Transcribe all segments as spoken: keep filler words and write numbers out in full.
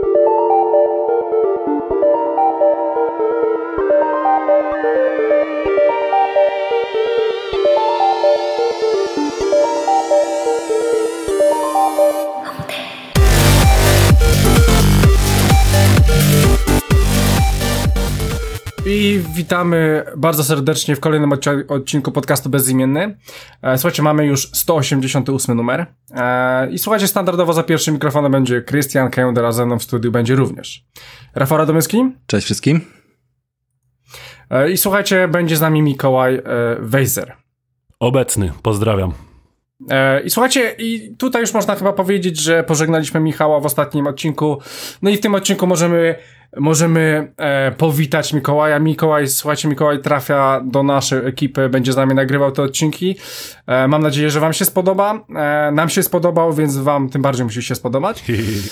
I witamy bardzo serdecznie w kolejnym odci- odcinku podcastu Bezimienny. E, słuchajcie, mamy już sto osiemdziesiąty ósmy numer. E, I słuchajcie, standardowo za pierwszym mikrofonem będzie Krystian Kęder, a ze mną w studiu będzie również Rafał Radomyski. Cześć wszystkim. E, I słuchajcie, będzie z nami Mikołaj e, Wejzer. Obecny, pozdrawiam. E, I słuchajcie, i tutaj już można chyba powiedzieć, że pożegnaliśmy Michała w ostatnim odcinku. No i w tym odcinku możemy Możemy e, powitać Mikołaja. Mikołaj, słuchajcie, Mikołaj trafia do naszej ekipy, będzie z nami nagrywał te odcinki. E, mam nadzieję, że wam się spodoba. E, nam się spodobał, więc wam tym bardziej musi się spodobać.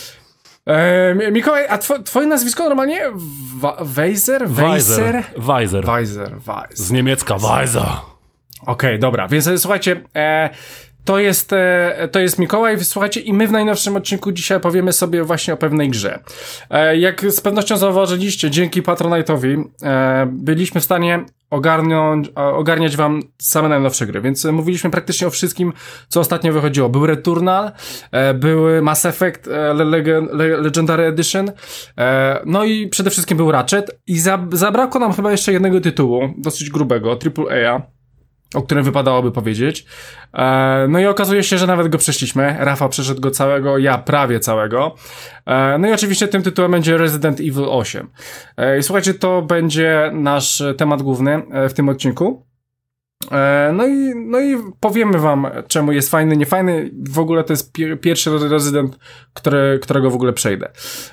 E, Mikołaj, a two, twoje nazwisko normalnie? Wejzer? Wejzer? Wejzer. Wejzer. Z niemiecka Weiser. Okej, okay, dobra, więc słuchajcie, e, To jest, to jest Mikołaj, słuchajcie, i my w najnowszym odcinku dzisiaj powiemy sobie właśnie o pewnej grze. Jak z pewnością zauważyliście, dzięki Patronite'owi byliśmy w stanie ogarnąć, ogarniać wam same najnowsze gry, więc mówiliśmy praktycznie o wszystkim, co ostatnio wychodziło. Był Returnal, był Mass Effect Legendary Edition, no i przede wszystkim był Ratchet i zabrakło nam chyba jeszcze jednego tytułu, dosyć grubego, triple A, o którym wypadałoby powiedzieć. No i okazuje się, że nawet go przeszliśmy. Rafał przeszedł go całego, ja prawie całego. No i oczywiście tym tytułem będzie Resident Evil osiem. I słuchajcie, to będzie nasz temat główny w tym odcinku. No i, no i powiemy wam, czemu jest fajny, niefajny. W ogóle to jest pier- pierwszy Resident, który, którego w ogóle przejdę.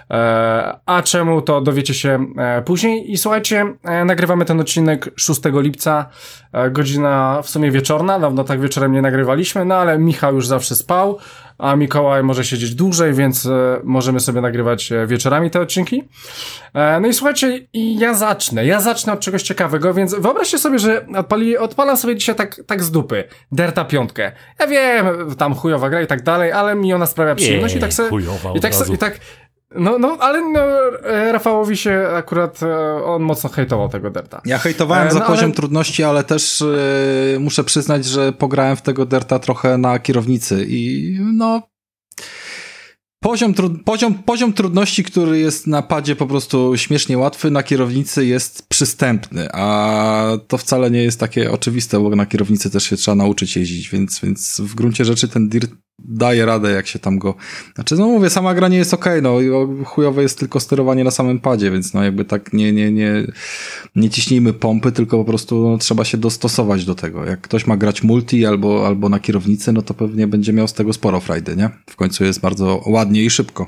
A czemu, to dowiecie się później. I słuchajcie, nagrywamy ten odcinek szóstego lipca, godzina w sumie wieczorna, dawno tak wieczorem nie nagrywaliśmy, no ale Michał już zawsze spał, a Mikołaj może siedzieć dłużej, więc możemy sobie nagrywać wieczorami te odcinki. No i słuchajcie, i ja zacznę, ja zacznę od czegoś ciekawego, więc wyobraźcie sobie, że odpali, odpalam sobie dzisiaj tak, tak z dupy Derta piątkę. Ja wiem, tam chujowa gra i tak dalej, ale mi ona sprawia przyjemność. Jej, i tak sobie, chujowa i tak, od razu. i tak No, no, ale no, Rafałowi się akurat, on mocno hejtował tego Derta. Ja hejtowałem e, za no, poziom ale... trudności, ale też yy, muszę przyznać, że pograłem w tego Derta trochę na kierownicy i no... Poziom, tru- poziom, poziom trudności, który jest na padzie po prostu śmiesznie łatwy, na kierownicy jest przystępny, a to wcale nie jest takie oczywiste, bo na kierownicy też się trzeba nauczyć jeździć, więc, więc w gruncie rzeczy ten Dirt daje radę, jak się tam go... Znaczy, no mówię, sama gra nie jest okej, okay, no chujowe jest tylko sterowanie na samym padzie, więc no jakby tak nie, nie, nie, nie ciśnijmy pompy, tylko po prostu no, trzeba się dostosować do tego. Jak ktoś ma grać multi albo, albo na kierownicy, no to pewnie będzie miał z tego sporo frajdy, nie? W końcu jest bardzo ładnie i szybko.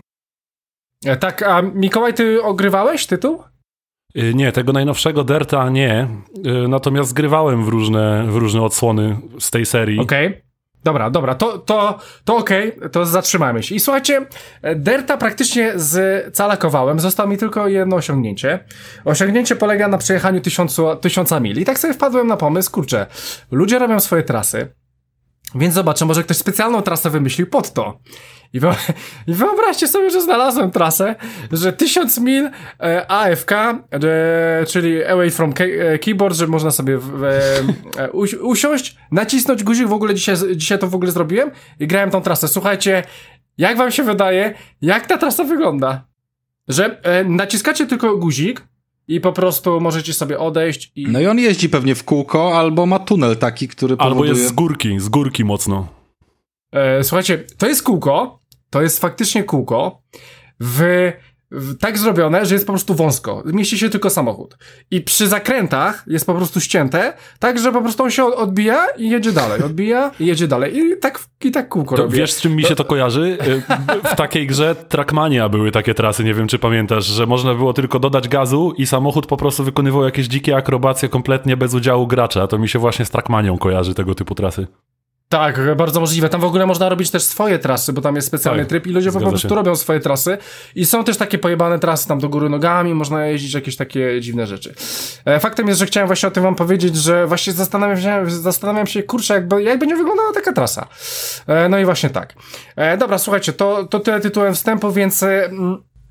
E, tak, a Mikołaj, ty ogrywałeś tytuł? Nie, tego najnowszego Derta nie, natomiast grywałem w różne, w różne odsłony z tej serii. Okej. Okay. Dobra, dobra, to, to, to okej, okay, to zatrzymajmy się. I słuchajcie, Derta praktycznie zcalakowałem, zostało mi tylko jedno osiągnięcie. Osiągnięcie polega na przejechaniu tysiącu, tysiąca mil. I tak sobie wpadłem na pomysł, kurczę, ludzie robią swoje trasy, więc zobaczę, może ktoś specjalną trasę wymyślił pod to. I, wyo- I wyobraźcie sobie, że znalazłem trasę, że tysiąc mil e, A F K, e, czyli away from key- e, keyboard, że można sobie w, e, usi- usiąść, nacisnąć guzik, w ogóle dzisiaj, dzisiaj to w ogóle zrobiłem i grałem tą trasę. Słuchajcie, jak wam się wydaje, jak ta trasa wygląda? Że e, naciskacie tylko guzik i po prostu możecie sobie odejść i... No i on jeździ pewnie w kółko, albo ma tunel taki, który powoduje... Albo jest z górki, z górki mocno. E, słuchajcie, to jest kółko, to jest faktycznie kółko, w, w, tak zrobione, że jest po prostu wąsko. Mieści się tylko samochód. I przy zakrętach jest po prostu ścięte, tak, że po prostu on się odbija i jedzie dalej. Odbija i jedzie dalej. I tak, i tak kółko To robię. wiesz, z czym mi się to kojarzy? W takiej grze Trackmania były takie trasy, nie wiem, czy pamiętasz, że można było tylko dodać gazu i samochód po prostu wykonywał jakieś dzikie akrobacje kompletnie bez udziału gracza. To mi się właśnie z Trackmanią kojarzy, tego typu trasy. Tak, bardzo możliwe. Tam w ogóle można robić też swoje trasy, bo tam jest specjalny tak, tryb i ludzie po prostu się. robią swoje trasy. I są też takie pojebane trasy tam do góry nogami, można jeździć, jakieś takie dziwne rzeczy. E, faktem jest, że chciałem właśnie o tym wam powiedzieć, że właśnie zastanawiam się, zastanawiam się kurczę, jak, jak będzie wyglądała taka trasa. E, no i właśnie tak. E, dobra, słuchajcie, to, to tyle tytułem wstępu, więc... E,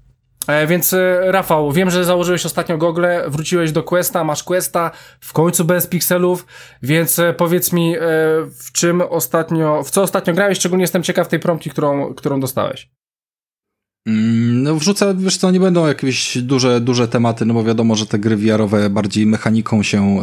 E, więc e, Rafał, wiem, że założyłeś ostatnio gogle, wróciłeś do Questa, masz Questa, w końcu bez pikselów, więc e, powiedz mi, e, w czym ostatnio, w co ostatnio grałeś, szczególnie jestem ciekaw tej prompti, którą, którą dostałeś. No wrzucę, wiesz co, nie będą jakieś duże, duże tematy, no bo wiadomo, że te gry V R-owe bardziej mechaniką się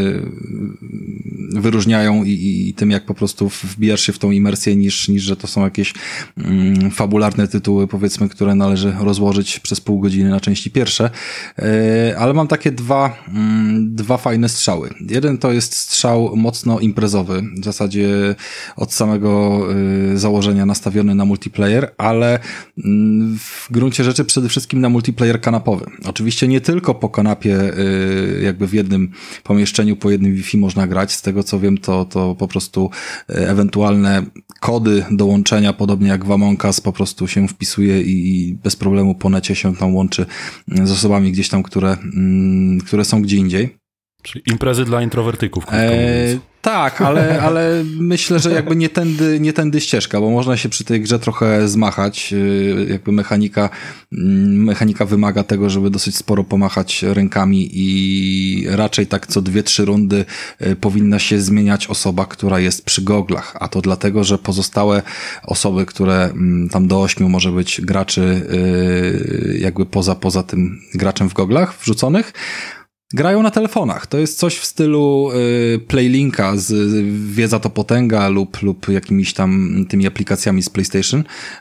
yy, wyróżniają i, i tym, jak po prostu wbijasz się w tą imersję, niż, niż że to są jakieś yy, fabularne tytuły, powiedzmy, które należy rozłożyć przez pół godziny na części pierwsze. Yy, ale mam takie dwa, yy, dwa fajne strzały. Jeden to jest strzał mocno imprezowy, w zasadzie od samego yy, założenia nastawiony na multiplayer, ale yy, w gruncie rzeczy przede wszystkim na multiplayer kanapowy. Oczywiście nie tylko po kanapie jakby w jednym pomieszczeniu po jednym Wi-Fi można grać. Z tego co wiem, to, to po prostu ewentualne kody do łączenia, podobnie jak w Among Us, po prostu się wpisuje i bez problemu po necie się tam łączy z osobami gdzieś tam, które, które są gdzie indziej. Czyli imprezy dla introwertyków. Eee, tak, ale, ale myślę, że jakby nie tędy, nie tędy ścieżka, bo można się przy tej grze trochę zmachać. Jakby mechanika, mechanika wymaga tego, żeby dosyć sporo pomachać rękami i raczej tak co dwie, trzy rundy powinna się zmieniać osoba, która jest przy goglach. A to dlatego, że pozostałe osoby, które tam do ośmiu może być graczy jakby poza, poza tym graczem w goglach wrzuconych, grają na telefonach. To jest coś w stylu y, Playlinka z Wiedza to potęga lub, lub jakimiś tam tymi aplikacjami z PlayStation.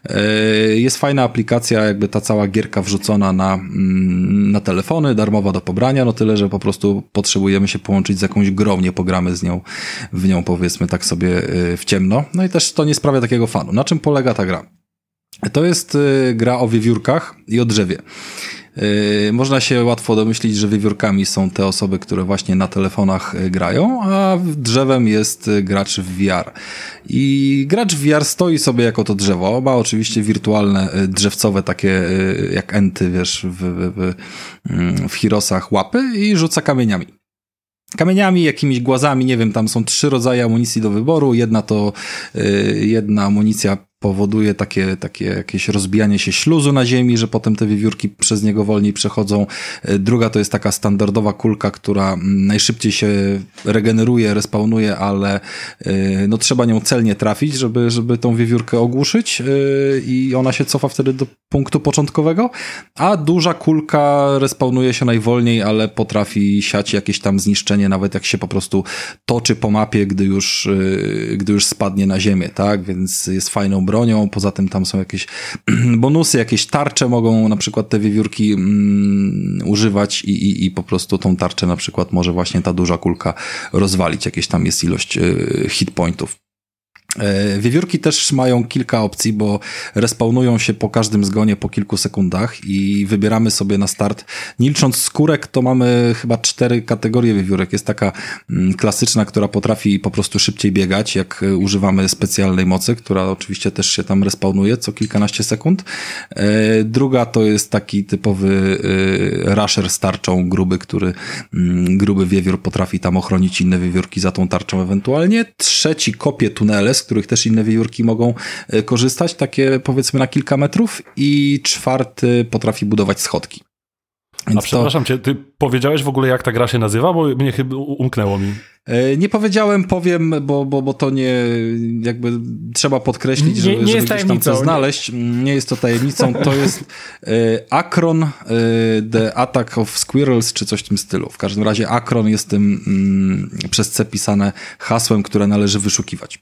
Y, jest fajna aplikacja, jakby ta cała gierka wrzucona na, mm, na telefony, darmowa do pobrania, no tyle, że po prostu potrzebujemy się połączyć z jakąś grą, nie pogramy z nią, w nią powiedzmy tak sobie y, w ciemno. No i też to nie sprawia takiego fanu. Na czym polega ta gra? To jest y, gra o wiewiórkach i o drzewie. Yy, można się łatwo domyślić, że wiewiórkami są te osoby, które właśnie na telefonach grają, a drzewem jest gracz w V R. I gracz w V R stoi sobie jako to drzewo, ma oczywiście wirtualne drzewcowe takie jak enty, wiesz, w, w, w, w Heroesach łapy i rzuca kamieniami. Kamieniami, jakimiś głazami, nie wiem, tam są trzy rodzaje amunicji do wyboru. Jedna to yy, jedna amunicja powoduje takie, takie jakieś rozbijanie się śluzu na ziemi, że potem te wiewiórki przez niego wolniej przechodzą. Druga to jest taka standardowa kulka, która najszybciej się regeneruje, respawnuje, ale no trzeba nią celnie trafić, żeby, żeby tą wiewiórkę ogłuszyć i ona się cofa wtedy do punktu początkowego, a duża kulka respawnuje się najwolniej, ale potrafi siać jakieś tam zniszczenie, nawet jak się po prostu toczy po mapie, gdy już, gdy już spadnie na ziemię, tak? Więc jest fajną bronią, poza tym tam są jakieś bonusy, jakieś tarcze mogą na przykład te wiewiórki mm, używać i, i, i po prostu tą tarczę na przykład może właśnie ta duża kulka rozwalić, jakieś tam jest ilość y, hit pointów. Wiewiórki też mają kilka opcji, bo respawnują się po każdym zgonie po kilku sekundach i wybieramy sobie na start. Nie licząc skórek, to mamy chyba cztery kategorie wiewiórek. Jest taka klasyczna, która potrafi po prostu szybciej biegać, jak używamy specjalnej mocy, która oczywiście też się tam respawnuje co kilkanaście sekund. Druga to jest taki typowy rusher z tarczą, gruby, który gruby wiewiór potrafi tam ochronić inne wiewiórki za tą tarczą ewentualnie. Trzeci kopie tunele, z których też inne wiewiórki mogą korzystać, takie powiedzmy na kilka metrów, i czwarty potrafi budować schodki. Więc A przepraszam to... cię, ty powiedziałeś w ogóle, jak ta gra się nazywa, bo mnie chyba umknęło mi. Nie powiedziałem, powiem, bo, bo, bo to nie, jakby trzeba podkreślić, nie, żeby, nie żeby gdzieś tam to znaleźć. Nie. nie jest to tajemnicą, to jest Akron, The Attack of Squirrels, czy coś w tym stylu. W każdym razie Akron jest tym mm, przez C pisane hasłem, które należy wyszukiwać.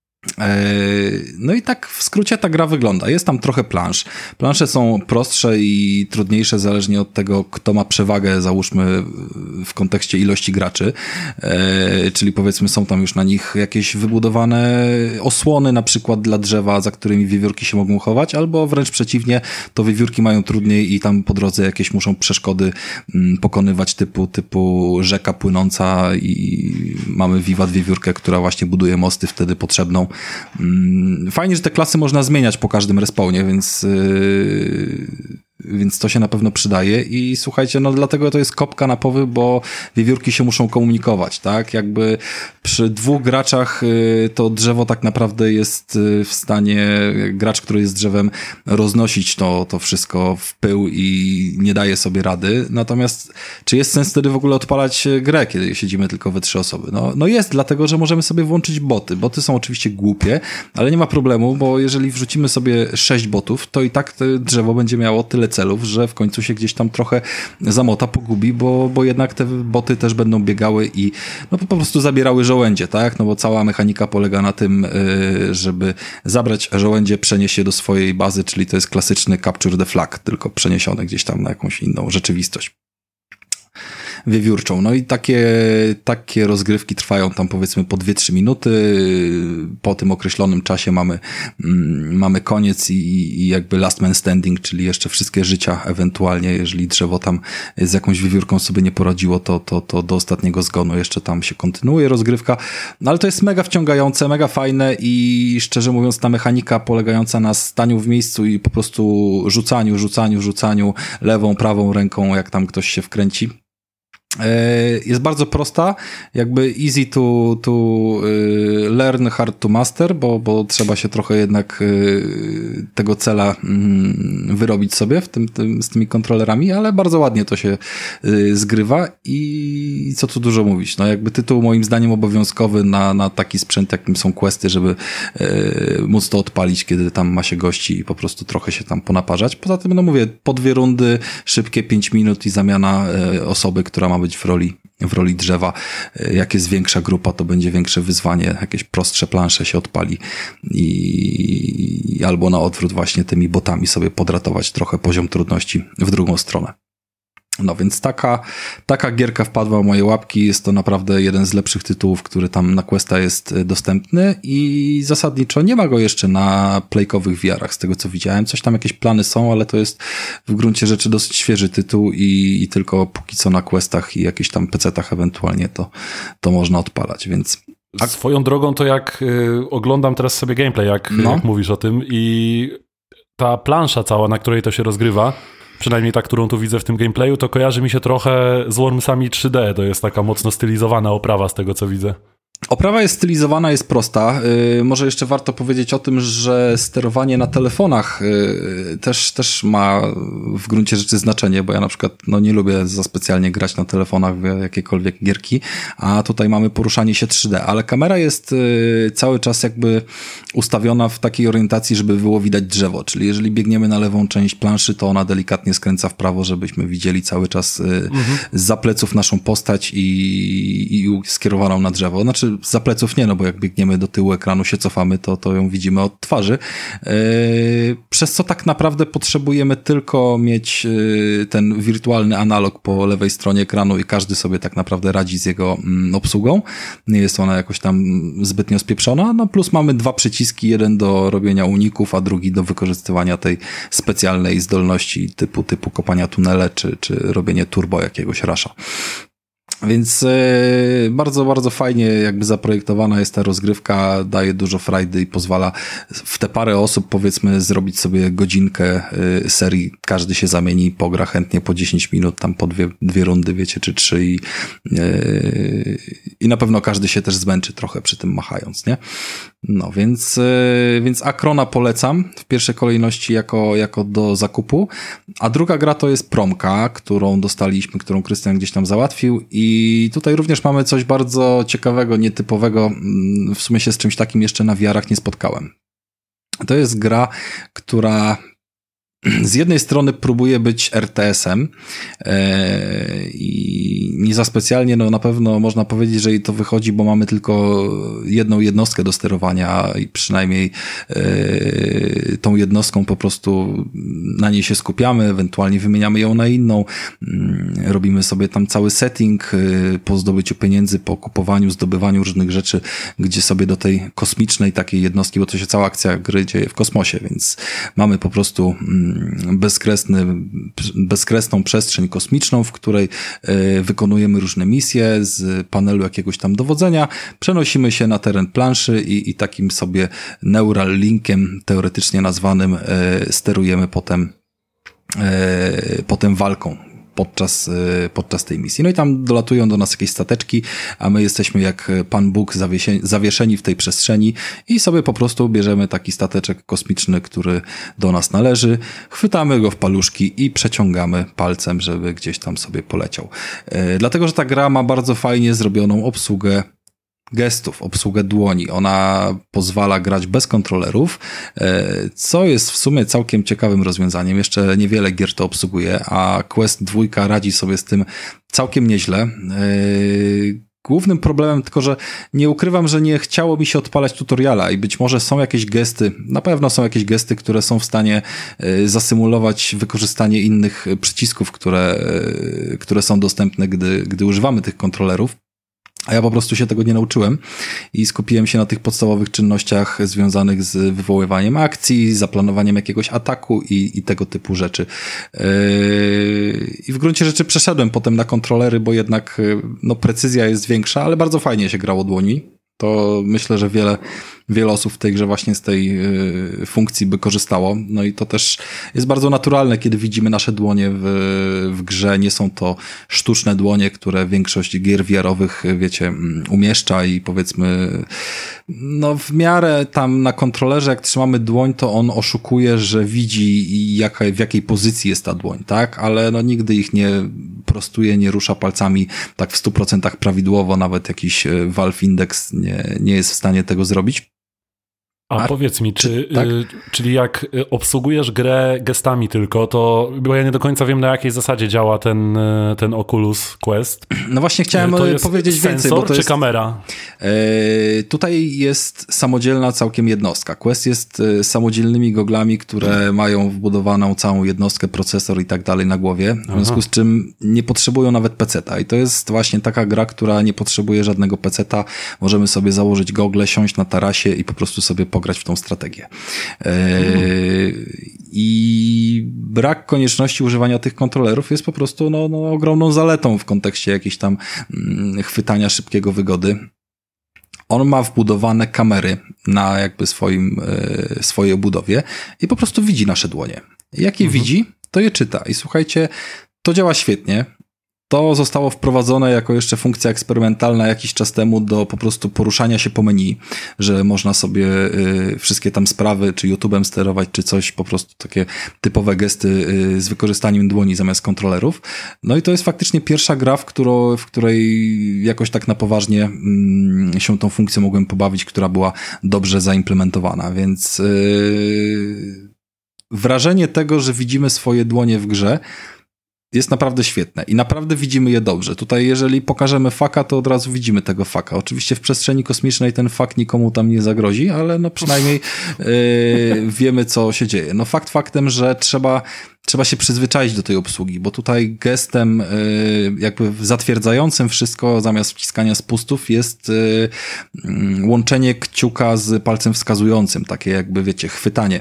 No i tak w skrócie ta gra wygląda. Jest tam trochę plansz. Plansze są prostsze i trudniejsze zależnie od tego, kto ma przewagę, załóżmy w kontekście ilości graczy. Czyli powiedzmy są tam już na nich jakieś wybudowane osłony, na przykład dla drzewa, za którymi wiewiórki się mogą chować, albo wręcz przeciwnie, to wiewiórki mają trudniej i tam po drodze jakieś muszą przeszkody pokonywać, typu, typu rzeka płynąca i mamy wiwat wiewiórkę, która właśnie buduje mosty wtedy potrzebną. Fajnie, że te klasy można zmieniać po każdym respawnie, więc więc to się na pewno przydaje i słuchajcie, no dlatego to jest kopka na powy, bo wiewiórki się muszą komunikować, tak? Jakby przy dwóch graczach to drzewo tak naprawdę jest w stanie, gracz, który jest drzewem, roznosić to, to wszystko w pył i nie daje sobie rady. Natomiast czy jest sens wtedy w ogóle odpalać grę, kiedy siedzimy tylko we trzy osoby? No, no jest, dlatego, że możemy sobie włączyć boty. Boty są oczywiście głupie, ale nie ma problemu, bo jeżeli wrzucimy sobie sześć botów, to i tak to drzewo będzie miało tyle celów, że w końcu się gdzieś tam trochę zamota, pogubi, bo, bo jednak te boty też będą biegały i no po prostu zabierały żołędzie, tak? No bo cała mechanika polega na tym, żeby zabrać żołędzie, przenieść je do swojej bazy, czyli to jest klasyczny capture the flag, tylko przeniesiony gdzieś tam na jakąś inną rzeczywistość wiewiórczą. No i takie, takie rozgrywki trwają tam powiedzmy po dwie trzy minuty. Po tym określonym czasie mamy, mm, mamy koniec i, i jakby last man standing, czyli jeszcze wszystkie życia ewentualnie, jeżeli drzewo tam z jakąś wiewiórką sobie nie poradziło, to, to, to do ostatniego zgonu jeszcze tam się kontynuuje rozgrywka. No ale to jest mega wciągające, mega fajne i szczerze mówiąc ta mechanika polegająca na staniu w miejscu i po prostu rzucaniu, rzucaniu, rzucaniu lewą, prawą ręką, jak tam ktoś się wkręci, jest bardzo prosta, jakby easy to, to learn, hard to master, bo, bo trzeba się trochę jednak tego cela wyrobić sobie w tym, tym, z tymi kontrolerami, ale bardzo ładnie to się zgrywa i co tu dużo mówić, no jakby tytuł moim zdaniem obowiązkowy na, na taki sprzęt, jakim są questy, żeby móc to odpalić, kiedy tam ma się gości i po prostu trochę się tam ponaparzać. Poza tym, no mówię, po dwie rundy, szybkie pięć minut i zamiana osoby, która ma być w roli, w roli drzewa. Jak jest większa grupa, to będzie większe wyzwanie, jakieś prostsze plansze się odpali i, i albo na odwrót właśnie tymi botami sobie podratować trochę poziom trudności w drugą stronę. No więc taka, taka gierka wpadła w moje łapki, jest to naprawdę jeden z lepszych tytułów, który tam na Questa jest dostępny i zasadniczo nie ma go jeszcze na playkowych V R-ach, z tego co widziałem. Coś tam jakieś plany są, ale to jest w gruncie rzeczy dosyć świeży tytuł i, i tylko póki co na Questach i jakichś tam pecetach ewentualnie to, to można odpalać, więc... A swoją drogą to jak y, oglądam teraz sobie gameplay, jak, no. jak mówisz o tym i ta plansza cała, na której to się rozgrywa, przynajmniej ta, którą tu widzę w tym gameplayu, to kojarzy mi się trochę z Wormsami trzy D. To jest taka mocno stylizowana oprawa z tego, co widzę. Oprawa jest stylizowana, jest prosta. Yy, może jeszcze warto powiedzieć o tym, że sterowanie na telefonach yy, też, też ma w gruncie rzeczy znaczenie, bo ja na przykład no, nie lubię za specjalnie grać na telefonach w jakiekolwiek gierki, a tutaj mamy poruszanie się trzy D, ale kamera jest yy, cały czas jakby ustawiona w takiej orientacji, żeby było widać drzewo, czyli jeżeli biegniemy na lewą część planszy, to ona delikatnie skręca w prawo, żebyśmy widzieli cały czas yy, mhm. zza pleców naszą postać i, i skierowaną na drzewo. Znaczy za pleców nie, no bo jak biegniemy do tyłu ekranu, się cofamy, to, to ją widzimy od twarzy. Yy, przez co tak naprawdę potrzebujemy tylko mieć yy, ten wirtualny analog po lewej stronie ekranu i każdy sobie tak naprawdę radzi z jego mm, obsługą. Nie jest ona jakoś tam zbytnio spieprzona. No plus mamy dwa przyciski, jeden do robienia uników, a drugi do wykorzystywania tej specjalnej zdolności typu, typu kopania tunele, czy, czy robienie turbo jakiegoś rasza. Więc e, bardzo, bardzo fajnie jakby zaprojektowana jest ta rozgrywka, daje dużo frajdy i pozwala w te parę osób powiedzmy zrobić sobie godzinkę e, serii, każdy się zamieni, pogra chętnie po dziesięć minut, tam po dwie, dwie rundy, wiecie, czy trzy i, e, i na pewno każdy się też zmęczy trochę przy tym machając, nie? No więc, e, więc Akrona polecam w pierwszej kolejności jako, jako do zakupu, a druga gra to jest Promka, którą dostaliśmy, którą Krystian gdzieś tam załatwił i tutaj również mamy coś bardzo ciekawego, nietypowego, w sumie się z czymś takim jeszcze na V R-ach nie spotkałem. To jest gra, która z jednej strony próbuje być R T S-em e, i nie za specjalnie, no na pewno można powiedzieć, że jej to wychodzi, bo mamy tylko jedną jednostkę do sterowania i przynajmniej e, tą jednostką po prostu na niej się skupiamy, ewentualnie wymieniamy ją na inną, robimy sobie tam cały setting e, po zdobyciu pieniędzy, po kupowaniu, zdobywaniu różnych rzeczy, gdzie sobie do tej kosmicznej takiej jednostki, bo to się cała akcja gry dzieje w kosmosie, więc mamy po prostu bezkresny, bezkresną przestrzeń kosmiczną, w której y, wykonujemy różne misje z panelu jakiegoś tam dowodzenia, przenosimy się na teren planszy i, i takim sobie neural linkiem teoretycznie nazwanym y, sterujemy potem e, potem walką podczas, podczas tej misji. No i tam dolatują do nas jakieś stateczki, a my jesteśmy jak Pan Bóg zawiesieni, zawieszeni w tej przestrzeni i sobie po prostu bierzemy taki stateczek kosmiczny, który do nas należy, chwytamy go w paluszki i przeciągamy palcem, żeby gdzieś tam sobie poleciał. E, dlatego, że ta gra ma bardzo fajnie zrobioną obsługę gestów, obsługę dłoni. Ona pozwala grać bez kontrolerów, co jest w sumie całkiem ciekawym rozwiązaniem. Jeszcze niewiele gier to obsługuje, a Quest dwa radzi sobie z tym całkiem nieźle. Głównym problemem tylko, że nie ukrywam, że nie chciało mi się odpalać tutoriala i być może są jakieś gesty, na pewno są jakieś gesty, które są w stanie zasymulować wykorzystanie innych przycisków, które, które są dostępne, gdy, gdy używamy tych kontrolerów. A ja po prostu się tego nie nauczyłem i skupiłem się na tych podstawowych czynnościach związanych z wywoływaniem akcji, zaplanowaniem jakiegoś ataku i, i tego typu rzeczy. Yy, I w gruncie rzeczy przeszedłem potem na kontrolery, bo jednak no, precyzja jest większa, ale bardzo fajnie się grało dłoni. To myślę, że wiele, wiele osób w tej grze właśnie z tej y, funkcji by korzystało. No i to też jest bardzo naturalne, kiedy widzimy nasze dłonie w, w grze. Nie są to sztuczne dłonie, które większość gier V R-owych, wiecie, umieszcza i powiedzmy, no w miarę tam na kontrolerze, jak trzymamy dłoń, to on oszukuje, że widzi jaka, w jakiej pozycji jest ta dłoń, tak? Ale no nigdy ich nie prostuje, nie rusza palcami tak w stu procentach prawidłowo, nawet jakiś Valve Index nie, nie jest w stanie tego zrobić. A, A powiedz mi, czy, tak? y, czyli jak obsługujesz grę gestami tylko, to, bo ja nie do końca wiem, na jakiej zasadzie działa ten, ten Oculus Quest. No właśnie chciałem to jest powiedzieć sensor, więcej, bo to czy jest... kamera? E, tutaj jest samodzielna całkiem jednostka. Quest jest e, samodzielnymi goglami, które mają wbudowaną całą jednostkę, procesor i tak dalej na głowie, w związku z czym nie potrzebują nawet peceta. I to jest właśnie taka gra, która nie potrzebuje żadnego peceta. Możemy sobie założyć gogle, siąść na tarasie i po prostu sobie pograć w tą strategię. Yy, I brak konieczności używania tych kontrolerów jest po prostu no, no, ogromną zaletą w kontekście jakiejś tam mm, chwytania szybkiego wygody. On ma wbudowane kamery na jakby swoim, yy, swojej obudowie i po prostu widzi nasze dłonie. Jak je mhm. widzi, to je czyta. I słuchajcie, to działa świetnie. To zostało wprowadzone jako jeszcze funkcja eksperymentalna jakiś czas temu do po prostu poruszania się po menu, że można sobie y, wszystkie tam sprawy, czy YouTube'em sterować, czy coś, po prostu takie typowe gesty y, z wykorzystaniem dłoni zamiast kontrolerów. No i to jest faktycznie pierwsza gra, w, którą, w której jakoś tak na poważnie y, się tą funkcją mogłem pobawić, która była dobrze zaimplementowana, więc y, wrażenie tego, że widzimy swoje dłonie w grze, jest naprawdę świetne i naprawdę widzimy je dobrze. Tutaj jeżeli pokażemy faka, to od razu widzimy tego faka. Oczywiście w przestrzeni kosmicznej ten fak nikomu tam nie zagrozi, ale no przynajmniej yy, wiemy, co się dzieje. No fakt faktem, że trzeba trzeba się przyzwyczaić do tej obsługi, bo tutaj gestem yy, jakby zatwierdzającym wszystko zamiast wciskania spustów jest yy, yy, łączenie kciuka z palcem wskazującym, takie jakby wiecie, chwytanie.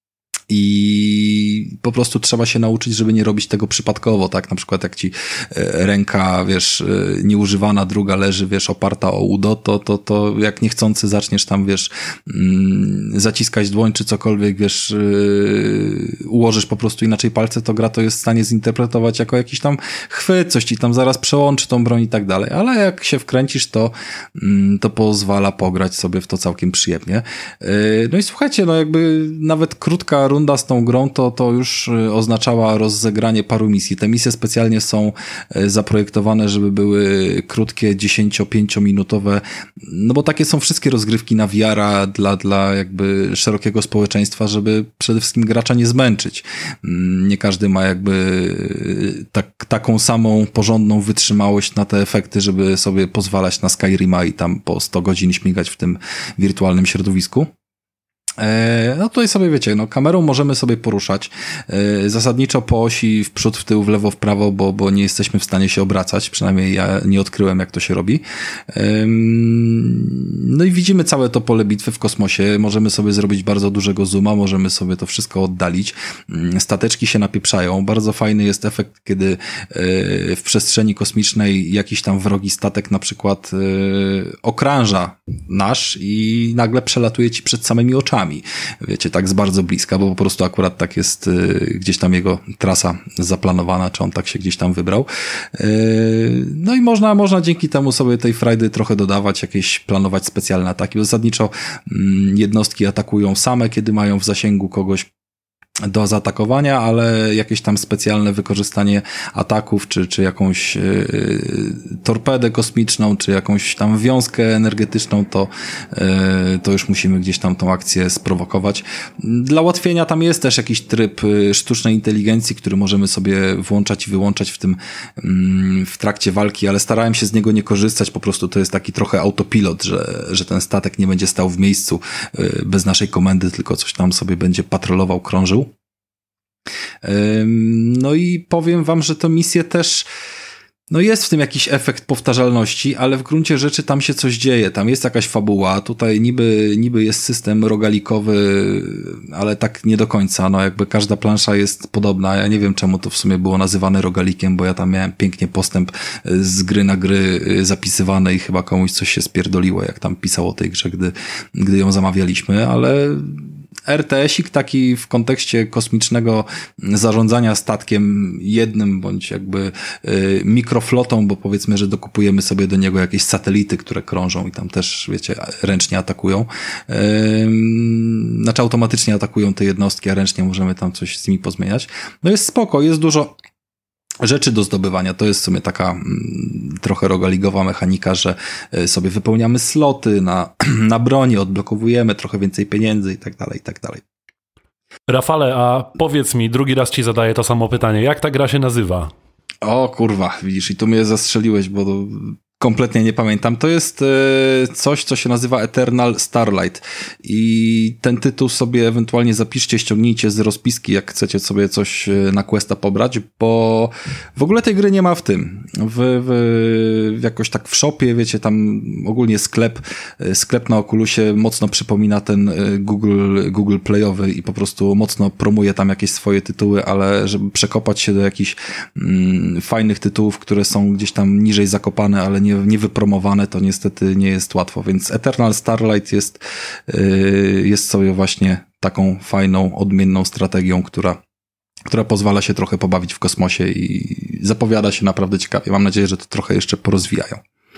I po prostu trzeba się nauczyć, żeby nie robić tego przypadkowo, tak? Na przykład jak ci ręka, wiesz, nieużywana, druga leży, wiesz, oparta o udo, to, to, to jak niechcący zaczniesz tam, wiesz, zaciskać dłoń czy cokolwiek, wiesz, ułożysz po prostu inaczej palce, to gra to jest w stanie zinterpretować jako jakiś tam chwyt, coś ci tam zaraz przełączy tą broń i tak dalej. Ale jak się wkręcisz, to, to pozwala pograć sobie w to całkiem przyjemnie. No i słuchajcie, no jakby nawet krótka runda z tą grą, to, to już oznaczała rozegranie paru misji. Te misje specjalnie są zaprojektowane, żeby były krótkie, dziesięcio-pięciominutowe, no bo takie są wszystkie rozgrywki na V R-a dla, dla jakby szerokiego społeczeństwa, żeby przede wszystkim gracza nie zmęczyć. Nie każdy ma jakby tak, taką samą porządną wytrzymałość na te efekty, żeby sobie pozwalać na Skyrima i tam po sto godzin śmigać w tym wirtualnym środowisku. No tutaj sobie wiecie, no kamerą możemy sobie poruszać zasadniczo po osi w przód, w tył, w lewo, w prawo, bo, bo nie jesteśmy w stanie się obracać, przynajmniej ja nie odkryłem, jak to się robi. No i widzimy całe to pole bitwy w kosmosie, możemy sobie zrobić bardzo dużego zooma, możemy sobie to wszystko oddalić, stateczki się napieprzają, bardzo fajny jest efekt, kiedy w przestrzeni kosmicznej jakiś tam wrogi statek na przykład okrąża nasz i nagle przelatuje ci przed samymi oczami. ekranami. Wiecie, tak z bardzo bliska, bo po prostu akurat tak jest y, gdzieś tam jego trasa zaplanowana, czy on tak się gdzieś tam wybrał. Y, no i można, można dzięki temu sobie tej frajdy trochę dodawać, jakieś planować specjalne ataki. Bo zasadniczo y, jednostki atakują same, kiedy mają w zasięgu kogoś do zaatakowania, ale jakieś tam specjalne wykorzystanie ataków, czy, czy jakąś yy, torpedę kosmiczną, czy jakąś tam wiązkę energetyczną, to, yy, to już musimy gdzieś tam tą akcję sprowokować. Dla ułatwienia tam jest też jakiś tryb yy, sztucznej inteligencji, który możemy sobie włączać i wyłączać w tym yy, w trakcie walki, ale starałem się z niego nie korzystać, po prostu to jest taki trochę autopilot, że, że ten statek nie będzie stał w miejscu yy, bez naszej komendy, tylko coś tam sobie będzie patrolował, krążył. No i powiem wam, że to misje też, no jest w tym jakiś efekt powtarzalności, ale w gruncie rzeczy tam się coś dzieje, tam jest jakaś fabuła, tutaj niby, niby jest system rogalikowy, ale tak nie do końca, no jakby każda plansza jest podobna, ja nie wiem czemu to w sumie było nazywane rogalikiem, bo ja tam miałem pięknie postęp z gry na gry zapisywany i chyba komuś coś się spierdoliło, jak tam pisał o tej grze, gdy, gdy ją zamawialiśmy, ale er te esik taki w kontekście kosmicznego zarządzania statkiem jednym, bądź jakby y, mikroflotą, bo powiedzmy, że dokupujemy sobie do niego jakieś satelity, które krążą i tam też, wiecie, ręcznie atakują. Y, znaczy automatycznie atakują te jednostki, a ręcznie możemy tam coś z nimi pozmieniać. No jest spoko, jest dużo rzeczy do zdobywania. To jest w sumie taka mm, trochę rogaligowa mechanika, że y, sobie wypełniamy sloty na, na broni, odblokowujemy trochę więcej pieniędzy i tak dalej, i tak dalej. Rafale, a powiedz mi, drugi raz ci zadaję to samo pytanie. Jak ta gra się nazywa? O kurwa, widzisz, i tu mnie zastrzeliłeś, bo to kompletnie nie pamiętam. To jest e, coś, co się nazywa Eternal Starlight i ten tytuł sobie ewentualnie zapiszcie, ściągnijcie z rozpiski, jak chcecie sobie coś na Questa pobrać, bo w ogóle tej gry nie ma w tym. W, w, jakoś tak w shopie, wiecie, tam ogólnie sklep, sklep na Oculusie mocno przypomina ten Google, Google Playowy i po prostu mocno promuje tam jakieś swoje tytuły, ale żeby przekopać się do jakichś mm, fajnych tytułów, które są gdzieś tam niżej zakopane, ale nie niewypromowane, to niestety nie jest łatwo, więc Eternal Starlight jest, yy, jest sobie właśnie taką fajną, odmienną strategią, która, która pozwala się trochę pobawić w kosmosie i zapowiada się naprawdę ciekawie. Mam nadzieję, że to trochę jeszcze porozwijają.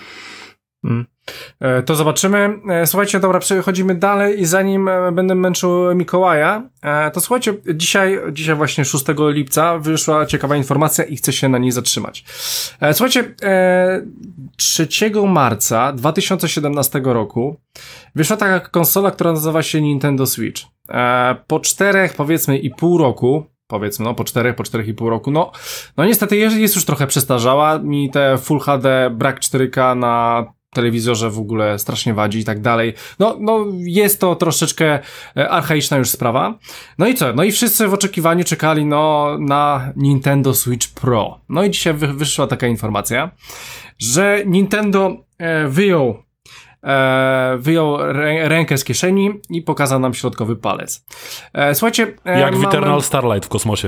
Mm. To zobaczymy. Słuchajcie, dobra, przechodzimy dalej i zanim będę męczył Mikołaja, to słuchajcie, dzisiaj, dzisiaj właśnie szóstego lipca wyszła ciekawa informacja i chcę się na niej zatrzymać. Słuchajcie, trzeciego marca dwa tysiące siedemnastego roku wyszła taka konsola, która nazywa się Nintendo Switch. Po czterech, powiedzmy, i pół roku, powiedzmy, no po czterech, po czterech i pół roku, no, no niestety jest, jest już trochę przestarzała, mi te Full H D, brak cztery K na telewizorze w ogóle strasznie wadzi i tak dalej. No, no jest to troszeczkę archaiczna już sprawa. No i co? No i wszyscy w oczekiwaniu czekali no na Nintendo Switch Pro. No i dzisiaj wy, wyszła taka informacja, że Nintendo e, wyjął e, wyjął rę, rękę z kieszeni i pokazał nam środkowy palec. E, słuchajcie... E, Jak w mamy... Eternal Starlight w kosmosie.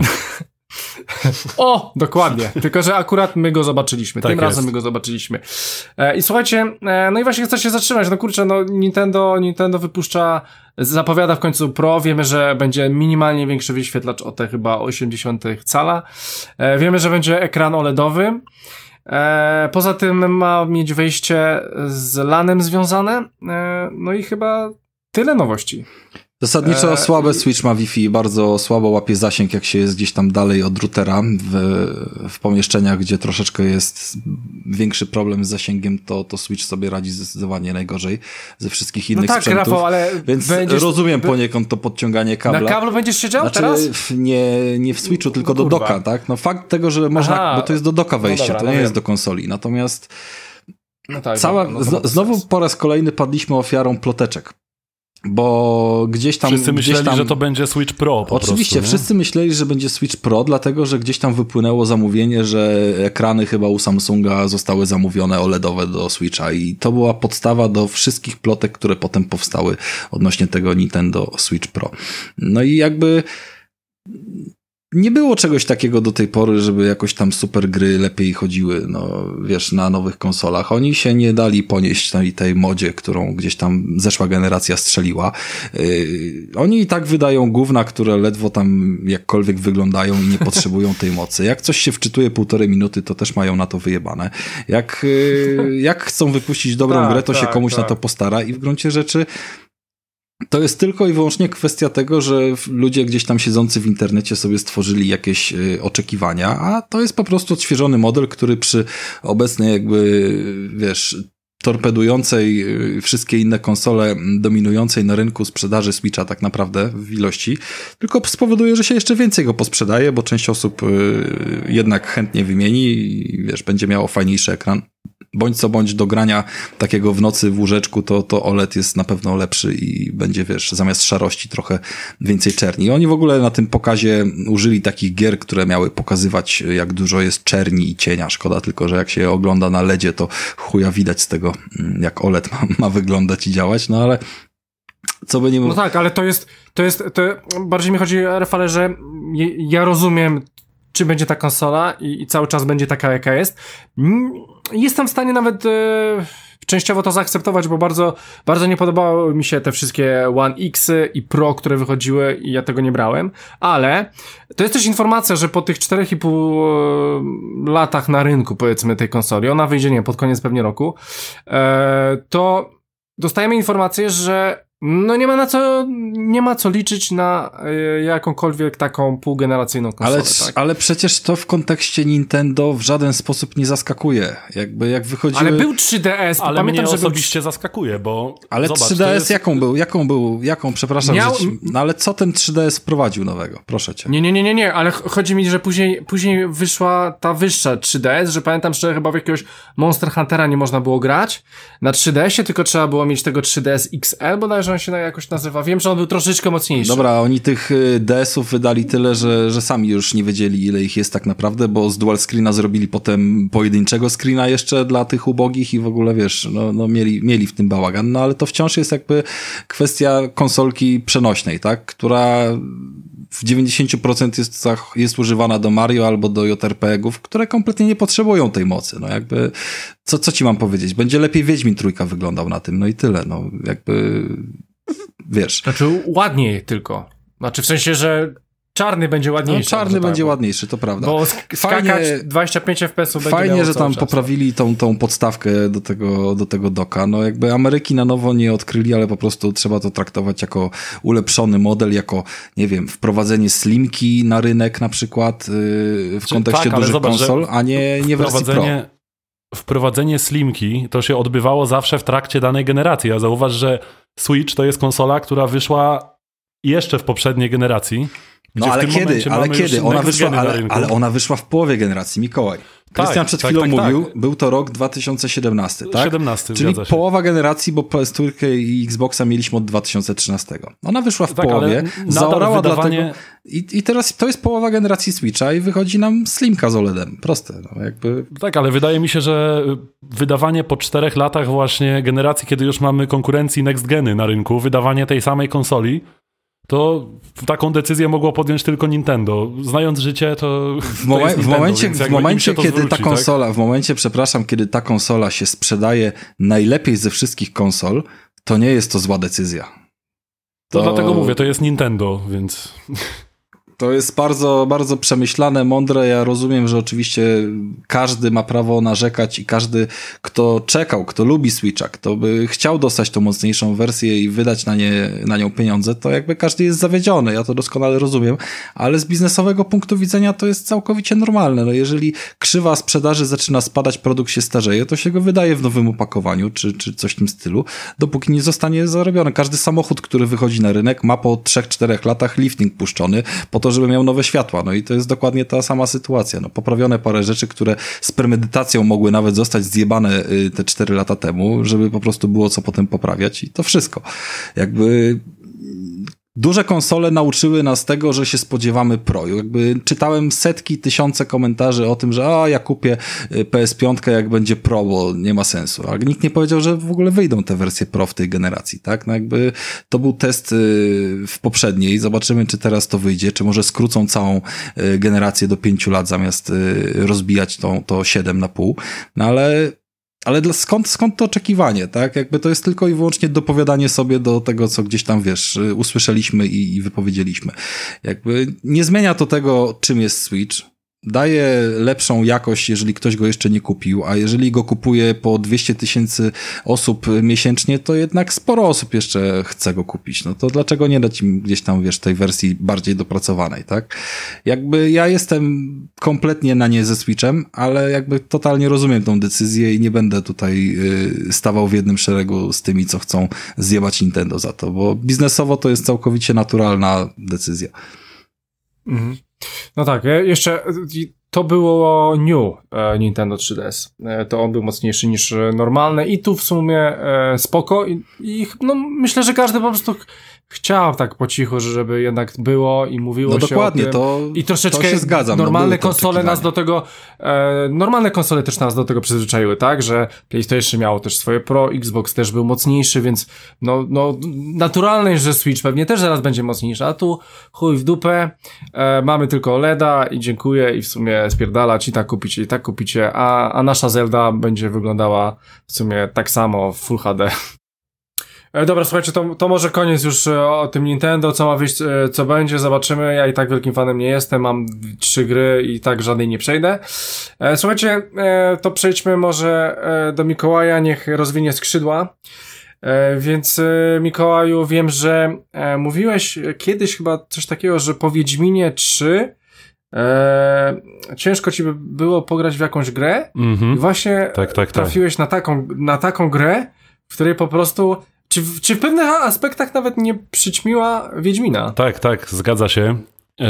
O, dokładnie. Tylko, że akurat my go zobaczyliśmy. Tak Tym jest. razem my go zobaczyliśmy. E, I słuchajcie, e, no i właśnie chcę się zatrzymać. No kurczę, no Nintendo, Nintendo wypuszcza, zapowiada w końcu Pro. Wiemy, że będzie minimalnie większy wyświetlacz o te chyba osiemdziesiąt cala. E, wiemy, że będzie ekran OLEDowy. E, poza tym ma mieć wejście z lanem związane. E, no i chyba tyle nowości. Zasadniczo eee, słabe Switch ma Wi-Fi, bardzo słabo łapie zasięg, jak się jest gdzieś tam dalej od routera w, w pomieszczeniach, gdzie troszeczkę jest większy problem z zasięgiem, to, to Switch sobie radzi zdecydowanie najgorzej ze wszystkich innych no tak, sprzętów. Rafał, ale więc będziesz, rozumiem poniekąd to podciąganie kabla. Na kablu będziesz siedział znaczy, teraz? Nie, nie w Switchu, tylko no, do doka, tak? No fakt tego, że można, Aha, bo to jest do doka wejście, no dobra, to no nie wiem. jest do konsoli. Natomiast No tak, cała, dobra, no zno, znowu sens. po raz kolejny padliśmy ofiarą ploteczek. Bo gdzieś tam... Wszyscy gdzieś myśleli, tam, że to będzie Switch Pro po Oczywiście, prostu, wszyscy myśleli, że będzie Switch Pro, dlatego, że gdzieś tam wypłynęło zamówienie, że ekrany chyba u Samsunga zostały zamówione OLEDowe do Switcha i to była podstawa do wszystkich plotek, które potem powstały odnośnie tego Nintendo Switch Pro. No i jakby... nie było czegoś takiego do tej pory, żeby jakoś tam super gry lepiej chodziły, no wiesz, na nowych konsolach. Oni się nie dali ponieść tej, tej modzie, którą gdzieś tam zeszła generacja strzeliła. Yy, oni i tak wydają gówna, które ledwo tam jakkolwiek wyglądają i nie potrzebują tej mocy. Jak coś się wczytuje półtorej minuty, to też mają na to wyjebane. Jak, yy, jak chcą wypuścić dobrą tak, grę, to tak, się komuś tak. na to postara i w gruncie rzeczy to jest tylko i wyłącznie kwestia tego, że ludzie gdzieś tam siedzący w internecie sobie stworzyli jakieś y, oczekiwania, a to jest po prostu odświeżony model, który przy obecnej jakby, wiesz, torpedującej y, wszystkie inne konsole, dominującej na rynku sprzedaży Switcha tak naprawdę w ilości, tylko spowoduje, że się jeszcze więcej go posprzedaje, bo część osób y, jednak chętnie wymieni i wiesz, będzie miało fajniejszy ekran. Bądź co bądź do grania takiego w nocy w łóżeczku, to, to O L E D jest na pewno lepszy i będzie, wiesz, zamiast szarości trochę więcej czerni. I oni w ogóle na tym pokazie użyli takich gier, które miały pokazywać, jak dużo jest czerni i cienia. Szkoda tylko, że jak się ogląda na ledzie, to chuja widać z tego, jak O L E D ma, ma wyglądać i działać, no ale co by nie było. No tak, ale to jest, to jest, to bardziej mi chodzi, Rafale, że ja rozumiem, czy będzie ta konsola i, i cały czas będzie taka, jaka jest. Jestem w stanie nawet e, częściowo to zaakceptować, bo bardzo, bardzo nie podobały mi się te wszystkie One X'y i Pro, które wychodziły i ja tego nie brałem, ale to jest też informacja, że po tych czterech i pół latach na rynku, powiedzmy, tej konsoli, ona wyjdzie, nie, pod koniec pewnie roku, e, to dostajemy informację, że no nie ma na co, nie ma co liczyć na y, jakąkolwiek taką półgeneracyjną konsolę. Ale, tak? ale przecież to w kontekście Nintendo w żaden sposób nie zaskakuje. Jakby jak wychodziły... Ale był trzy D S, ale pamiętam, mnie że osobiście był... zaskakuje, bo Ale zobacz, trzy D S jest... jaką był? Jaką był? Jaką, przepraszam, Miał... że ci... No ale co ten trzy D S wprowadził nowego? Proszę cię. Nie, nie, nie, nie, nie, ale chodzi mi, że później, później wyszła ta wyższa trzy D S, że pamiętam, że chyba w jakiegoś Monster Huntera nie można było grać na trzy D S ie, tylko trzeba było mieć tego trzy D S X L, bodajże on się jakoś nazywa. Wiem, że on był troszeczkę mocniejszy. Dobra, oni tych D S ów wydali tyle, że, że sami już nie wiedzieli, ile ich jest tak naprawdę, bo z dual screena zrobili potem pojedynczego screena jeszcze dla tych ubogich i w ogóle, wiesz, no, no mieli, mieli w tym bałagan, no ale to wciąż jest jakby kwestia konsolki przenośnej, tak, która w dziewięćdziesiąt procent jest, jest używana do Mario albo do J R P G-ów, które kompletnie nie potrzebują tej mocy, no jakby, co, co ci mam powiedzieć, będzie lepiej Wiedźmin trójka wyglądał na tym, no i tyle, no jakby... Wiesz. Znaczy ładniej tylko. Znaczy w sensie, że czarny będzie ładniejszy. No, czarny tak, będzie bo, ładniejszy, to prawda. Bo sk- fajnie, skakać dwadzieścia pięć F P S ów będzie fajnie, że tam czas. poprawili tą, tą podstawkę do tego, do tego doka. No jakby Ameryki na nowo nie odkryli, ale po prostu trzeba to traktować jako ulepszony model, jako, nie wiem, wprowadzenie slimki na rynek na przykład yy, w Czy, kontekście tak, dużych zobacz, konsol, a nie, nie wersji Pro. Wprowadzenie slimki to się odbywało zawsze w trakcie danej generacji. A zauważ, że Switch to jest konsola, która wyszła jeszcze w poprzedniej generacji. No ale kiedy, ale kiedy? Ona wyszła, ale, ale ona wyszła w połowie generacji, Mikołaj. Krystian tak, przed chwilą tak, tak, mówił, tak. był to rok dwa tysiące siedemnasty, tak? siedemnasty, czyli połowa generacji, bo P S cztery i Xboxa mieliśmy od dwa tysiące trzynastego. Ona wyszła w tak, połowie, zaorała wydawanie... dlatego... I, I teraz to jest połowa generacji Switcha i wychodzi nam slimka z O L E D-em. Proste. No, jakby... Tak, ale wydaje mi się, że wydawanie po czterech latach właśnie generacji, kiedy już mamy konkurencji next geny na rynku, wydawanie tej samej konsoli, to taką decyzję mogło podjąć tylko Nintendo. Znając życie, to. W, momen- to Nintendo, w momencie, w momencie kiedy zwróci, ta konsola, tak? w momencie, przepraszam, kiedy ta konsola się sprzedaje najlepiej ze wszystkich konsol, to nie jest to zła decyzja. To, to dlatego mówię, to jest Nintendo, więc. To jest bardzo, bardzo przemyślane, mądre. Ja rozumiem, że oczywiście każdy ma prawo narzekać i każdy, kto czekał, kto lubi Switcha, kto by chciał dostać tą mocniejszą wersję i wydać na, nie, na nią pieniądze, to jakby każdy jest zawiedziony. Ja to doskonale rozumiem, ale z biznesowego punktu widzenia to jest całkowicie normalne. No jeżeli krzywa sprzedaży zaczyna spadać, produkt się starzeje, to się go wydaje w nowym opakowaniu, czy, czy coś w tym stylu, dopóki nie zostanie zarobione. Każdy samochód, który wychodzi na rynek, ma po trzech czterech latach lifting puszczony, po to, żeby miał nowe światła. No i to jest dokładnie ta sama sytuacja. No, poprawione parę rzeczy, które z premedytacją mogły nawet zostać zjebane te cztery lata temu, żeby po prostu było co potem poprawiać i to wszystko. Jakby duże konsole nauczyły nas tego, że się spodziewamy Pro. Jakby czytałem setki, tysiące komentarzy o tym, że a, ja kupię P S pięć jak będzie Pro, bo nie ma sensu. Ale nikt nie powiedział, że w ogóle wyjdą te wersje Pro w tej generacji, tak? No jakby to był test w poprzedniej. Zobaczymy, czy teraz to wyjdzie, czy może skrócą całą generację do pięciu lat zamiast rozbijać to, to siedem na pół. No ale Ale dla, skąd, skąd to oczekiwanie, tak? Jakby to jest tylko i wyłącznie dopowiadanie sobie do tego, co gdzieś tam, wiesz, usłyszeliśmy i, i wypowiedzieliśmy. Jakby nie zmienia to tego, czym jest Switch. Daje lepszą jakość, jeżeli ktoś go jeszcze nie kupił, a jeżeli go kupuje po dwieście tysięcy osób miesięcznie, to jednak sporo osób jeszcze chce go kupić. No to dlaczego nie dać im gdzieś tam, wiesz, tej wersji bardziej dopracowanej, tak? Jakby ja jestem kompletnie na nie ze Switchem, ale jakby totalnie rozumiem tą decyzję i nie będę tutaj yy, stawał w jednym szeregu z tymi, co chcą zjebać Nintendo za to, bo biznesowo to jest całkowicie naturalna decyzja. Mhm. No tak, jeszcze to było new Nintendo trzy D S. To on był mocniejszy niż normalny i tu w sumie spoko i, i no myślę, że każdy po prostu chciał tak po cichu, żeby jednak było i mówiło no się dokładnie, o tym. To, I troszeczkę to się zgadzam. Normalne no konsole nas do tego e, normalne konsole też nas do tego przyzwyczaiły, tak, że PlayStation miało też swoje Pro, Xbox też był mocniejszy, więc no, no naturalne, że Switch pewnie też zaraz będzie mocniejszy, a tu chuj w dupę, e, mamy tylko O L E D a i dziękuję i w sumie spierdalać i tak kupicie, i tak kupicie, a, a nasza Zelda będzie wyglądała w sumie tak samo w Full H D. Dobra, słuchajcie, to, to może koniec już o tym Nintendo, co ma wyjść, co będzie, zobaczymy. Ja i tak wielkim fanem nie jestem, mam trzy gry i tak żadnej nie przejdę. Słuchajcie, to przejdźmy może do Mikołaja, niech rozwinie skrzydła. Więc Mikołaju, wiem, że mówiłeś kiedyś chyba coś takiego, że po Wiedźminie trzy e, ciężko ci by było pograć w jakąś grę mm-hmm. i właśnie tak, tak, trafiłeś tak. na taką, na taką grę, w której po prostu Czy w, czy w pewnych aspektach nawet nie przyćmiła Wiedźmina? Tak, tak, zgadza się. Yy,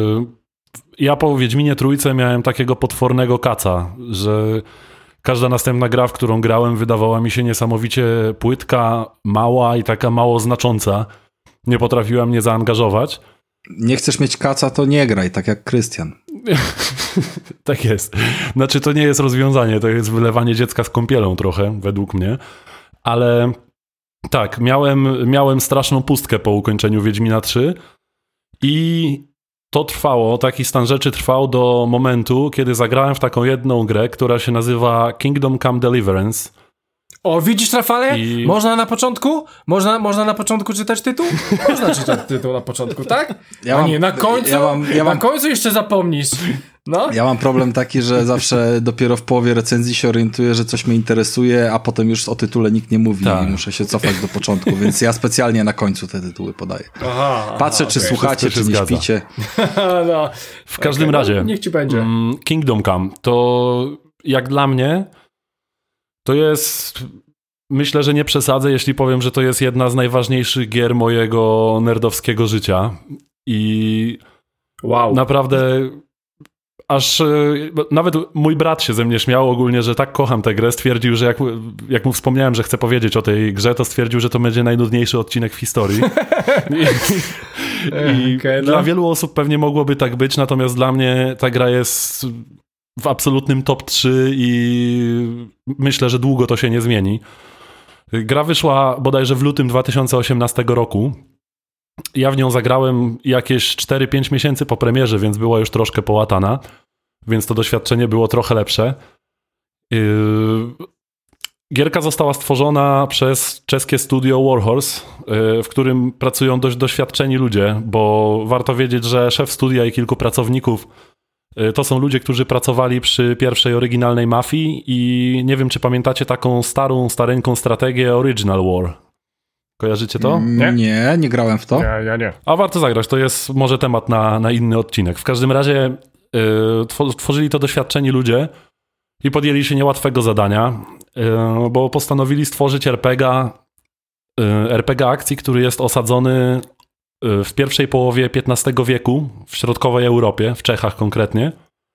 ja po Wiedźminie trójce miałem takiego potwornego kaca, że każda następna gra, w którą grałem, wydawała mi się niesamowicie płytka, mała i taka mało znacząca. Nie potrafiła mnie zaangażować. Nie chcesz mieć kaca, to nie graj, tak jak Krystian. Tak jest. Znaczy to nie jest rozwiązanie, to jest wylewanie dziecka z kąpielą trochę, według mnie. Ale tak, miałem, miałem straszną pustkę po ukończeniu Wiedźmina trzy i to trwało, taki stan rzeczy trwał do momentu, kiedy zagrałem w taką jedną grę, która się nazywa Kingdom Come Deliverance. O, widzisz, Rafale? I... Można na początku? Można, można na początku czytać tytuł? Można czytać tytuł na początku, tak? Ja A mam, nie, na końcu, ja mam, ja mam, na końcu jeszcze zapomnisz. No? Ja mam problem taki, że zawsze dopiero w połowie recenzji się orientuję, że coś mnie interesuje, a potem już o tytule nikt nie mówi tak. i muszę się cofać do początku, więc ja specjalnie na końcu te tytuły podaję. Aha, Patrzę, aha, czy okay. słuchacie, czy nie zgadza. śpicie. no. W każdym okay, razie, no, niech ci będzie. Kingdom Come to jak dla mnie to jest... Myślę, że nie przesadzę, jeśli powiem, że to jest jedna z najważniejszych gier mojego nerdowskiego życia. I wow. naprawdę aż nawet mój brat się ze mnie śmiał ogólnie, że tak kocham tę grę. Stwierdził, że jak, jak mu wspomniałem, że chcę powiedzieć o tej grze, to stwierdził, że to będzie najnudniejszy odcinek w historii. I, i okay, dla no. wielu osób pewnie mogłoby tak być, natomiast dla mnie ta gra jest w absolutnym top trzy i myślę, że długo to się nie zmieni. Gra wyszła bodajże w lutym dwa tysiące osiemnastego roku. Ja w nią zagrałem jakieś cztery pięć miesięcy po premierze, więc była już troszkę połatana, więc to doświadczenie było trochę lepsze. Gierka została stworzona przez czeskie studio Warhorse, w którym pracują dość doświadczeni ludzie, bo warto wiedzieć, że szef studia i kilku pracowników to są ludzie, którzy pracowali przy pierwszej oryginalnej Mafii i nie wiem, czy pamiętacie taką starą, starenką strategię Original War. Kojarzycie to? Nie, nie, nie grałem w to. Ja, ja nie. A warto zagrać, to jest może temat na, na inny odcinek. W każdym razie yy, tworzyli to doświadczeni ludzie i podjęli się niełatwego zadania, yy, bo postanowili stworzyć er pe gie a, yy, er pe gie a akcji, który jest osadzony w pierwszej połowie piętnastego wieku w środkowej Europie, w Czechach konkretnie,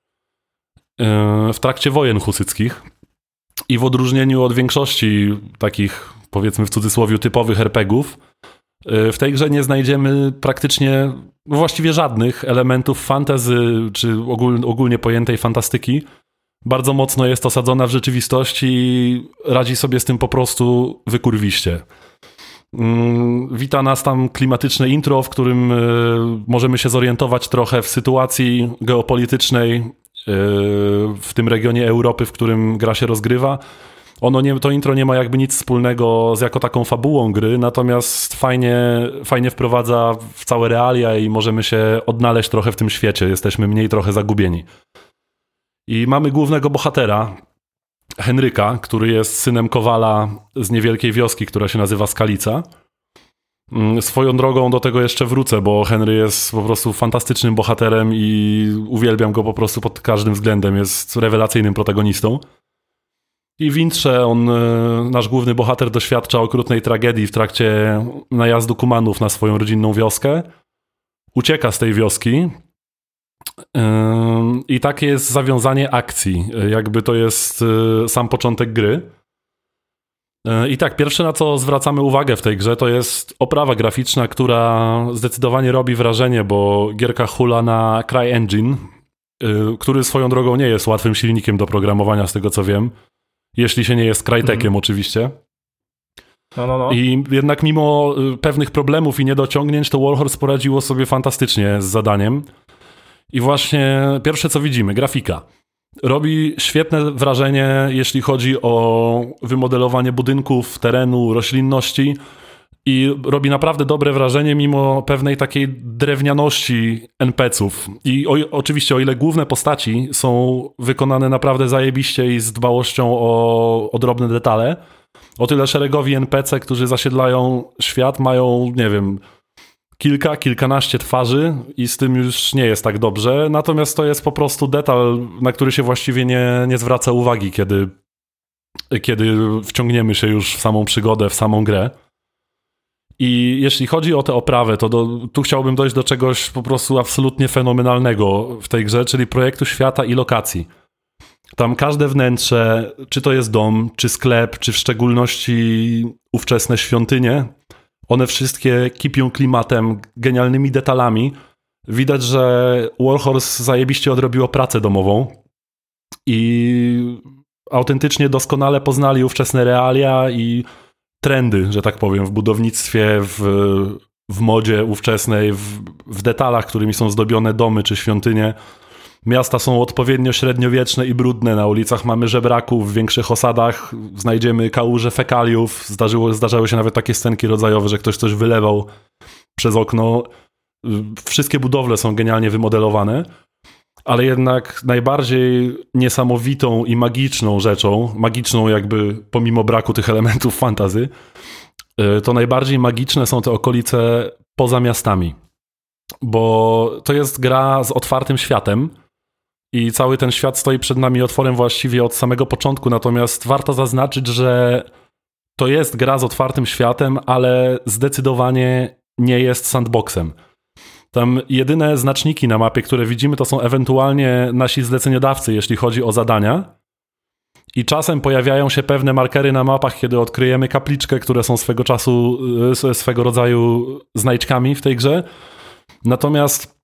w trakcie wojen husyckich i w odróżnieniu od większości takich, powiedzmy w cudzysłowie, typowych er pe gie ów, W tej grze nie znajdziemy praktycznie, no właściwie żadnych elementów fantasy, czy ogólnie pojętej fantastyki. Bardzo mocno jest osadzona w rzeczywistości i radzi sobie z tym po prostu wykurwiście. Wita nas tam klimatyczne intro, w którym możemy się zorientować trochę w sytuacji geopolitycznej w tym regionie Europy, w którym gra się rozgrywa. Ono nie, to intro nie ma jakby nic wspólnego z jako taką fabułą gry, natomiast fajnie, fajnie wprowadza w całe realia i możemy się odnaleźć trochę w tym świecie. Jesteśmy mniej trochę zagubieni. I mamy głównego bohatera, Henryka, który jest synem kowala z niewielkiej wioski, która się nazywa Skalica. Swoją drogą do tego jeszcze wrócę, bo Henry jest po prostu fantastycznym bohaterem i uwielbiam go po prostu pod każdym względem. Jest rewelacyjnym protagonistą. I w intrze on, nasz główny bohater, doświadcza okrutnej tragedii w trakcie najazdu Kumanów na swoją rodzinną wioskę. Ucieka z tej wioski. I takie jest zawiązanie akcji. Jakby to jest sam początek gry. I tak, pierwsze na co zwracamy uwagę w tej grze to jest oprawa graficzna, która zdecydowanie robi wrażenie, bo gierka hula na CryEngine, który swoją drogą nie jest łatwym silnikiem do programowania, z tego co wiem. Jeśli się nie jest Crytekiem mm. oczywiście. No, no, no. I jednak mimo pewnych problemów i niedociągnięć to Warhorse poradziło sobie fantastycznie z zadaniem. I właśnie pierwsze co widzimy, grafika. Robi świetne wrażenie, jeśli chodzi o wymodelowanie budynków, terenu, roślinności i robi naprawdę dobre wrażenie mimo pewnej takiej drewnianości en pe ce ów. I o, oczywiście o ile główne postaci są wykonane naprawdę zajebiście i z dbałością o, o drobne detale, o tyle szeregowi en pe ce, którzy zasiedlają świat, mają, nie wiem, kilka, kilkanaście twarzy i z tym już nie jest tak dobrze. Natomiast to jest po prostu detal, na który się właściwie nie, nie zwraca uwagi, kiedy, kiedy wciągniemy się już w samą przygodę, w samą grę. I jeśli chodzi o tę oprawę, to do, tu chciałbym dojść do czegoś po prostu absolutnie fenomenalnego w tej grze, czyli projektu świata i lokacji. Tam każde wnętrze, czy to jest dom, czy sklep, czy w szczególności ówczesne świątynie, one wszystkie kipią klimatem, genialnymi detalami. Widać, że Warhorse zajebiście odrobiło pracę domową i autentycznie doskonale poznali ówczesne realia i trendy, że tak powiem, w budownictwie, w, w modzie ówczesnej, w, w detalach, którymi są zdobione domy czy świątynie. Miasta są odpowiednio średniowieczne i brudne. Na ulicach mamy żebraków, w większych osadach znajdziemy kałuże fekaliów. Zdarzyło, zdarzały się nawet takie scenki rodzajowe, że ktoś coś wylewał przez okno. Wszystkie budowle są genialnie wymodelowane, ale jednak najbardziej niesamowitą i magiczną rzeczą, magiczną jakby pomimo braku tych elementów fantasy, to najbardziej magiczne są te okolice poza miastami. Bo to jest gra z otwartym światem i cały ten świat stoi przed nami otworem właściwie od samego początku, natomiast warto zaznaczyć, że to jest gra z otwartym światem, ale zdecydowanie nie jest sandboxem. Tam jedyne znaczniki na mapie, które widzimy, to są ewentualnie nasi zleceniodawcy, jeśli chodzi o zadania. I czasem pojawiają się pewne markery na mapach, kiedy odkryjemy kapliczkę, które są swego czasu, swego rodzaju znajdźkami w tej grze. Natomiast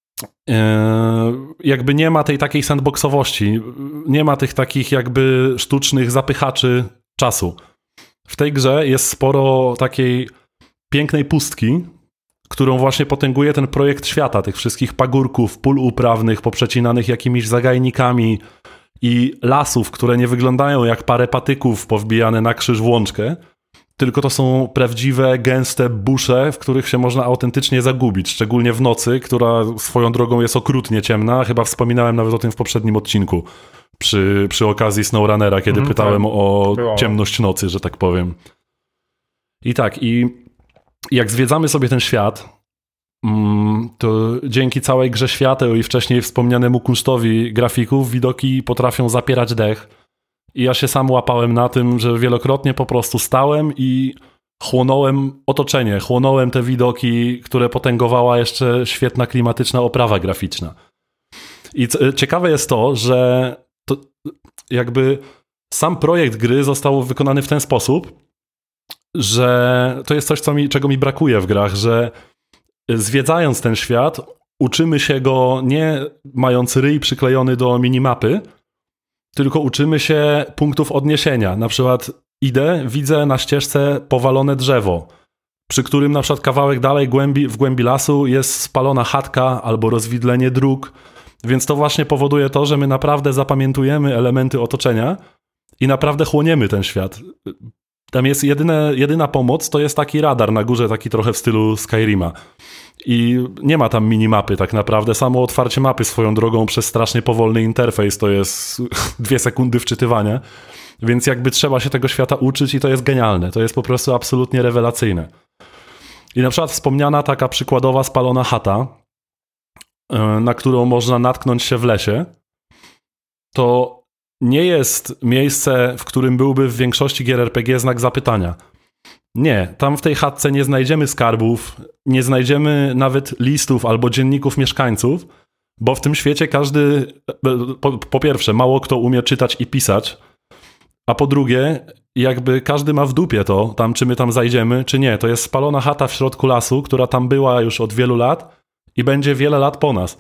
jakby nie ma tej takiej sandboxowości, nie ma tych takich jakby sztucznych zapychaczy czasu. W tej grze jest sporo takiej pięknej pustki, którą właśnie potęguje ten projekt świata, tych wszystkich pagórków, pól uprawnych, poprzecinanych jakimiś zagajnikami i lasów, które nie wyglądają jak parę patyków powbijane na krzyż w łączkę, tylko to są prawdziwe, gęste busze, w których się można autentycznie zagubić, szczególnie w nocy, która swoją drogą jest okrutnie ciemna. Chyba wspominałem nawet o tym w poprzednim odcinku, przy, przy okazji SnowRunnera, kiedy mm, pytałem tak. o Było. ciemność nocy, że tak powiem. I tak, i jak zwiedzamy sobie ten świat, to dzięki całej grze świateł i wcześniej wspomnianemu kunsztowi grafików widoki potrafią zapierać dech. I ja się sam łapałem na tym, że wielokrotnie po prostu stałem i chłonąłem otoczenie, chłonąłem te widoki, które potęgowała jeszcze świetna klimatyczna oprawa graficzna. I ciekawe jest to, że to jakby sam projekt gry został wykonany w ten sposób, że to jest coś, co mi, czego mi brakuje w grach, że zwiedzając ten świat, uczymy się go nie mając ryj przyklejony do minimapy, tylko uczymy się punktów odniesienia. Na przykład idę, widzę na ścieżce powalone drzewo, przy którym na przykład kawałek dalej głębi, w głębi lasu jest spalona chatka albo rozwidlenie dróg, więc to właśnie powoduje to, że my naprawdę zapamiętujemy elementy otoczenia i naprawdę chłoniemy ten świat. Tam jest jedyne, jedyna pomoc, to jest taki radar na górze, taki trochę w stylu Skyrima. I nie ma tam minimapy tak naprawdę. Samo otwarcie mapy swoją drogą przez strasznie powolny interfejs to jest dwie sekundy wczytywania. Więc jakby trzeba się tego świata uczyć i to jest genialne. To jest po prostu absolutnie rewelacyjne. I na przykład wspomniana taka przykładowa spalona chata, na którą można natknąć się w lesie, to nie jest miejsce, w którym byłby w większości gier er pe gie znak zapytania. Nie, tam w tej chatce nie znajdziemy skarbów, nie znajdziemy nawet listów albo dzienników mieszkańców, bo w tym świecie każdy, po, po pierwsze, mało kto umie czytać i pisać, a po drugie, jakby każdy ma w dupie to, tam czy my tam zajdziemy, czy nie. To jest spalona chata w środku lasu, która tam była już od wielu lat i będzie wiele lat po nas.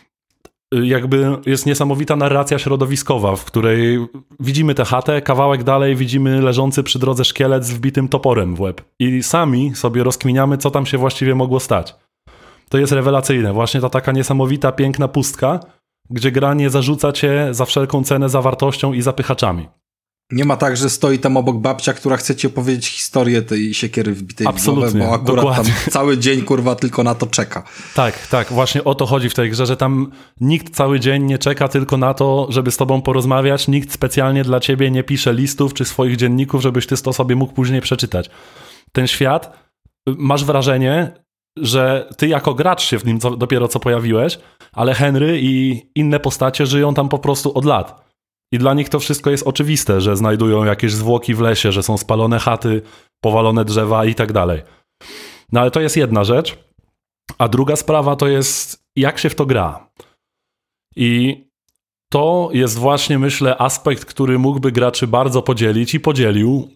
Jakby jest niesamowita narracja środowiskowa, w której widzimy tę chatę, kawałek dalej widzimy leżący przy drodze szkielet z wbitym toporem w łeb. I sami sobie rozkminiamy, co tam się właściwie mogło stać. To jest rewelacyjne. Właśnie ta taka niesamowita, piękna pustka, gdzie gra nie zarzuca cię za wszelką cenę zawartością i zapychaczami. Nie ma tak, że stoi tam obok babcia, która chce ci opowiedzieć historię tej siekiery wbitej Absolutnie, w głowę, bo akurat dokładnie. tam cały dzień, kurwa, tylko na to czeka. Tak, tak, właśnie o to chodzi w tej grze, że tam nikt cały dzień nie czeka tylko na to, żeby z tobą porozmawiać, nikt specjalnie dla ciebie nie pisze listów czy swoich dzienników, żebyś ty to sobie mógł później przeczytać. Ten świat, masz wrażenie, że ty jako gracz się w nim co, dopiero co pojawiłeś, ale Henry i inne postacie żyją tam po prostu od lat. I dla nich to wszystko jest oczywiste, że znajdują jakieś zwłoki w lesie, że są spalone chaty, powalone drzewa i tak dalej. No ale to jest jedna rzecz. A druga sprawa to jest, jak się w to gra. I to jest właśnie, myślę, aspekt, który mógłby graczy bardzo podzielić i podzielił,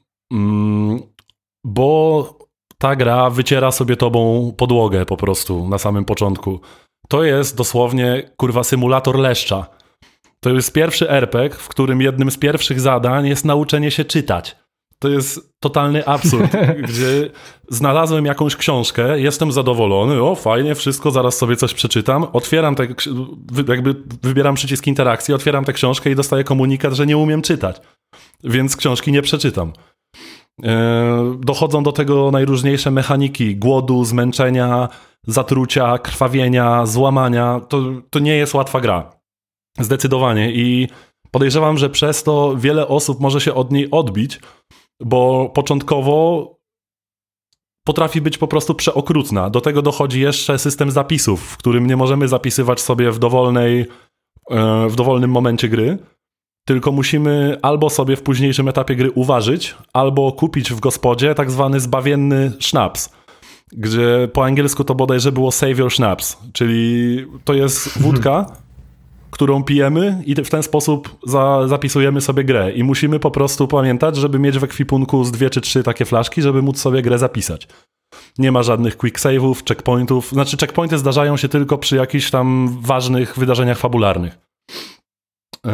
bo ta gra wyciera sobie tobą podłogę po prostu na samym początku. To jest dosłownie, kurwa, symulator leszcza. To jest pierwszy er pe gie, w którym jednym z pierwszych zadań jest nauczenie się czytać. To jest totalny absurd, gdzie znalazłem jakąś książkę, jestem zadowolony, o fajnie, wszystko, zaraz sobie coś przeczytam, otwieram te, jakby wybieram przycisk interakcji, otwieram tę książkę i dostaję komunikat, że nie umiem czytać, więc książki nie przeczytam. Dochodzą do tego najróżniejsze mechaniki głodu, zmęczenia, zatrucia, krwawienia, złamania. To, to nie jest łatwa gra. Zdecydowanie. I podejrzewam, że przez to wiele osób może się od niej odbić, bo początkowo potrafi być po prostu przeokrutna. Do tego dochodzi jeszcze system zapisów, w którym nie możemy zapisywać sobie w dowolnej, w dowolnym momencie gry, tylko musimy albo sobie w późniejszym etapie gry uważać, albo kupić w gospodzie tak zwany zbawienny sznaps, gdzie po angielsku to bodajże było save your schnapps, czyli to jest wódka, którą pijemy i w ten sposób za, zapisujemy sobie grę. I musimy po prostu pamiętać, żeby mieć w ekwipunku z dwie czy trzy takie flaszki, żeby móc sobie grę zapisać. Nie ma żadnych quick save'ów, checkpointów. Znaczy checkpointy zdarzają się tylko przy jakichś tam ważnych wydarzeniach fabularnych. Eee,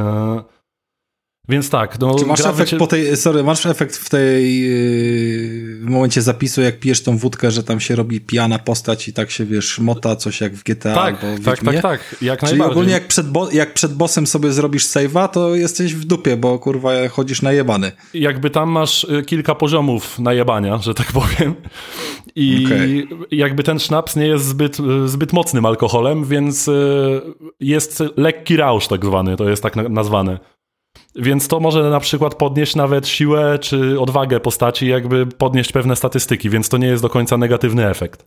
więc tak. No, Czy masz efekt wycie... po tej, sorry, masz efekt w tej yy, w momencie zapisu, jak pijesz tą wódkę, że tam się robi pijana postać i tak się, wiesz, mota coś jak w G T A tak, albo w tak, Wiedźminie? tak, tak, jak Czyli najbardziej. ogólnie jak przed, bo, jak przed bossem sobie zrobisz save'a, to jesteś w dupie, bo kurwa chodzisz najebany. Jakby tam masz kilka poziomów najebania, że tak powiem. I okay. jakby ten sznaps nie jest zbyt, zbyt mocnym alkoholem, więc jest lekki rausz tak zwany, to jest tak nazwane. Więc to może na przykład podnieść nawet siłę czy odwagę postaci, jakby podnieść pewne statystyki, więc to nie jest do końca negatywny efekt.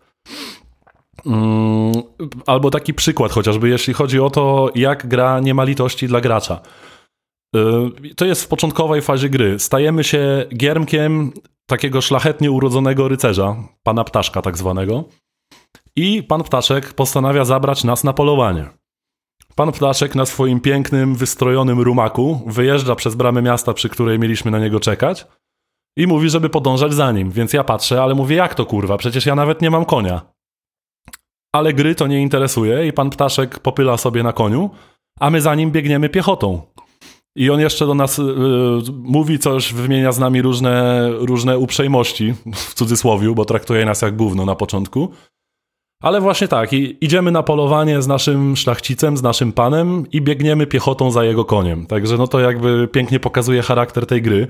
Albo taki przykład chociażby, jeśli chodzi o to, jak gra nie ma litości dla gracza. To jest w początkowej fazie gry. Stajemy się giermkiem takiego szlachetnie urodzonego rycerza, pana Ptaszka tak zwanego, i pan Ptaszek postanawia zabrać nas na polowanie. Pan Ptaszek na swoim pięknym, wystrojonym rumaku wyjeżdża przez bramę miasta, przy której mieliśmy na niego czekać I mówi, żeby podążać za nim, więc ja patrzę, ale mówię, jak to kurwa, przecież ja nawet nie mam konia. Ale gry to nie interesuje i pan Ptaszek popyla sobie na koniu, a my za nim biegniemy piechotą. I on jeszcze do nas y, mówi coś, wymienia z nami różne, różne uprzejmości, w cudzysłowiu, bo traktuje nas jak gówno na początku. Ale właśnie tak, i idziemy na polowanie z naszym szlachcicem, z naszym panem i biegniemy piechotą za jego koniem. Także no to jakby pięknie pokazuje charakter tej gry.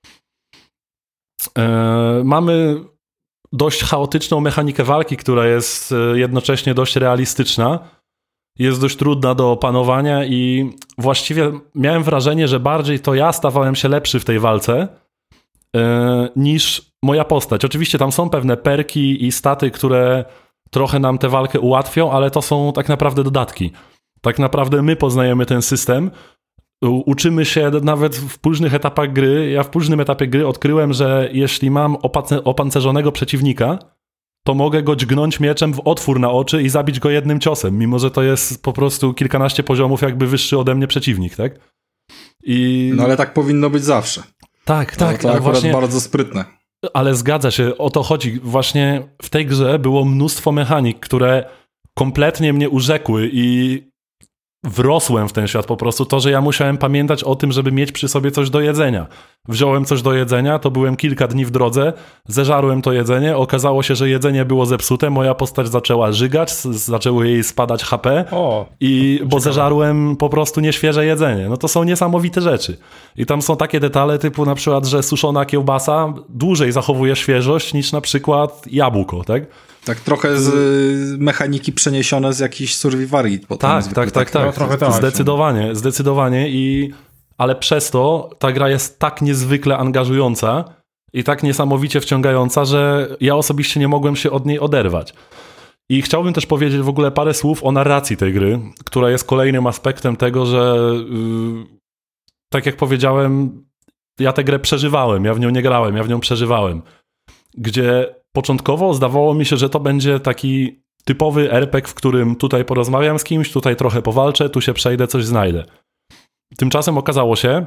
E, mamy dość chaotyczną mechanikę walki, która jest jednocześnie dość realistyczna. Jest dość trudna do opanowania i właściwie miałem wrażenie, że bardziej to ja stawałem się lepszy w tej walce yy, niż moja postać. Oczywiście tam są pewne perki i staty, które trochę nam tę walkę ułatwią, ale to są tak naprawdę dodatki. Tak naprawdę my poznajemy ten system, u- uczymy się nawet w późnych etapach gry. Ja w późnym etapie gry odkryłem, że jeśli mam opancer- opancerzonego przeciwnika, to mogę go dźgnąć mieczem w otwór na oczy i zabić go jednym ciosem, mimo że to jest po prostu kilkanaście poziomów jakby wyższy ode mnie przeciwnik, tak? I... No ale tak powinno być zawsze. Tak, tak. No, to akurat właśnie... bardzo sprytne. Ale zgadza się, o to chodzi. Właśnie w tej grze było mnóstwo mechanik, które kompletnie mnie urzekły i wrosłem w ten świat po prostu. To, że ja musiałem pamiętać o tym, żeby mieć przy sobie coś do jedzenia. Wziąłem coś do jedzenia, to byłem kilka dni w drodze, zeżarłem to jedzenie, okazało się, że jedzenie było zepsute, moja postać zaczęła żygać, zaczęło jej spadać H P, o, i bo zeżarłem po prostu nieświeże jedzenie. No to są niesamowite rzeczy. I tam są takie detale typu na przykład, że suszona kiełbasa dłużej zachowuje świeżość niż na przykład jabłko, tak? Tak trochę z mechaniki przeniesione z jakichś survivarii. Tak, tak, tak, tak, tak. No, trochę tak. Zdecydowanie, zdecydowanie. I, ale przez to ta gra jest tak niezwykle angażująca i tak niesamowicie wciągająca, że ja osobiście nie mogłem się od niej oderwać. I chciałbym też powiedzieć w ogóle parę słów o narracji tej gry, która jest kolejnym aspektem tego, że yy, tak jak powiedziałem, ja tę grę przeżywałem, ja w nią nie grałem, ja w nią przeżywałem. Gdzie początkowo zdawało mi się, że to będzie taki typowy er pe gie, w którym tutaj porozmawiam z kimś, tutaj trochę powalczę, tu się przejdę, coś znajdę. Tymczasem okazało się,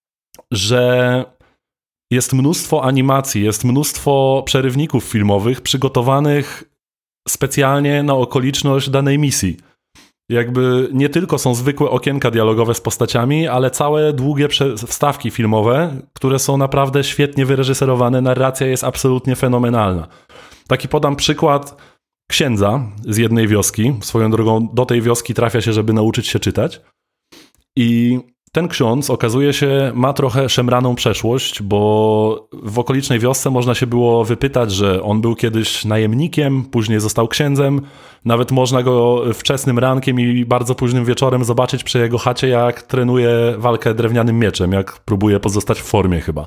że jest mnóstwo animacji, jest mnóstwo przerywników filmowych przygotowanych specjalnie na okoliczność danej misji. Jakby nie tylko są zwykłe okienka dialogowe z postaciami, ale całe długie wstawki filmowe, które są naprawdę świetnie wyreżyserowane. Narracja jest absolutnie fenomenalna. Taki podam przykład księdza z jednej wioski. Swoją drogą do tej wioski trafia się, żeby nauczyć się czytać. I ten ksiądz, okazuje się, ma trochę szemraną przeszłość, bo w okolicznej wiosce można się było wypytać, że on był kiedyś najemnikiem, później został księdzem. Nawet można go wczesnym rankiem i bardzo późnym wieczorem zobaczyć przy jego chacie, jak trenuje walkę drewnianym mieczem, jak próbuje pozostać w formie chyba.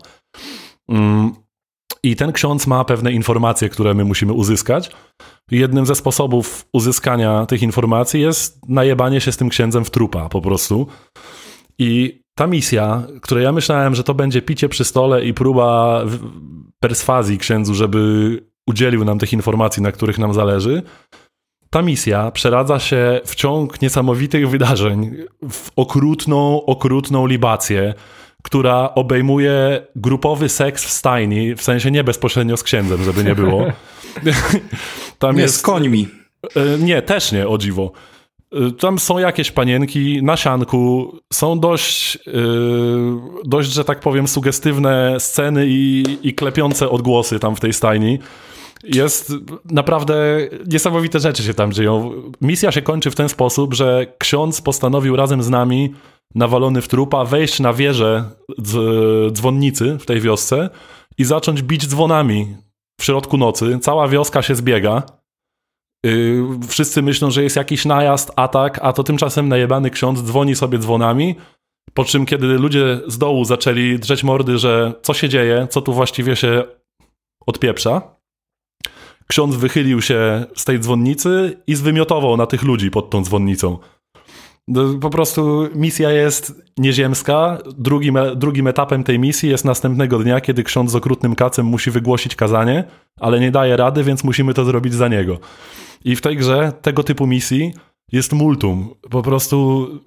I ten ksiądz ma pewne informacje, które my musimy uzyskać. Jednym ze sposobów uzyskania tych informacji jest najebanie się z tym księdzem w trupa po prostu. I ta misja, której ja myślałem, że to będzie picie przy stole i próba perswazji księdzu, żeby udzielił nam tych informacji, na których nam zależy, ta misja przeradza się w ciąg niesamowitych wydarzeń, w okrutną, okrutną libację, która obejmuje grupowy seks w stajni, w sensie nie bezpośrednio z księdzem, żeby nie było. Tam nie, jest z końmi. Nie, też nie, o dziwo. Tam są jakieś panienki na sianku, są dość, yy, dość, że tak powiem, sugestywne sceny i, i klepiące odgłosy tam w tej stajni. Jest naprawdę niesamowite rzeczy się tam dzieją. Misja się kończy w ten sposób, że ksiądz postanowił razem z nami, nawalony w trupa, wejść na wieżę dz- dzwonnicy w tej wiosce i zacząć bić dzwonami w środku nocy. Cała wioska się zbiega. Yy, wszyscy myślą, że jest jakiś najazd, atak, a to tymczasem najebany ksiądz dzwoni sobie dzwonami, po czym kiedy ludzie z dołu zaczęli drzeć mordy, że co się dzieje, co tu właściwie się odpieprza, ksiądz wychylił się z tej dzwonnicy i zwymiotował na tych ludzi pod tą dzwonnicą. Po prostu misja jest nieziemska. Drugim, drugim etapem tej misji jest następnego dnia, kiedy ksiądz z okrutnym kacem musi wygłosić kazanie, ale nie daje rady, więc musimy to zrobić za niego. I w tej grze tego typu misji jest multum. Po prostu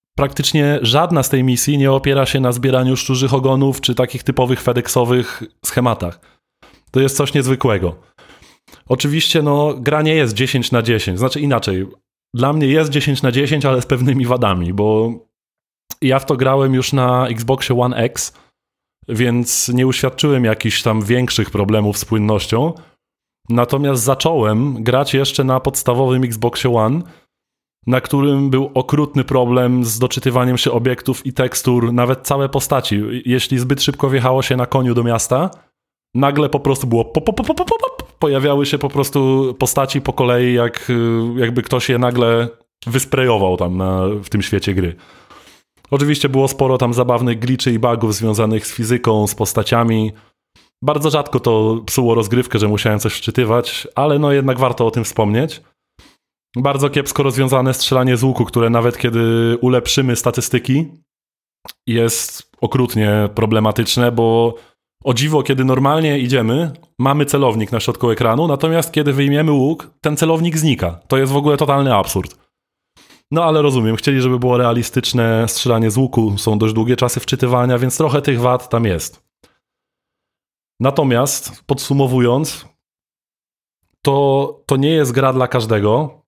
praktycznie żadna z tej misji nie opiera się na zbieraniu szczurzych ogonów czy takich typowych FedExowych schematach. To jest coś niezwykłego. Oczywiście no, gra nie jest dziesięć na dziesięć, znaczy inaczej. Dla mnie jest dziesięć na dziesięć, ale z pewnymi wadami, bo ja w to grałem już na Xboxie One X, więc nie uświadczyłem jakichś tam większych problemów z płynnością. Natomiast zacząłem grać jeszcze na podstawowym Xboxie One, na którym był okrutny problem z doczytywaniem się obiektów i tekstur, nawet całe postaci. Jeśli zbyt szybko wjechało się na koniu do miasta, nagle po prostu było pop, pop, pop, pop, pop, pojawiały się po prostu postaci po kolei, jak, jakby ktoś je nagle wysprejował tam na, w tym świecie gry. Oczywiście było sporo tam zabawnych glitchy i bugów związanych z fizyką, z postaciami. Bardzo rzadko to psuło rozgrywkę, że musiałem coś wczytywać, ale no jednak warto o tym wspomnieć. Bardzo kiepsko rozwiązane strzelanie z łuku, które nawet kiedy ulepszymy statystyki, jest okrutnie problematyczne, bo o dziwo, kiedy normalnie idziemy, mamy celownik na środku ekranu, natomiast kiedy wyjmiemy łuk, ten celownik znika. To jest w ogóle totalny absurd. No ale rozumiem, chcieli, żeby było realistyczne strzelanie z łuku, są dość długie czasy wczytywania, więc trochę tych wad tam jest. Natomiast, podsumowując, to, to nie jest gra dla każdego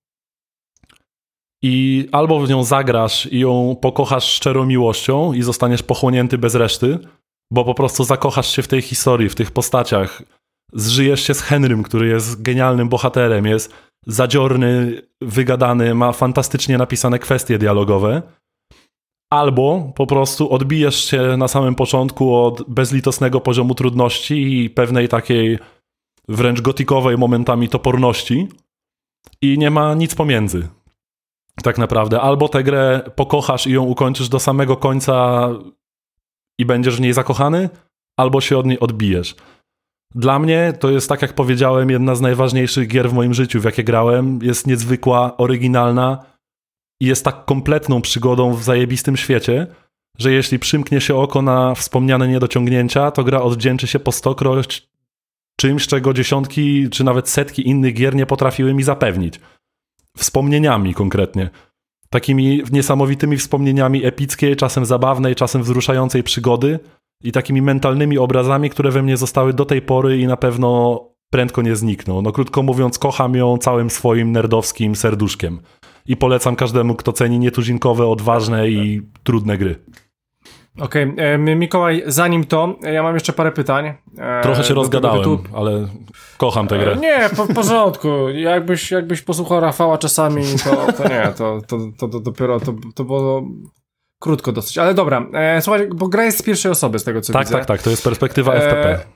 i albo w nią zagrasz i ją pokochasz szczerą miłością i zostaniesz pochłonięty bez reszty, bo po prostu zakochasz się w tej historii, w tych postaciach, zżyjesz się z Henrym, który jest genialnym bohaterem, jest zadziorny, wygadany, ma fantastycznie napisane kwestie dialogowe, albo po prostu odbijesz się na samym początku od bezlitosnego poziomu trudności i pewnej takiej wręcz gotikowej momentami toporności i nie ma nic pomiędzy. Tak naprawdę. Albo tę grę pokochasz i ją ukończysz do samego końca i będziesz w niej zakochany, albo się od niej odbijesz. Dla mnie to jest, tak jak powiedziałem, jedna z najważniejszych gier w moim życiu, w jakie grałem. Jest niezwykła, oryginalna i jest tak kompletną przygodą w zajebistym świecie, że jeśli przymknie się oko na wspomniane niedociągnięcia, to gra odwdzięczy się po stokroć czymś, czego dziesiątki czy nawet setki innych gier nie potrafiły mi zapewnić. Wspomnieniami konkretnie. Takimi niesamowitymi wspomnieniami epickiej, czasem zabawnej, czasem wzruszającej przygody i takimi mentalnymi obrazami, które we mnie zostały do tej pory i na pewno prędko nie znikną. No krótko mówiąc, kocham ją całym swoim nerdowskim serduszkiem. I polecam każdemu, kto ceni nietuzinkowe, odważne i trudne gry. Okej, okay. Mikołaj, zanim to, ja mam jeszcze parę pytań. Trochę się rozgadałem, tu... ale kocham tę grę. Nie, po, w porządku. Jakbyś, jakbyś posłuchał Rafała czasami, to, to nie, to, to, to, to dopiero, to, to było krótko dosyć. Ale dobra, e, słuchaj, bo gra jest z pierwszej osoby, z tego co tak, widzę. Tak, tak, tak, to jest perspektywa F P P. E,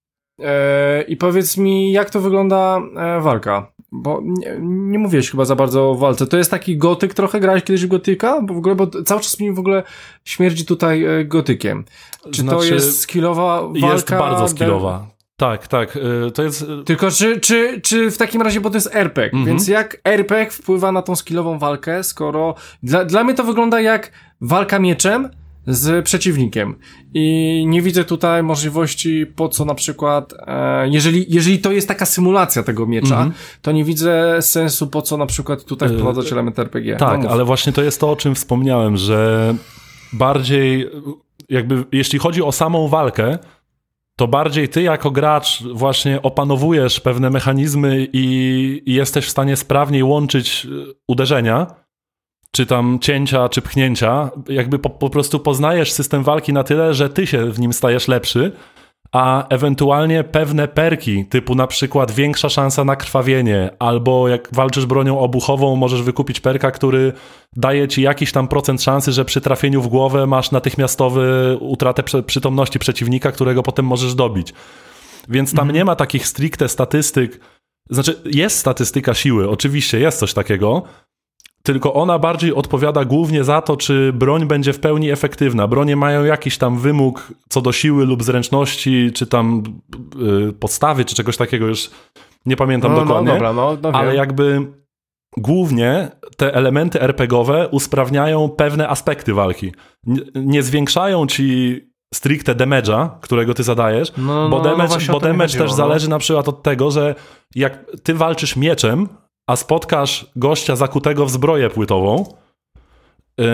e, I powiedz mi, jak to wygląda e, walka? Bo nie, nie mówiłeś chyba za bardzo o walce. To jest taki gotyk trochę? Grałeś kiedyś w gotyka? Bo w ogóle, bo cały czas mi w ogóle śmierdzi tutaj e, gotykiem. Czy znaczy, to jest skillowa walka? Jest bardzo skillowa. Tak, tak. To jest... Tylko czy, czy, czy w takim razie, bo to jest R P G, mm-hmm. więc jak R P G wpływa na tą skillową walkę, skoro... Dla, dla mnie to wygląda jak walka mieczem z przeciwnikiem. I nie widzę tutaj możliwości, po co na przykład, e, jeżeli, jeżeli to jest taka symulacja tego miecza, mm-hmm. to nie widzę sensu, po co na przykład tutaj wprowadzać element R P G. Tak, no, ale właśnie to jest to, o czym wspomniałem, że bardziej jakby, jeśli chodzi o samą walkę, to bardziej ty jako gracz właśnie opanowujesz pewne mechanizmy i, i jesteś w stanie sprawniej łączyć uderzenia, czy tam cięcia, czy pchnięcia, jakby po, po prostu poznajesz system walki na tyle, że ty się w nim stajesz lepszy, a ewentualnie pewne perki, typu na przykład większa szansa na krwawienie, albo jak walczysz bronią obuchową, możesz wykupić perka, który daje ci jakiś tam procent szansy, że przy trafieniu w głowę masz natychmiastowy utratę przytomności przeciwnika, którego potem możesz dobić. Więc tam mhm. nie ma takich stricte statystyk, znaczy jest statystyka siły, oczywiście jest coś takiego, tylko ona bardziej odpowiada głównie za to, czy broń będzie w pełni efektywna. Bronie mają jakiś tam wymóg co do siły lub zręczności, czy tam yy, podstawy, czy czegoś takiego, już nie pamiętam no, dokładnie. No, dobra, no, no ale jakby głównie te elementy er pe gie owe usprawniają pewne aspekty walki. Nie, nie zwiększają ci stricte damage'a, którego ty zadajesz, no, bo no, damage, no bo damage chodziło, też no. zależy na przykład od tego, że jak ty walczysz mieczem, a spotkasz gościa zakutego w zbroję płytową, yy,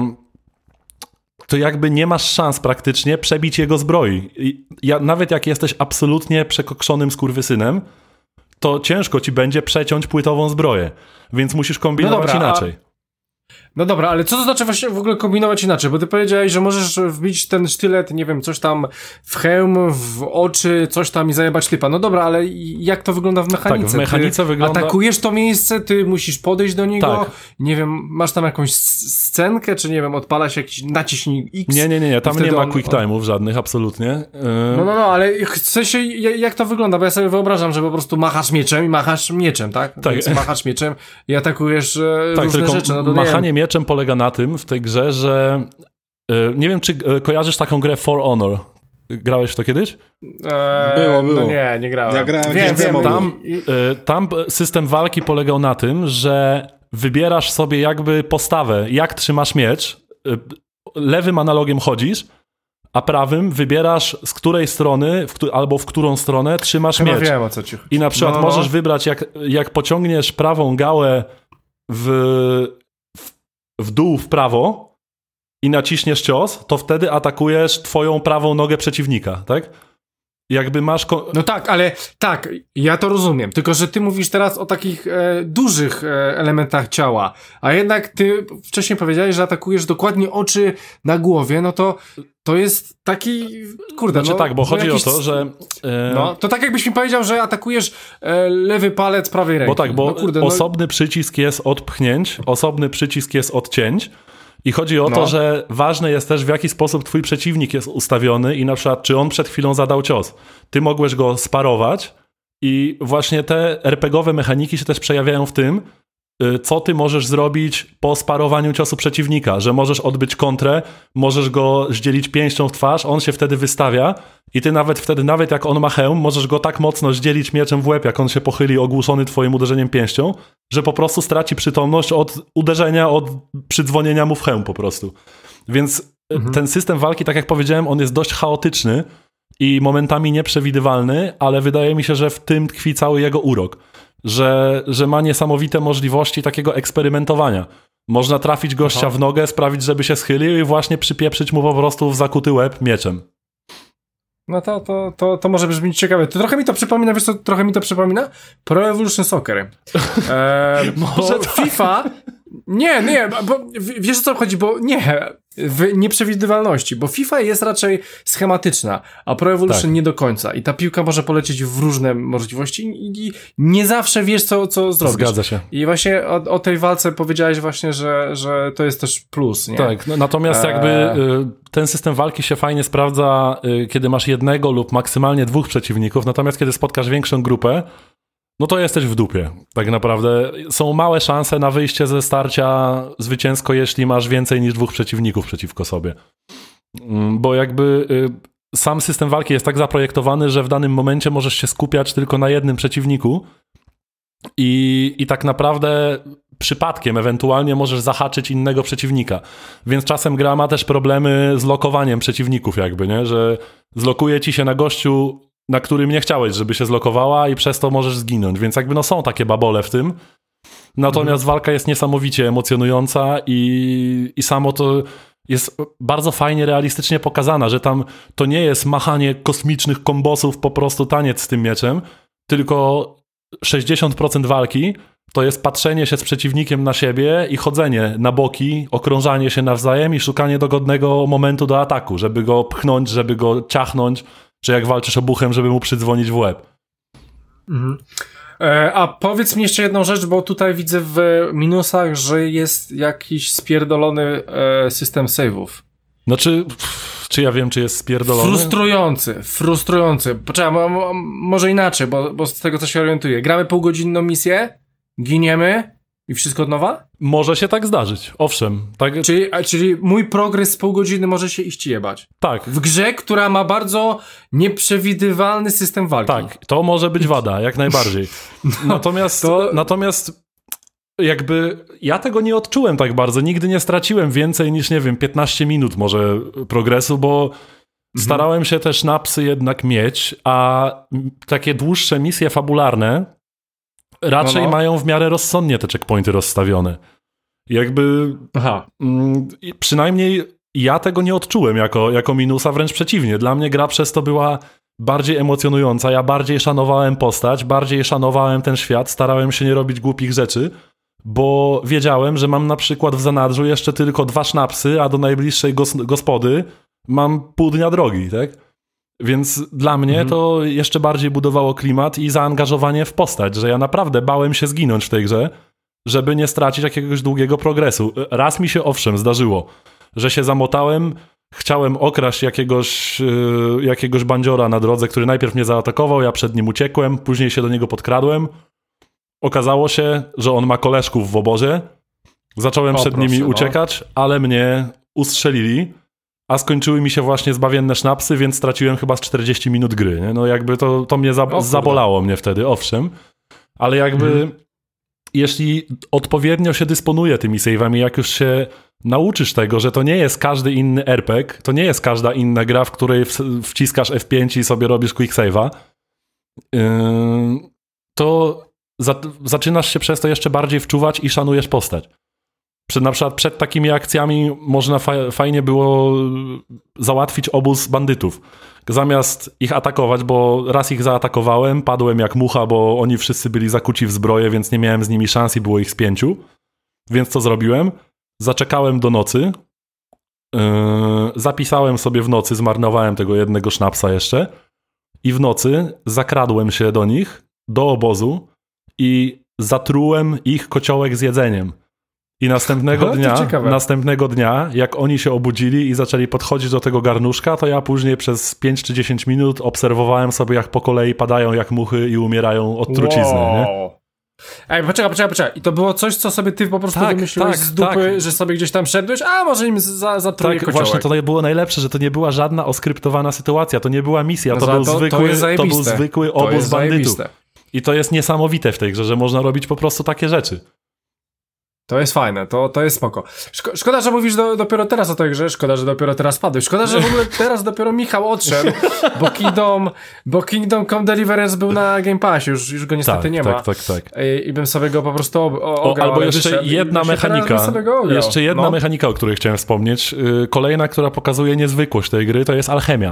to jakby nie masz szans praktycznie przebić jego zbroi. I ja, nawet jak jesteś absolutnie przekokszonym skurwysynem, to ciężko ci będzie przeciąć płytową zbroję, więc musisz kombinować no dobra, inaczej. A... No dobra, ale co to znaczy właśnie w ogóle kombinować inaczej? Bo ty powiedziałeś, że możesz wbić ten sztylet, nie wiem, coś tam w hełm, w oczy, coś tam i zajebać typa. No dobra, ale jak to wygląda w mechanice? Tak, w mechanice ty wygląda... atakujesz to miejsce, ty musisz podejść do niego, tak. Nie wiem, masz tam jakąś scenkę, czy nie wiem, odpala się jakiś naciśnij X? Nie, nie, nie, nie. tam nie ma on... quick time'ów żadnych, absolutnie. Yy... No, no, no, ale chcę się, jak to wygląda? Bo ja sobie wyobrażam, że po prostu machasz mieczem i machasz mieczem, tak? Tak. Więc machasz mieczem i atakujesz e, tak, różne tylko rzeczy. No, to machanie mieczem polega na tym w tej grze, że yy, nie wiem, czy yy, kojarzysz taką grę For Honor. Grałeś w to kiedyś? Eee, było, było. No nie, nie grałem. Ja grałem wiem, wiem, tam, yy, tam system walki polegał na tym, że wybierasz sobie jakby postawę, jak trzymasz miecz, yy, lewym analogiem chodzisz, a prawym wybierasz z której strony w, albo w którą stronę trzymasz Chyba miecz. wiem, o co ci chodzi. I na przykład no, możesz no. wybrać, jak, jak pociągniesz prawą gałę w, w, w dół w prawo i naciśniesz cios, to wtedy atakujesz twoją prawą nogę przeciwnika, tak? Jakby masz... Ko- no tak, ale tak, ja to rozumiem, tylko że ty mówisz teraz o takich e, dużych e, elementach ciała, a jednak ty wcześniej powiedziałeś, że atakujesz dokładnie oczy na głowie, no to to jest taki, kurde, Znaczy no, tak, bo chodzi jakiś... o to, że... E... No, to tak jakbyś mi powiedział, że atakujesz e, lewy palec prawej ręki. Bo tak, bo no, kurde, no... osobny przycisk jest od pchnięć, osobny przycisk jest od cięć. I chodzi o no. to, że ważne jest też, w jaki sposób twój przeciwnik jest ustawiony i na przykład, czy on przed chwilą zadał cios. Ty mogłeś go sparować i właśnie te er pe gie owe mechaniki się też przejawiają w tym, co ty możesz zrobić po sparowaniu ciosu przeciwnika, że możesz odbyć kontrę, możesz go zdzielić pięścią w twarz, on się wtedy wystawia i ty nawet wtedy, nawet jak on ma hełm, możesz go tak mocno zdzielić mieczem w łeb, jak on się pochyli ogłuszony twoim uderzeniem pięścią, że po prostu straci przytomność od uderzenia, od przydzwonienia mu w hełm po prostu. Więc mhm. ten system walki, tak jak powiedziałem, on jest dość chaotyczny i momentami nieprzewidywalny, ale wydaje mi się, że w tym tkwi cały jego urok. Że, że ma niesamowite możliwości takiego eksperymentowania. Można trafić gościa Aha. w nogę, sprawić, żeby się schylił i właśnie przypieprzyć mu po prostu w zakuty łeb mieczem. No to, to, to, to może brzmieć ciekawe. To trochę mi to przypomina, wiesz co, trochę mi to przypomina? Pro Evolution Soccer. Eee, może bo tak. FIFA... Nie, nie, bo wiesz o co chodzi, bo nie, w nieprzewidywalności, bo FIFA jest raczej schematyczna, a Pro Evolution tak. nie do końca i ta piłka może polecieć w różne możliwości i, i nie zawsze wiesz co, co zrobić. Zgadza się. I właśnie o, o tej walce powiedziałeś właśnie, że, że to jest też plus, nie? Tak, no, natomiast jakby eee... ten system walki się fajnie sprawdza, kiedy masz jednego lub maksymalnie dwóch przeciwników, natomiast kiedy spotkasz większą grupę, no to jesteś w dupie, tak naprawdę. Są małe szanse na wyjście ze starcia zwycięsko, jeśli masz więcej niż dwóch przeciwników przeciwko sobie. Bo jakby sam system walki jest tak zaprojektowany, że w danym momencie możesz się skupiać tylko na jednym przeciwniku i, i tak naprawdę przypadkiem ewentualnie możesz zahaczyć innego przeciwnika. Więc czasem gra ma też problemy z lokowaniem przeciwników jakby, nie? Że zlokuje ci się na gościu, na którym nie chciałeś, żeby się zlokowała i przez to możesz zginąć. Więc jakby no są takie babole w tym. Natomiast mhm. walka jest niesamowicie emocjonująca i, i samo to jest bardzo fajnie, realistycznie pokazana, że tam to nie jest machanie kosmicznych kombosów, po prostu taniec z tym mieczem, tylko sześćdziesiąt procent walki to jest patrzenie się z przeciwnikiem na siebie i chodzenie na boki, okrążanie się nawzajem i szukanie dogodnego momentu do ataku, żeby go pchnąć, żeby go ciachnąć, czy jak walczysz obuchem, żeby mu przydzwonić w łeb. Mhm. E, a powiedz mi jeszcze jedną rzecz, bo tutaj widzę w minusach, że jest jakiś spierdolony e, system save'ów. Znaczy, czy ja wiem, czy jest spierdolony? Frustrujący, frustrujący. Poczekaj, mo, mo, może inaczej, bo, bo z tego co się orientuję. Gramy półgodzinną misję, giniemy i wszystko od nowa? Może się tak zdarzyć, owszem. Tak... Czyli, a, czyli mój progres z pół godziny może się iść jebać. Tak. W grze, która ma bardzo nieprzewidywalny system walki. Tak, to może być wada, jak najbardziej. No, natomiast, to... natomiast jakby ja tego nie odczułem tak bardzo. Nigdy nie straciłem więcej niż, nie wiem, piętnaście minut może progresu, bo mhm. starałem się też na psy jednak mieć, a takie dłuższe misje fabularne raczej no no. mają w miarę rozsądnie te checkpointy rozstawione. Jakby Aha. Mm, przynajmniej ja tego nie odczułem jako, jako minusa, wręcz przeciwnie. Dla mnie gra przez to była bardziej emocjonująca, ja bardziej szanowałem postać, bardziej szanowałem ten świat, starałem się nie robić głupich rzeczy, bo wiedziałem, że mam na przykład w zanadrzu jeszcze tylko dwa sznapsy, a do najbliższej gos- gospody mam pół dnia drogi, tak? Więc dla mnie mhm. to jeszcze bardziej budowało klimat i zaangażowanie w postać, że ja naprawdę bałem się zginąć w tej grze, żeby nie stracić jakiegoś długiego progresu. Raz mi się owszem zdarzyło, że się zamotałem, chciałem okraść jakiegoś, yy, jakiegoś bandziora na drodze, który najpierw mnie zaatakował, ja przed nim uciekłem, później się do niego podkradłem. Okazało się, że on ma koleżków w obozie. Zacząłem o, przed proszę, nimi no. uciekać, ale mnie ustrzelili, a skończyły mi się właśnie zbawienne sznapsy, więc straciłem chyba z czterdzieści minut gry. Nie? No jakby to, to mnie za, o, zabolało mnie wtedy, owszem. Ale jakby mhm. jeśli odpowiednio się dysponuje tymi save'ami, jak już się nauczysz tego, że to nie jest każdy inny er pe gie, to nie jest każda inna gra, w której w, wciskasz F pięć i sobie robisz quick save'a, yy, to za, zaczynasz się przez to jeszcze bardziej wczuwać i szanujesz postać. Przed, na przykład przed takimi akcjami można fa- fajnie było załatwić obóz bandytów. Zamiast ich atakować, bo raz ich zaatakowałem, padłem jak mucha, bo oni wszyscy byli zakuci w zbroję, więc nie miałem z nimi szans i było ich z pięciu. Więc co zrobiłem? Zaczekałem do nocy, yy, zapisałem sobie w nocy, zmarnowałem tego jednego sznapsa jeszcze i w nocy zakradłem się do nich, do obozu i zatrułem ich kociołek z jedzeniem. I następnego no, dnia, następnego dnia, jak oni się obudzili i zaczęli podchodzić do tego garnuszka, to ja później przez pięć czy dziesięć minut obserwowałem sobie, jak po kolei padają jak muchy i umierają od trucizny, wow. nie? Ej, poczekaj, poczekaj, poczekaj. I to było coś, co sobie ty po prostu tak, wymyśliłeś tak, z dupy, tak. że sobie gdzieś tam szedłeś, a może im za, zatruje tak, kociołek. Właśnie to było najlepsze, że to nie była żadna oskryptowana sytuacja, to nie była misja, to, no był, to, zwykły, to, to był zwykły obóz bandytów. I to jest niesamowite w tej grze, że można robić po prostu takie rzeczy. To jest fajne, to, to jest spoko. Szko- szkoda, że mówisz do, dopiero teraz o tej grze, szkoda, że dopiero teraz padłeś. Szkoda, że w ogóle teraz dopiero Michał odszedł, bo Kingdom, bo Kingdom Come Deliverance był na Game Passie, już, już go niestety tak, nie tak, ma. Tak, tak, tak. I, I bym sobie go po prostu ograł. O, albo jeszcze jedna mechanika, jeszcze jedna no. mechanika, o której chciałem wspomnieć. Kolejna, która pokazuje niezwykłość tej gry, to jest alchemia.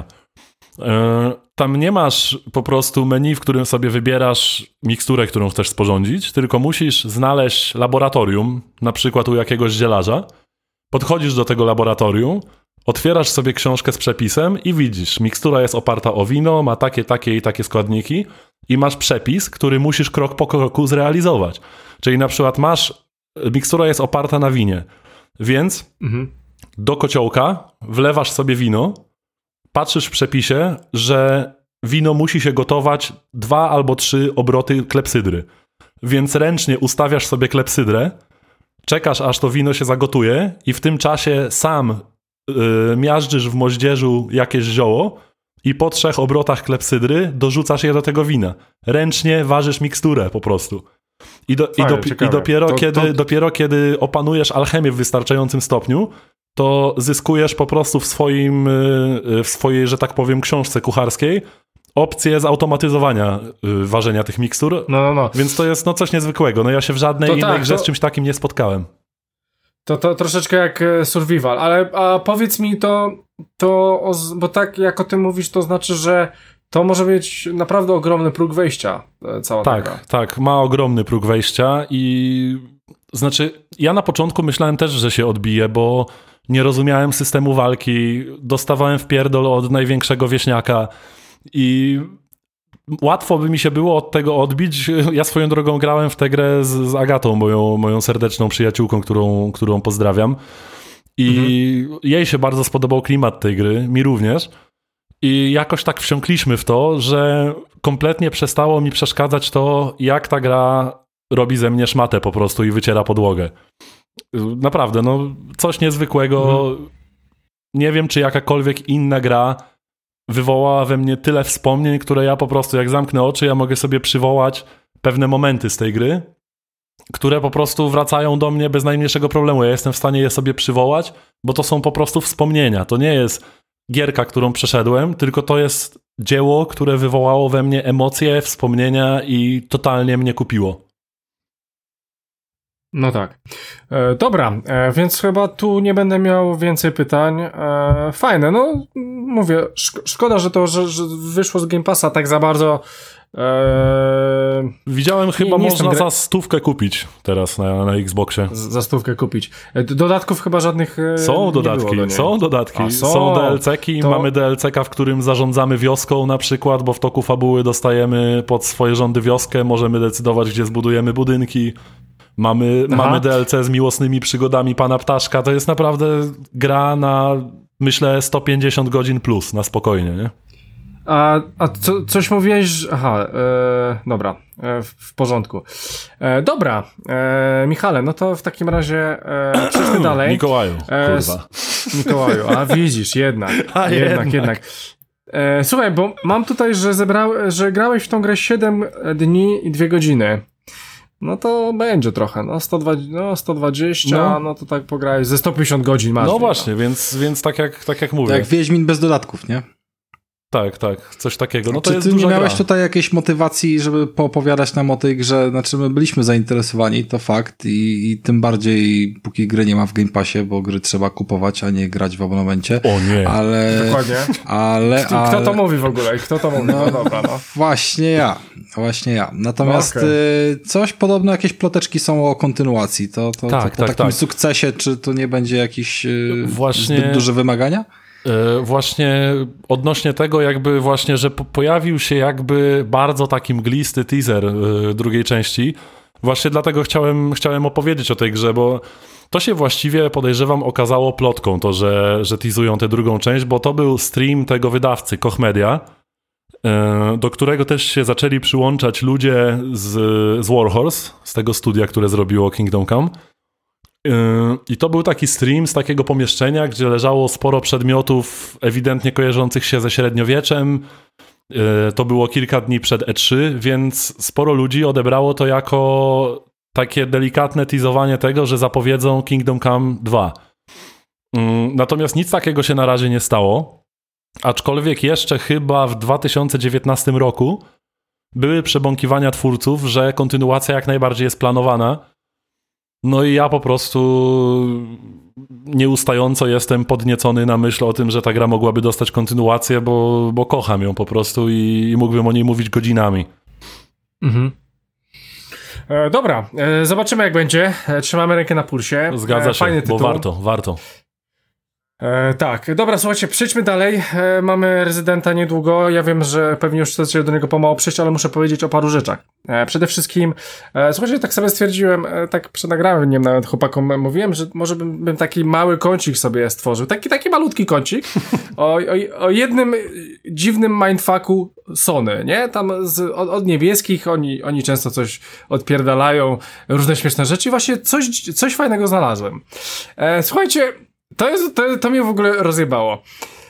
Tam nie masz po prostu menu, w którym sobie wybierasz miksturę, którą chcesz sporządzić, tylko musisz znaleźć laboratorium, na przykład u jakiegoś zielarza, podchodzisz do tego laboratorium, otwierasz sobie książkę z przepisem i widzisz, mikstura jest oparta o wino, ma takie, takie i takie składniki i masz przepis, który musisz krok po kroku zrealizować. Czyli na przykład masz, mikstura jest oparta na winie, więc mhm. do kociołka wlewasz sobie wino, patrzysz w przepisie, że wino musi się gotować dwa albo trzy obroty klepsydry. Więc ręcznie ustawiasz sobie klepsydrę, czekasz aż to wino się zagotuje i w tym czasie sam yy, miażdżysz w moździerzu jakieś zioło i po trzech obrotach klepsydry dorzucasz je do tego wina. Ręcznie ważysz miksturę po prostu. I, do, Fajne, i, do, i dopiero, to, kiedy, to... dopiero kiedy opanujesz alchemię w wystarczającym stopniu, to zyskujesz po prostu w swoim, w swojej, że tak powiem, książce kucharskiej opcję zautomatyzowania ważenia tych mikstur. No, no, no. Więc to jest no, coś niezwykłego. No ja się w żadnej to innej tak, grze to... z czymś takim nie spotkałem. To, to troszeczkę jak survival, ale a powiedz mi to, to, bo tak jak o tym mówisz, to znaczy, że to może mieć naprawdę ogromny próg wejścia, cała tak, ta gra. Tak, ma ogromny próg wejścia i znaczy ja na początku myślałem też, że się odbije, bo nie rozumiałem systemu walki, dostawałem w pierdol od największego wieśniaka i łatwo by mi się było od tego odbić. Ja swoją drogą grałem w tę grę z, z Agatą, moją, moją serdeczną przyjaciółką, którą, którą pozdrawiam. I mhm. jej się bardzo spodobał klimat tej gry, mi również. I jakoś tak wsiąkliśmy w to, że kompletnie przestało mi przeszkadzać to, jak ta gra robi ze mnie szmatę po prostu i wyciera podłogę. Naprawdę, no coś niezwykłego. Mhm. Nie wiem, czy jakakolwiek inna gra wywołała we mnie tyle wspomnień, które ja po prostu jak zamknę oczy, ja mogę sobie przywołać pewne momenty z tej gry, które po prostu wracają do mnie bez najmniejszego problemu. Ja jestem w stanie je sobie przywołać, bo to są po prostu wspomnienia. To nie jest gierka, którą przeszedłem, tylko to jest dzieło, które wywołało we mnie emocje, wspomnienia i totalnie mnie kupiło. No tak. E, dobra, e, więc chyba tu nie będę miał więcej pytań. E, fajne, no mówię, szk- szkoda, że to że, że wyszło z Game Passa tak za bardzo. E, Widziałem, chyba nie, nie można gra- za stówkę kupić teraz na, na Xboxie. z- za stówkę kupić. E, dodatków chyba żadnych e, Są nie dodatki, było do niej. są dodatki, A, są. są D L C-ki, To- mamy D L C-ka, w którym zarządzamy wioską na przykład, bo w toku fabuły dostajemy pod swoje rządy wioskę, możemy decydować, gdzie zbudujemy budynki. Mamy, mamy D L C z miłosnymi przygodami Pana Ptaszka, to jest naprawdę gra na, myślę, sto pięćdziesiąt godzin plus, na spokojnie, nie? A, a co, coś mówiłeś, że... Aha, e, dobra, e, w, w porządku. E, dobra, e, Michale, no to w takim razie e, przejdźmy dalej. Mikołaju, E, kurwa. s- Mikołaju, a widzisz, jednak, A, jednak, jednak. jednak. E, słuchaj, bo mam tutaj, że, zebrał, że grałeś w tą grę siedem dni i dwie godziny. No to będzie trochę, no sto dwadzieścia, no sto dwadzieścia, no, No. no to tak pograłeś, ze sto pięćdziesiąt godzin masz. No nie? właśnie, więc, więc tak, jak, tak jak mówię. Jak Wiedźmin bez dodatków, nie? Tak, tak, coś takiego. No to Czy jest ty nie duża miałeś gra. tutaj jakiejś motywacji, żeby poopowiadać nam o tej grze? Znaczy, my byliśmy zainteresowani, to fakt, i, i tym bardziej, póki gry nie ma w Game Passie, bo gry trzeba kupować, a nie grać w abonamencie. O nie. Ale... Dokładnie. Ale, Kto, ale... kto to mówi w ogóle? Kto to mówi? No, no dobra, no. Właśnie ja, właśnie ja. Natomiast Okej. y, coś podobno, jakieś ploteczki są o kontynuacji. To, to, Tak, to po tak, takim tak. sukcesie, czy to nie będzie jakiś y, Właśnie- zbyt duże wymagania? E, Właśnie odnośnie tego jakby właśnie, że po- pojawił się jakby bardzo taki mglisty teaser e, drugiej części. Właśnie dlatego chciałem, chciałem opowiedzieć o tej grze, bo to się właściwie, podejrzewam, okazało plotką, to, że, że teasują tę drugą część, bo to był stream tego wydawcy, Koch Media, e, do którego też się zaczęli przyłączać ludzie z, z Warhorse, z tego studia, które zrobiło Kingdom Come. I to był taki stream z takiego pomieszczenia, gdzie leżało sporo przedmiotów ewidentnie kojarzących się ze średniowieczem. To było kilka dni przed E trzy, więc sporo ludzi odebrało to jako takie delikatne teasowanie tego, że zapowiedzą Kingdom Come dwa. Natomiast nic takiego się na razie nie stało. Aczkolwiek jeszcze chyba w dwa tysiące dziewiętnastym roku były przebąkiwania twórców, że kontynuacja jak najbardziej jest planowana. No i ja po prostu nieustająco jestem podniecony na myśl o tym, że ta gra mogłaby dostać kontynuację, bo, bo kocham ją po prostu i, i mógłbym o niej mówić godzinami. Mhm. E, dobra, e, zobaczymy jak będzie. E, trzymamy rękę na pulsie. Zgadza e, się, fajny bo tytuł. warto, warto. E, tak, dobra, słuchajcie, przejdźmy dalej. E, mamy Rezydenta niedługo. Ja wiem, że pewnie już chcecie do niego pomału przejść, ale muszę powiedzieć o paru rzeczach. E, przede wszystkim, e, słuchajcie, tak sobie stwierdziłem, e, tak przed nagraniem nawet chłopakom mówiłem, że może bym, bym taki mały kącik sobie stworzył. Taki, taki malutki kącik o, o, o jednym dziwnym mindfucku Sony, nie? Tam z, od, od niebieskich oni, oni często coś odpierdalają, różne śmieszne rzeczy i właśnie coś, coś fajnego znalazłem. E, słuchajcie, To, jest, to, to mnie w ogóle rozjebało.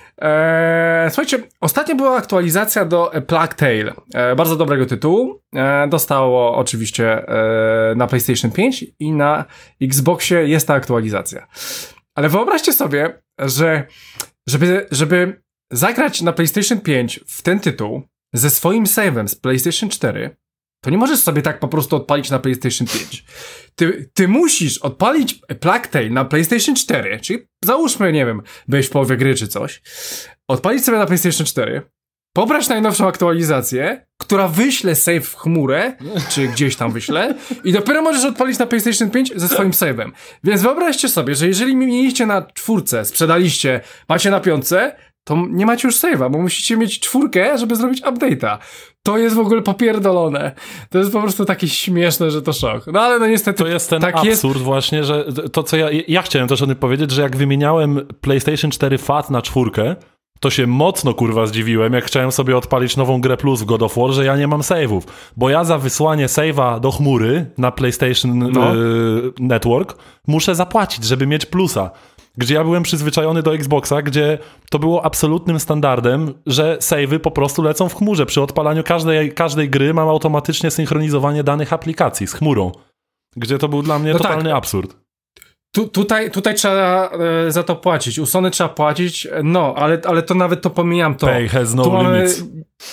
Eee, słuchajcie, ostatnio była aktualizacja do Plague Tale. Eee, bardzo dobrego tytułu. Eee, dostało oczywiście eee, na PlayStation pięć i na Xboxie jest ta aktualizacja. Ale wyobraźcie sobie, że żeby, żeby zagrać na PlayStation pięć w ten tytuł ze swoim save'em z PlayStation cztery, to nie możesz sobie tak po prostu odpalić na PlayStation pięć. Ty, ty musisz odpalić Plague Tale na PlayStation cztery, czyli załóżmy, nie wiem, byłeś w połowie gry czy coś, odpalić sobie na PlayStation cztery, pobrać najnowszą aktualizację, która wyśle save w chmurę, czy gdzieś tam wyśle, i dopiero możesz odpalić na PlayStation pięć ze swoim save'em. Więc wyobraźcie sobie, że jeżeli mieliście na czwórce, sprzedaliście, macie na piątce, to nie macie już save'a, bo musicie mieć czwórkę, żeby zrobić update'a. To jest w ogóle popierdolone. To jest po prostu takie śmieszne, że to szok. No ale no niestety... To jest ten tak absurd jest. właśnie, że to co ja... Ja chciałem też o tym powiedzieć, że jak wymieniałem PlayStation cztery F A T na czwórkę, to się mocno kurwa zdziwiłem, jak chciałem sobie odpalić nową grę plus w God of War, że ja nie mam save'ów. Bo ja za wysłanie save'a do chmury na PlayStation No. y, Network muszę zapłacić, żeby mieć plusa. Gdzie ja byłem przyzwyczajony do Xboxa, gdzie to było absolutnym standardem, że save'y po prostu lecą w chmurze. Przy odpalaniu każdej, każdej gry mam automatycznie synchronizowanie danych aplikacji z chmurą. Gdzie to był dla mnie No totalny tak. absurd. Tu, tutaj, tutaj trzeba e, za to płacić. U Sony trzeba płacić, no, ale, ale to nawet to pomijam to. Pay has no tu mamy, limits.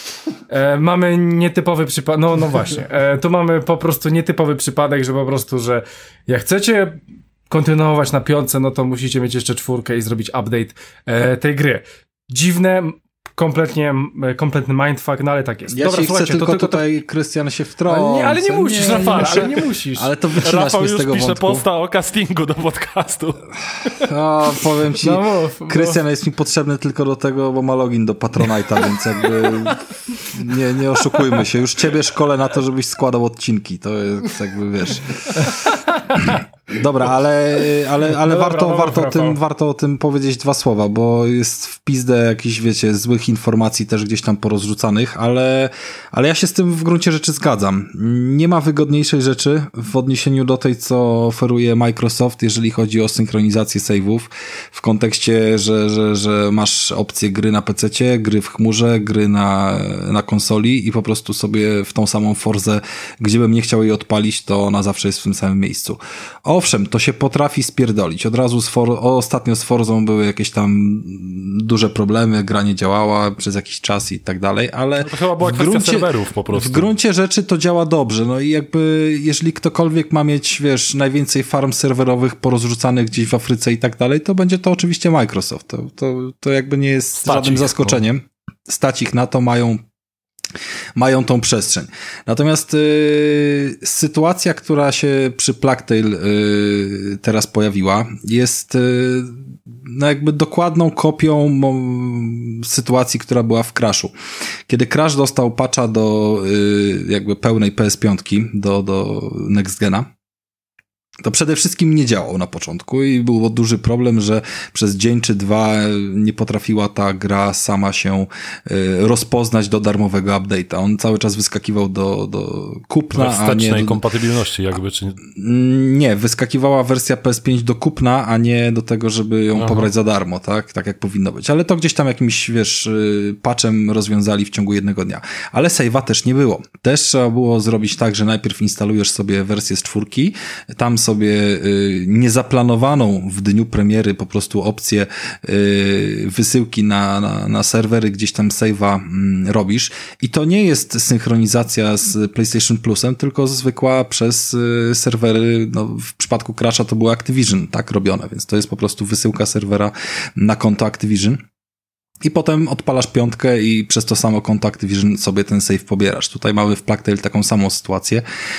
E, mamy nietypowy przypadek, no, no właśnie, e, tu mamy po prostu nietypowy przypadek, że po prostu, że jak chcecie kontynuować na piątce, no to musicie mieć jeszcze czwórkę i zrobić update e, tej gry. Dziwne, kompletnie, kompletny mindfuck, no ale tak jest. Ja Dobra, ci chcę tylko to, to, tutaj, to... Krystian, się wtrącę. Ale nie, ale nie musisz, nie, Rafale, nie muszę, ale nie musisz. Ale to wytrzymasz Rafał mnie z już tego pisze wątku. posta o castingu do podcastu. O, powiem ci, no mów, Krystian jest mi potrzebny tylko do tego, bo ma login do Patronite'a, więc jakby nie, nie oszukujmy się. Już ciebie szkolę na to, żebyś składał odcinki. To jest jakby, wiesz... Dobra, ale, ale, ale no warto, dobra, warto, dobra, o tym, warto o tym powiedzieć dwa słowa, bo jest w pizdę jakichś, wiecie, złych informacji też gdzieś tam porozrzucanych, ale, ale ja się z tym w gruncie rzeczy zgadzam. Nie ma wygodniejszej rzeczy w odniesieniu do tej, co oferuje Microsoft, jeżeli chodzi o synchronizację save'ów, w kontekście, że, że, że masz opcję gry na pececie, gry w chmurze, gry na, na konsoli i po prostu sobie w tą samą Forzę, gdzie bym nie chciał jej odpalić, to ona zawsze jest w tym samym miejscu. Owszem, to się potrafi spierdolić. Od razu z For- ostatnio z Forzą były jakieś tam duże problemy, gra nie działała przez jakiś czas i tak dalej, ale no to chyba była w kwestia gruncie, serwerów po prostu. W gruncie rzeczy to działa dobrze. No i jakby jeżeli ktokolwiek ma mieć, wiesz, najwięcej farm serwerowych porozrzucanych gdzieś w Afryce i tak dalej, to będzie to oczywiście Microsoft. To, to, to jakby nie jest Stać żadnym ich, zaskoczeniem. No. Stać ich na to, mają mają tą przestrzeń. Natomiast y, sytuacja, która się przy Plague y, teraz pojawiła, jest y, no jakby dokładną kopią mo, sytuacji, która była w Crashu. Kiedy Crash dostał patcha do y, jakby pełnej P S pięć, do, do Next Gena, to przede wszystkim nie działał na początku i był duży problem, że przez dzień czy dwa nie potrafiła ta gra sama się y, rozpoznać do darmowego update'a. On cały czas wyskakiwał do, do kupna, we a nie do... kompatybilności jakby, czy... Nie, wyskakiwała wersja P S pięć do kupna, a nie do tego, żeby ją Aha. pobrać za darmo, tak? Tak jak powinno być. Ale to gdzieś tam jakimś, wiesz, patchem rozwiązali w ciągu jednego dnia. Ale save'a też nie było. Też trzeba było zrobić tak, że najpierw instalujesz sobie wersję z czwórki, tam sobie y, niezaplanowaną w dniu premiery po prostu opcję y, wysyłki na, na, na serwery, gdzieś tam save'a y, robisz i to nie jest synchronizacja z PlayStation Plusem, tylko zwykła przez y, serwery, no w przypadku Crasha to było Activision tak robione, więc to jest po prostu wysyłka serwera na konto Activision. I potem odpalasz piątkę i przez to samo konto Activision sobie ten save pobierasz. Tutaj mamy w Plague Tale taką samą sytuację.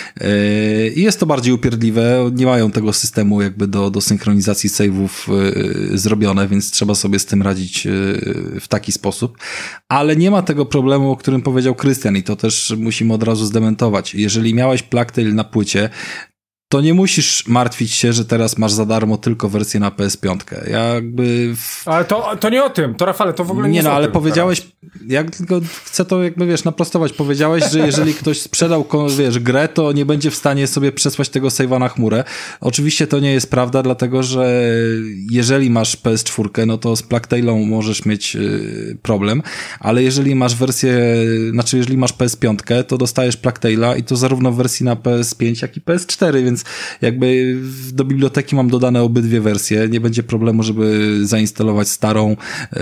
Yy, I jest to bardziej upierdliwe. Nie mają tego systemu jakby do, do synchronizacji save'ów yy, zrobione, więc trzeba sobie z tym radzić yy, w taki sposób. Ale nie ma tego problemu, o którym powiedział Krystian i to też musimy od razu zdementować. Jeżeli miałeś Plague Tale na płycie, to nie musisz martwić się, że teraz masz za darmo tylko wersję na P S pięć. Ja jakby... W... Ale to, to nie o tym, to Rafale, to w ogóle nie, nie jest no, o ale tym powiedziałeś, teraz. Ja tylko chcę to jakby, wiesz, naprostować. Powiedziałeś, że jeżeli ktoś sprzedał, wiesz, grę, to nie będzie w stanie sobie przesłać tego save'a na chmurę. Oczywiście to nie jest prawda, dlatego, że jeżeli masz P S cztery, no to z Plague Tale'ą możesz mieć yy, problem, ale jeżeli masz wersję, znaczy jeżeli masz P S pięć, to dostajesz Plague Tale'a i to zarówno w wersji na P S pięć, jak i P S cztery, więc jakby do biblioteki mam dodane obydwie wersje. Nie będzie problemu, żeby zainstalować starą,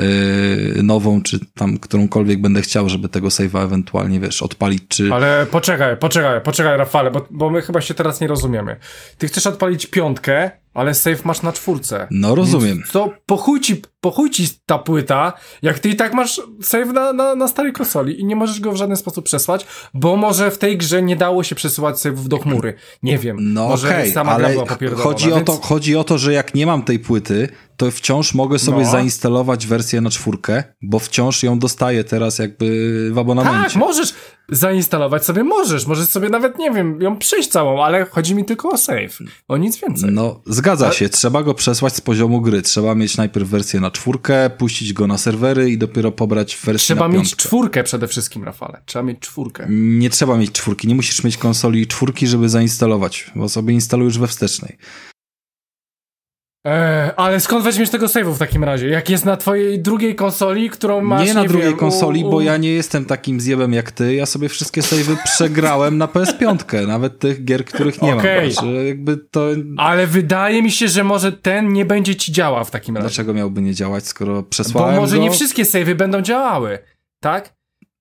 yy, nową, czy tam którąkolwiek będę chciał, żeby tego save'a ewentualnie, wiesz, odpalić, czy... Ale poczekaj, poczekaj, poczekaj, Rafale, bo, bo my chyba się teraz nie rozumiemy. Ty chcesz odpalić piątkę, ale save masz na czwórce. No rozumiem. Więc to po chuj ci, po chuj ci ta płyta, jak ty i tak masz save na, na, na starej konsoli i nie możesz go w żaden sposób przesłać, bo może w tej grze nie dało się przesyłać save'ów do chmury. Nie wiem. No może okej, sama ale gra była popierdolona, chodzi o więc... to, chodzi o to, że jak nie mam tej płyty, to wciąż mogę sobie no. zainstalować wersję na czwórkę, bo wciąż ją dostaję teraz jakby w abonamencie. Tak, możesz zainstalować sobie, możesz, możesz sobie nawet, nie wiem, ją przejść całą, ale chodzi mi tylko o save, o nic więcej. No, zgadza ale... się, trzeba go przesłać z poziomu gry, trzeba mieć najpierw wersję na czwórkę, puścić go na serwery i dopiero pobrać wersję trzeba na piątkę. Trzeba mieć czwórkę przede wszystkim, Rafale, trzeba mieć czwórkę. Nie trzeba mieć czwórki, nie musisz mieć konsoli czwórki, żeby zainstalować, bo sobie instalujesz we wstecznej. Eee, ale skąd weźmiesz tego save'u w takim razie? Jak jest na twojej drugiej konsoli, którą masz, Nie na nie drugiej wiem, konsoli, u, u... bo ja nie jestem takim zjebem jak ty. Ja sobie wszystkie save'y przegrałem na P S pięć, nawet tych gier, których nie okay. mam. Znaczy, jakby to... Ale wydaje mi się, że może ten nie będzie ci działał w takim razie. Dlaczego miałby nie działać, skoro przesłałem Bo może go? nie wszystkie save'y będą działały, tak?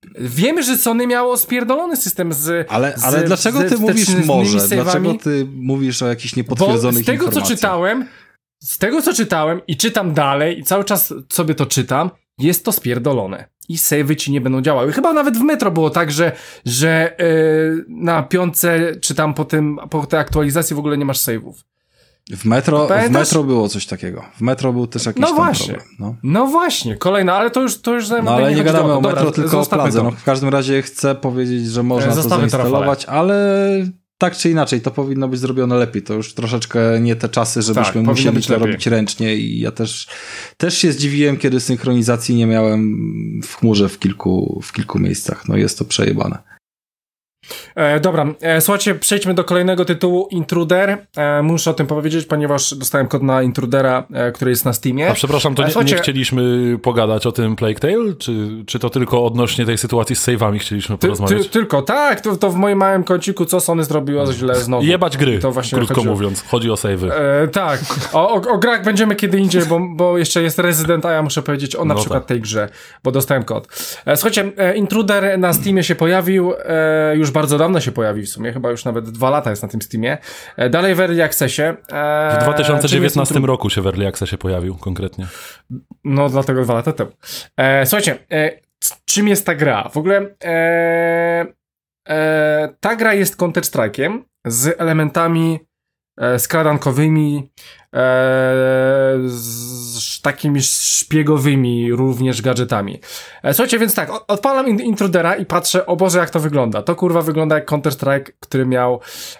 Wiemy, że Sony miało spierdolony system z Ale, z, ale dlaczego z, ty z mówisz może? save'ami? Dlaczego ty mówisz o jakichś niepotwierdzonych Bo z tego, informacjach? co czytałem, z tego, co czytałem i czytam dalej i cały czas sobie to czytam, jest to spierdolone. I save'y ci nie będą działały. Chyba nawet w Metro było tak, że, że yy, na piątce, czy tam po tym, po tej aktualizacji w ogóle nie masz save'ów. W Metro, w Pamiętasz? Metro było coś takiego. W Metro był też jakiś No tam właśnie. problem. No. No właśnie, kolejna, ale to już to już No ale nie, nie gadamy o Metro, Dobra, tylko o Pladze. No, w każdym razie chcę powiedzieć, że można to zainstalować, ale tak czy inaczej, to powinno być zrobione lepiej. To już troszeczkę nie te czasy, żebyśmy tak, musieli to lepiej. robić ręcznie i ja też, też się zdziwiłem, kiedy synchronizacji nie miałem w chmurze w kilku, w kilku miejscach. No jest to przejebane. E, dobra, e, słuchajcie, przejdźmy do kolejnego tytułu, Intruder. E, muszę o tym powiedzieć, ponieważ dostałem kod na Intrudera, e, który jest na Steamie. A przepraszam, to e, nie, nie chcieliśmy pogadać o tym Plague Tale? Czy, czy to tylko odnośnie tej sytuacji z save'ami chcieliśmy porozmawiać? Ty, ty, tylko, tak, to, to w moim małym kąciku, co Sony zrobiło źle znowu. Jebać gry, to właśnie krótko chodzi o... mówiąc. Chodzi o save'y. E, tak, o, o, o grach będziemy kiedy indziej, bo, bo jeszcze jest Resident, a ja muszę powiedzieć o na no przykład tak. tej grze, bo dostałem kod. E, słuchajcie, e, Intruder na Steamie się pojawił, e, już bardzo dawno się pojawił w sumie, chyba już nawet dwa lata jest na tym Steamie. E, dalej w Early Accessie. E, w dwa tysiące dziewiętnastym roku się w Early Accessie pojawił konkretnie. No dlatego dwa lata temu. E, słuchajcie, e, czym jest ta gra? W ogóle e, e, ta gra jest Counter-Strike'iem z elementami e, skradankowymi, e, z takimi szpiegowymi również gadżetami. E, słuchajcie, więc tak, odpalam Intrudera i patrzę, o Boże, jak to wygląda. To kurwa wygląda jak Counter-Strike, który miał,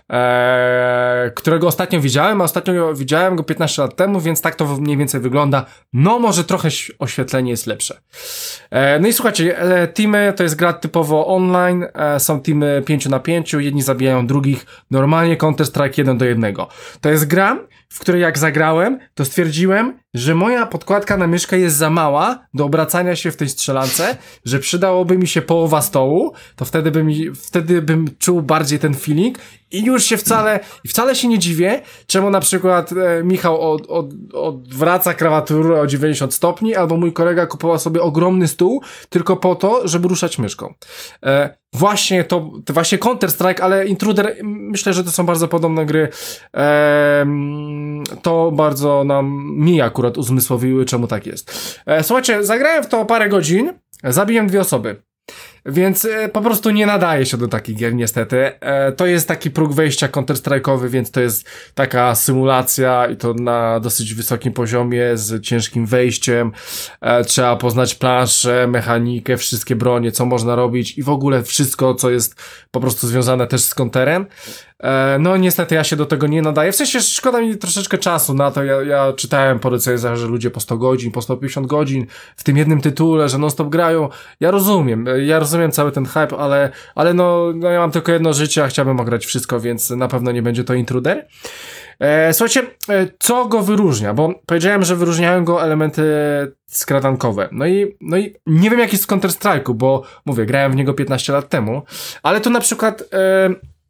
e, którego ostatnio widziałem, a ostatnio widziałem go piętnaście lat temu, więc tak to mniej więcej wygląda. No, może trochę oświetlenie jest lepsze. E, no i słuchajcie, e, teamy to jest gra typowo online, e, są teamy pięciu na pięciu, jedni zabijają drugich, normalnie Counter-Strike jeden do jednego. To jest gra, w której jak zagrałem, to stwierdziłem, że moja podkładka na myszkę jest za mała do obracania się w tej strzelance, że przydałoby mi się połowa stołu, to wtedy bym, wtedy bym czuł bardziej ten feeling i już się wcale, wcale się nie dziwię, czemu na przykład e, Michał od, od, odwraca klawiaturę o dziewięćdziesiąt stopni, albo mój kolega kupował sobie ogromny stół tylko po to, żeby ruszać myszką. E, właśnie to, to właśnie Counter-Strike, ale Intruder, myślę, że to są bardzo podobne gry. E, to bardzo nam mi akurat uzmysłowiły, czemu tak jest. E, słuchajcie, zagrałem w to parę godzin, zabiłem dwie osoby. Więc e, po prostu nie nadaje się do takich gier niestety. E, to jest taki próg wejścia counter-strike'owy, więc to jest taka symulacja i to na dosyć wysokim poziomie z ciężkim wejściem. E, trzeba poznać planszę, mechanikę, wszystkie bronie, co można robić i w ogóle wszystko, co jest po prostu związane też z counterem. E, no niestety ja się do tego nie nadaję. W sensie szkoda mi troszeczkę czasu na to. Ja, ja czytałem po recenzjach, że ludzie po sto godzin, po sto pięćdziesiąt godzin w tym jednym tytule, że non-stop grają. Ja rozumiem, ja rozumiem cały ten hype, ale, ale no, no ja mam tylko jedno życie, a chciałbym ograć wszystko, więc na pewno nie będzie to Intruder. E, słuchajcie, e, co go wyróżnia? Bo powiedziałem, że wyróżniają go elementy skradankowe. No i, no i nie wiem jak jest w Counter-Strike'u, bo mówię, grałem w niego piętnaście lat temu, ale tu na przykład e,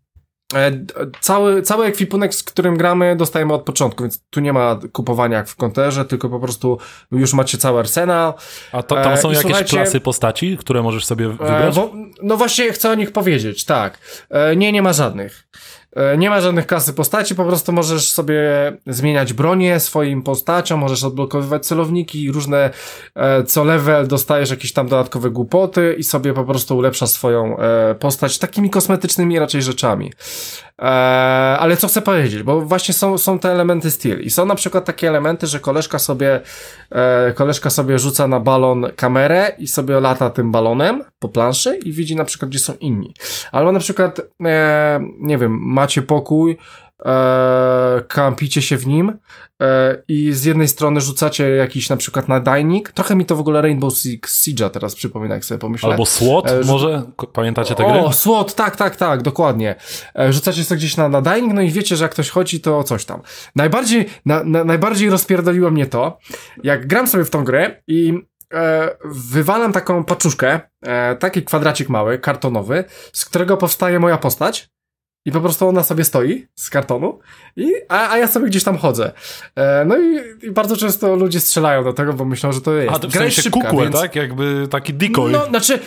Cały, cały ekwipunek, z którym gramy, dostajemy od początku, więc tu nie ma kupowania jak w Counterze, tylko po prostu już macie cały arsenał. A to, tam są e, jakieś klasy postaci, które możesz sobie wybrać? E, bo, no właśnie chcę o nich powiedzieć, tak. E, nie, nie ma żadnych. Nie ma żadnych klasy postaci, po prostu możesz sobie zmieniać bronię swoim postaciom, możesz odblokowywać celowniki, różne e, co level dostajesz jakieś tam dodatkowe głupoty i sobie po prostu ulepszasz swoją e, postać takimi kosmetycznymi raczej rzeczami. E, ale co chcę powiedzieć, bo właśnie są, są te elementy styl i są na przykład takie elementy, że koleżka sobie e, koleżka sobie rzuca na balon kamerę i sobie lata tym balonem po planszy i widzi na przykład, gdzie są inni. Albo na przykład e, nie wiem, macie pokój, e, kampicie się w nim e, i z jednej strony rzucacie jakiś na przykład nadajnik. Trochę mi to w ogóle Rainbow Six Siege'a teraz przypomina, jak sobie pomyślę. Albo SWAT e, może? Pamiętacie te gry? O, SWAT, tak, tak, tak, dokładnie. E, rzucacie sobie gdzieś na nadajnik, no i wiecie, że jak ktoś chodzi, to coś tam. Najbardziej, na, na, najbardziej rozpierdoliło mnie to, jak gram sobie w tą grę i E, wywalam taką paczuszkę, e, taki kwadracik mały, kartonowy, z którego powstaje moja postać i po prostu ona sobie stoi z kartonu, i, a, a ja sobie gdzieś tam chodzę. E, no i, i bardzo często ludzie strzelają do tego, bo myślą, że to jest. A to w sensie kukłę, więc... tak? Jakby taki decoy. No, znaczy...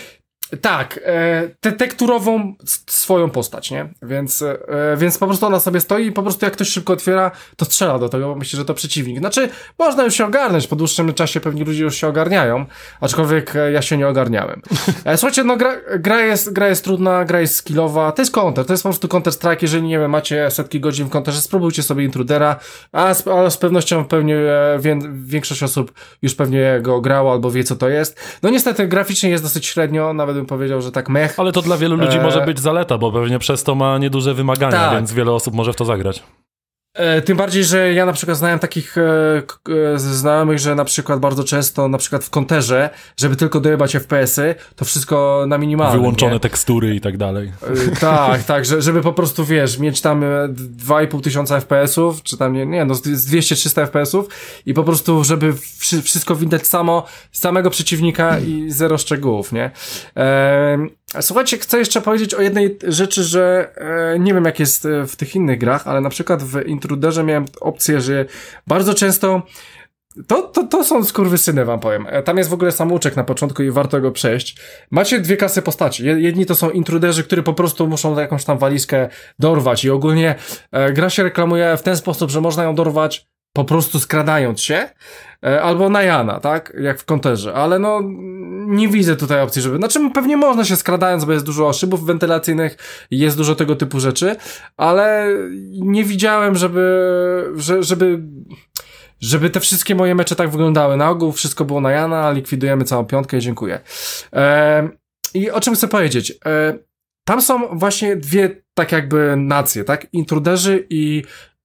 Tak, e, te tekturową swoją postać, nie? Więc, e, więc po prostu ona sobie stoi i po prostu jak ktoś szybko otwiera, to strzela do tego, bo myśli, że to przeciwnik. Znaczy, można już się ogarnąć, po dłuższym czasie pewnie ludzie już się ogarniają, aczkolwiek e, ja się nie ogarniałem. E, słuchajcie, no gra, gra, jest, gra jest trudna, gra jest skillowa, to jest counter, to jest po prostu Counter-Strike, jeżeli nie wiem, macie setki godzin w counterze, spróbujcie sobie Intrudera, a z, ale z pewnością pewnie e, wie, większość osób już pewnie go grało albo wie, co to jest. No niestety graficznie jest dosyć średnio, nawet bym powiedział, że tak mech. Ale to dla wielu ludzi e... może być zaleta, bo pewnie przez to ma nieduże wymagania, tak. Więc wiele osób może w to zagrać. E, tym bardziej, że ja na przykład znałem takich e, k, e, znajomych, że na przykład bardzo często, na przykład w konterze, żeby tylko dojebać F P S-y, to wszystko na minimalnym. Wyłączone nie? tekstury i tak dalej. E, tak, tak, że, żeby po prostu, wiesz, mieć tam dwa i pół tysiąca F P S-ów, czy tam, nie, nie no, z dwieście trzysta F P S-ów i po prostu, żeby wszy, wszystko widać samo, samego przeciwnika i zero szczegółów, nie? E, Słuchajcie, chcę jeszcze powiedzieć o jednej rzeczy, że e, nie wiem jak jest w tych innych grach, ale na przykład w Intruderze miałem opcję, że bardzo często to, to, to są skurwysyny, wam powiem. E, tam jest w ogóle samouczek na początku i warto go przejść. Macie dwie klasy postaci. Jedni to są intruderzy, którzy po prostu muszą jakąś tam walizkę dorwać i ogólnie e, gra się reklamuje w ten sposób, że można ją dorwać po prostu skradając się, albo na Jana, tak? Jak w konterze, ale no nie widzę tutaj opcji, żeby... Znaczy pewnie można się skradając, bo jest dużo szybów wentylacyjnych i jest dużo tego typu rzeczy, ale nie widziałem, żeby... Że, żeby... żeby te wszystkie moje mecze tak wyglądały. Na ogół wszystko było na Jana, likwidujemy całą piątkę i dziękuję. E, I o czym chcę powiedzieć? E, tam są właśnie dwie tak jakby nacje, tak? Intruderzy i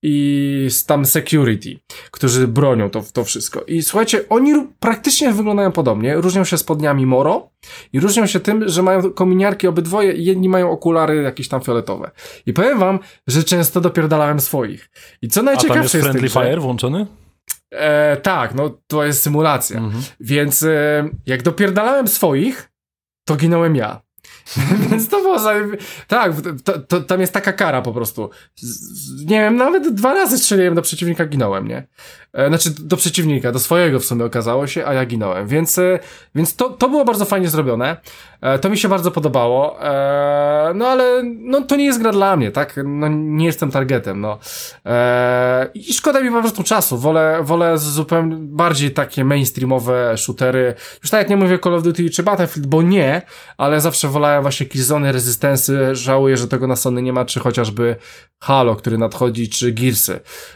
i tam security, którzy bronią to, to wszystko. I słuchajcie, oni praktycznie wyglądają podobnie, różnią się spodniami Moro i różnią się tym, że mają kominiarki obydwoje i jedni mają okulary jakieś tam fioletowe. I powiem wam, że często dopierdalałem swoich. I co najciekawsze jest... A tam jest Friendly jest Fire włączony? E, tak, no to jest symulacja. Mhm. Więc e, jak dopierdalałem swoich, to ginąłem ja. Więc to było za... Tak, to, to, tam jest taka kara po prostu. Z, nie wiem, nawet dwa razy strzeliłem do przeciwnika, ginąłem, nie? E, znaczy do przeciwnika, do swojego w sumie okazało się, a ja ginąłem. Więc, e, więc to, to było bardzo fajnie zrobione. E, to mi się bardzo podobało. E, no ale no, to nie jest gra dla mnie, tak? No, nie jestem targetem, no. E, I szkoda mi po prostu czasu. Wolę, wolę zupełnie bardziej takie mainstreamowe shootery. Już tak jak nie mówię Call of Duty czy Battlefield, bo nie, ale zawsze wolałem właśnie Killzone, Resistance. Żałuję, że tego na Sony nie ma, czy chociażby Halo, który nadchodzi, czy Gearsy.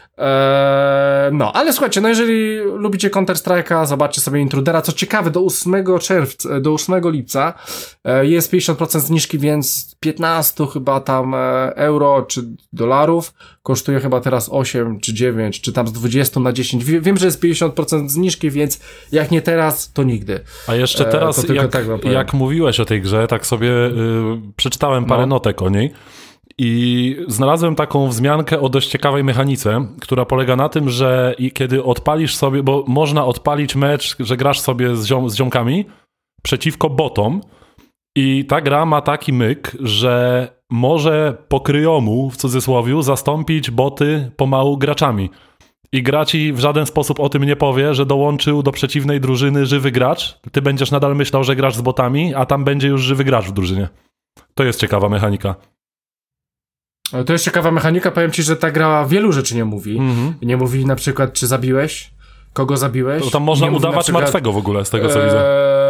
Eee, no, ale słuchajcie, no jeżeli lubicie Counter-Strike'a, zobaczcie sobie Intrudera. Co ciekawe, do ósmego czerwca, do ósmego lipca e, jest pięćdziesiąt procent zniżki, więc piętnaście chyba tam e, euro czy dolarów. Kosztuje chyba teraz osiem czy dziewięć, czy tam z dwadzieścia na dziesięć. Wie, wiem, że jest pięćdziesiąt procent zniżki, więc jak nie teraz, to nigdy. A jeszcze teraz, e, jak, tak jak mówiłeś o tej grze, tak sobie y, przeczytałem parę no. notek o niej. I znalazłem taką wzmiankę o dość ciekawej mechanice, która polega na tym, że kiedy odpalisz sobie, bo można odpalić mecz, że grasz sobie z, ziom, z ziomkami przeciwko botom i ta gra ma taki myk, że może po kryjomu, w cudzysłowiu, zastąpić boty pomału graczami. I gra ci w żaden sposób o tym nie powie, że dołączył do przeciwnej drużyny żywy gracz. Ty będziesz nadal myślał, że grasz z botami, a tam będzie już żywy gracz w drużynie. To jest ciekawa mechanika. To jest ciekawa mechanika, powiem ci, że ta gra wielu rzeczy nie mówi. Mm-hmm. Nie mówi na przykład, czy zabiłeś, kogo zabiłeś. To tam można nie udawać przykład, martwego w ogóle, z tego co ee, widzę.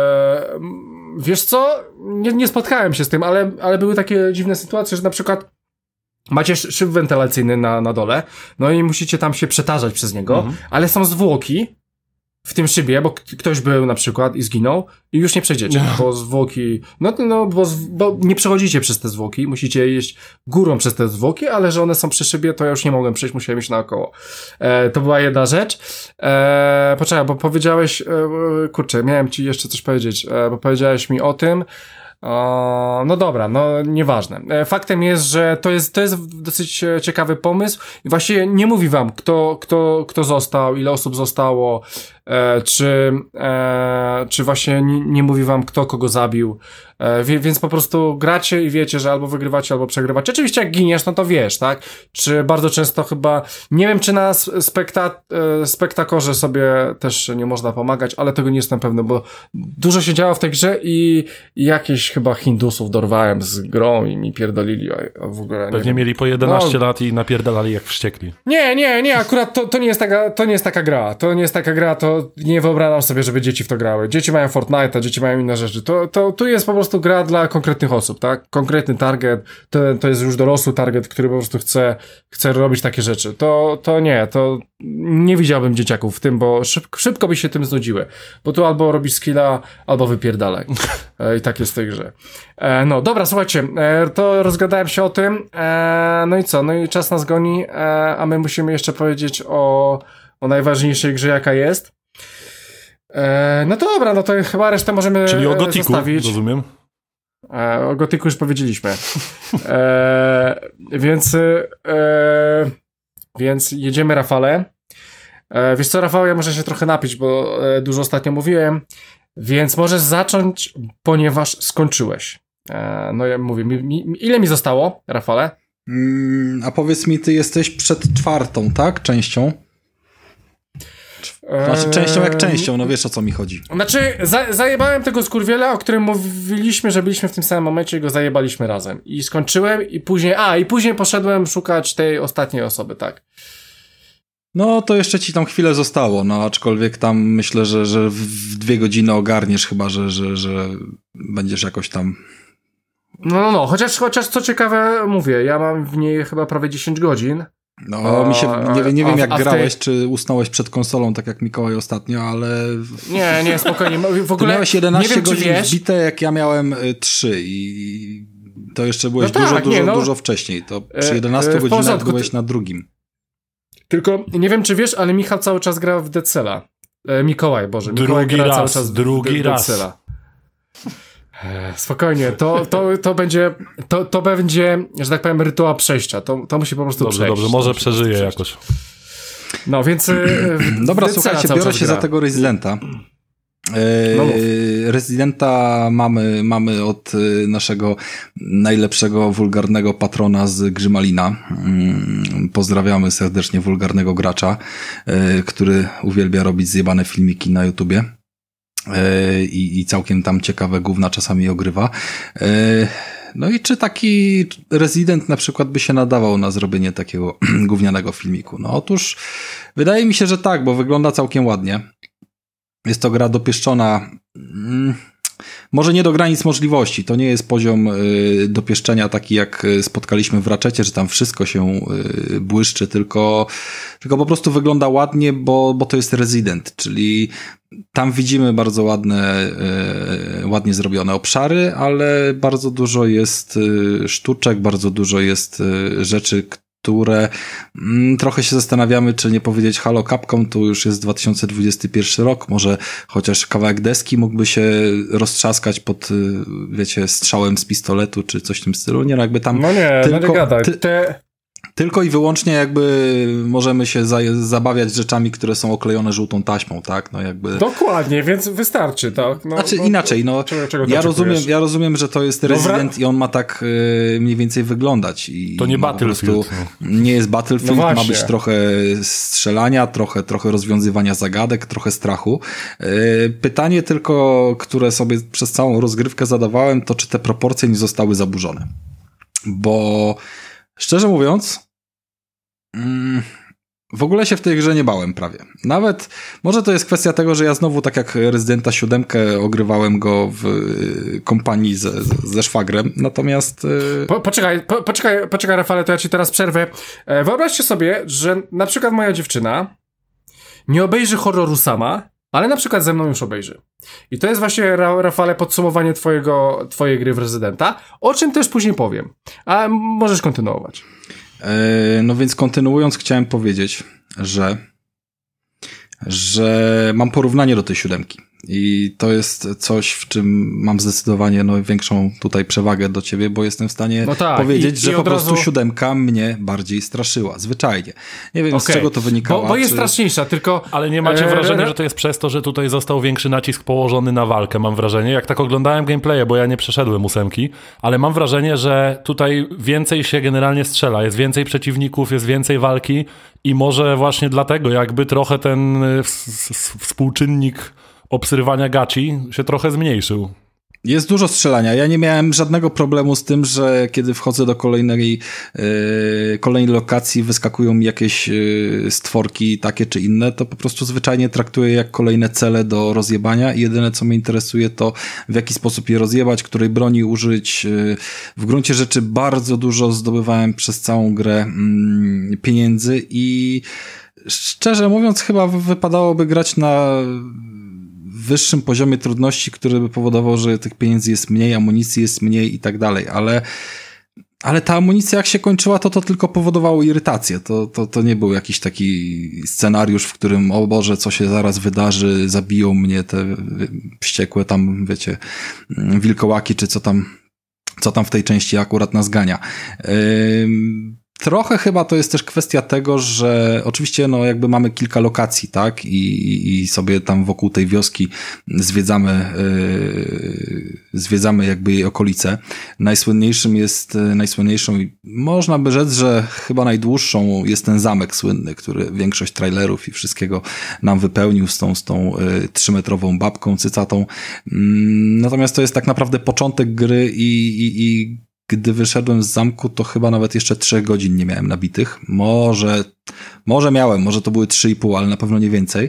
Wiesz co, nie, nie spotkałem się z tym, ale, ale były takie dziwne sytuacje, że na przykład macie szyb wentylacyjny na, na dole, no i musicie tam się przetarzać przez niego, mm-hmm. ale są zwłoki w tym szybie, bo ktoś był na przykład i zginął i już nie przejdziecie, no. bo zwłoki, no, no bo, bo nie przechodzicie przez te zwłoki, musicie iść górą przez te zwłoki, ale że one są przy szybie, to ja już nie mogłem przejść, musiałem iść naokoło. E, to była jedna rzecz. E, poczekaj, bo powiedziałeś, e, kurczę, miałem ci jeszcze coś powiedzieć, e, bo powiedziałeś mi o tym, O, no dobra, no nieważne. E, faktem jest, że to jest, to jest dosyć ciekawy pomysł i właściwie nie mówi wam, kto, kto, kto został, ile osób zostało, e, czy, e, czy właśnie nie, nie mówi wam, kto kogo zabił. E, wie, więc po prostu gracie i wiecie, że albo wygrywacie, albo przegrywacie. Oczywiście jak giniesz, no to wiesz, tak? Czy bardzo często chyba, nie wiem, czy na spekta, e, spektakorze sobie też nie można pomagać, ale tego nie jestem pewny, bo dużo się działo w tej grze i, i jakieś chyba Hindusów dorwałem z grą i mi pierdolili, a, a w ogóle nie Pewnie wiem. mieli po jedenaście No. lat i napierdalali jak wściekli. Nie, nie, nie, akurat to, to nie jest taka, to nie jest taka gra. To nie jest taka gra, to nie wyobrażam sobie, żeby dzieci w to grały. Dzieci mają Fortnite'a, dzieci mają inne rzeczy. To, to, tu jest po prostu gra dla konkretnych osób, tak? Konkretny target, to, to jest już dorosły target, który po prostu chce, chce robić takie rzeczy. To, to nie, to nie widziałbym dzieciaków w tym, bo szybko, szybko by się tym znudziły. Bo tu albo robisz skilla, albo wypierdalaj. I tak jest w tej grze. E, no, dobra, słuchajcie, e, to rozgadałem się o tym. E, no i co? No i czas nas goni, e, a my musimy jeszcze powiedzieć o, o najważniejszej grze, jaka jest. E, no to dobra, no to chyba resztę możemy Czyli o Gotiku, zostawić. rozumiem? E, o Gotiku już powiedzieliśmy. E, więc e, więc jedziemy, Rafale. E, wiesz co, Rafał, ja muszę się trochę napić, bo e, dużo ostatnio mówiłem, więc możesz zacząć, ponieważ skończyłeś. E, no ja mówię, mi, mi, ile mi zostało, Rafale? Mm, a powiedz mi, ty jesteś przed czwartą, tak? Częścią? Znaczy częścią jak częścią, no wiesz o co mi chodzi. Znaczy, za, zajebałem tego skurwiela, o którym mówiliśmy, że byliśmy w tym samym momencie i go zajebaliśmy razem. I skończyłem i później, a i później poszedłem szukać tej ostatniej osoby, tak. No to jeszcze ci tam chwilę zostało, no aczkolwiek tam myślę, że, że w dwie godziny ogarniesz chyba, że, że, że będziesz jakoś tam... No, no, no, chociaż, chociaż co ciekawe, mówię, ja mam w niej chyba prawie dziesięć godzin. No, a, mi się, nie, nie a, wiem jak a grałeś, tej... czy usnąłeś przed konsolą, tak jak Mikołaj ostatnio, ale... Nie, nie, spokojnie, w ogóle... Ty miałeś jedenaście nie wiem, godzin wiesz... wbite, jak ja miałem trzy i to jeszcze byłeś no dużo, tak, dużo, nie, no... dużo wcześniej. To przy jedenastu e, e, godzinach porządku, byłeś ty... na drugim. Tylko nie wiem, czy wiesz, ale Michał cały czas gra w Dead Cella. E, Mikołaj, Boże. Mikołaj drugi gra raz, cały czas drugi w raz. Dead Cella. E, spokojnie, to, to, to będzie, to, to będzie, że tak powiem, rytuał przejścia. To, to musi po prostu dobrze, przejść. Dobrze, może przeżyje jakoś. No, więc... E, Dobra, słuchajcie, biorę się gra. za tego Residenta. No Residenta mamy, mamy od naszego najlepszego wulgarnego patrona z Grzymalina. Pozdrawiamy serdecznie wulgarnego gracza, który uwielbia robić zjebane filmiki na YouTubie i, i całkiem tam ciekawe gówna czasami ogrywa. No i czy taki Resident na przykład by się nadawał na zrobienie takiego gównianego filmiku? No otóż wydaje mi się, że tak, bo wygląda całkiem ładnie. Jest to gra dopieszczona, mm, może nie do granic możliwości. To nie jest poziom y, dopieszczenia taki jak spotkaliśmy w Ratchetie, że tam wszystko się y, błyszczy, tylko, tylko po prostu wygląda ładnie, bo, bo to jest Resident, czyli tam widzimy bardzo ładne, y, ładnie zrobione obszary, ale bardzo dużo jest y, sztuczek, bardzo dużo jest y, rzeczy, które mm, trochę się zastanawiamy, czy nie powiedzieć halo Capcom, tu już jest dwa tysiące dwudziesty pierwszy rok, może chociaż kawałek deski mógłby się roztrzaskać pod, wiecie, strzałem z pistoletu, czy coś w tym stylu, nie no jakby tam... No nie, tylko, no nie gadaj. Ty, Te... Tylko i wyłącznie jakby możemy się za, zabawiać rzeczami, które są oklejone żółtą taśmą, tak? No jakby... Dokładnie, więc wystarczy, tak? No, znaczy no, inaczej, no czego, czego ja, rozumiem, ja rozumiem, że to jest Resident no, i on ma tak y, mniej więcej wyglądać. I, to nie no, Battlefield. No. Nie jest Battlefield, no ma być trochę strzelania, trochę, trochę rozwiązywania zagadek, trochę strachu. Y, pytanie tylko, które sobie przez całą rozgrywkę zadawałem, to czy te proporcje nie zostały zaburzone. Bo szczerze mówiąc, w ogóle się w tej grze nie bałem prawie. Nawet, może to jest kwestia tego, że ja znowu tak jak Residenta siedem ogrywałem go w kompanii ze, ze szwagrem, natomiast... Po, poczekaj, po, poczekaj, poczekaj Rafale, to ja ci teraz przerwę. Wyobraźcie sobie, że na przykład moja dziewczyna nie obejrzy horroru sama, ale na przykład ze mną już obejrzy. I to jest właśnie, Rafale, podsumowanie twojego, twojej gry w Residenta, o czym też później powiem. A możesz kontynuować. No więc kontynuując, chciałem powiedzieć, że że mam porównanie do tej siódemki. I to jest coś, w czym mam zdecydowanie no, większą tutaj przewagę do ciebie, bo jestem w stanie no tak, powiedzieć, i, że i po prostu razu... siódemka mnie bardziej straszyła, zwyczajnie. Nie wiem, okay. z czego to wynikało. Bo, bo jest czy... straszniejsza, tylko... Ale nie macie wrażenia, że to jest przez to, że tutaj został większy nacisk położony na walkę, mam wrażenie. Jak tak oglądałem gameplaye, bo ja nie przeszedłem ósemki, ale mam wrażenie, że tutaj więcej się generalnie strzela, jest więcej przeciwników, jest więcej walki i może właśnie dlatego jakby trochę ten współczynnik obsrywania gaci się trochę zmniejszył. Jest dużo strzelania. Ja nie miałem żadnego problemu z tym, że kiedy wchodzę do kolejnej, yy, kolejnej lokacji, wyskakują mi jakieś yy, stworki takie czy inne, to po prostu zwyczajnie traktuję jak kolejne cele do rozjebania i jedyne co mnie interesuje to w jaki sposób je rozjebać, której broni użyć. Yy, w gruncie rzeczy bardzo dużo zdobywałem przez całą grę yy, pieniędzy i szczerze mówiąc chyba wypadałoby grać na wyższym poziomie trudności, który by powodował, że tych pieniędzy jest mniej, amunicji jest mniej i tak dalej, ale ale ta amunicja jak się kończyła, to to tylko powodowało irytację. To, to, to nie był jakiś taki scenariusz, w którym o Boże, co się zaraz wydarzy, zabiją mnie te wściekłe tam, wiecie, wilkołaki, czy co tam co tam w tej części akurat nas gania. Ym... Trochę chyba to jest też kwestia tego, że oczywiście no jakby mamy kilka lokacji, tak? I, i sobie tam wokół tej wioski zwiedzamy, yy, zwiedzamy jakby jej okolice. Najsłynniejszym jest, najsłynniejszą i można by rzec, że chyba najdłuższą jest ten zamek słynny, który większość trailerów i wszystkiego nam wypełnił z tą, z tą yy, trzymetrową babką cycatą. Yy, natomiast to jest tak naprawdę początek gry i, i, i gdy wyszedłem z zamku, to chyba nawet jeszcze trzech godzin nie miałem nabitych. Może, może miałem, może to były trzy i pół, ale na pewno nie więcej.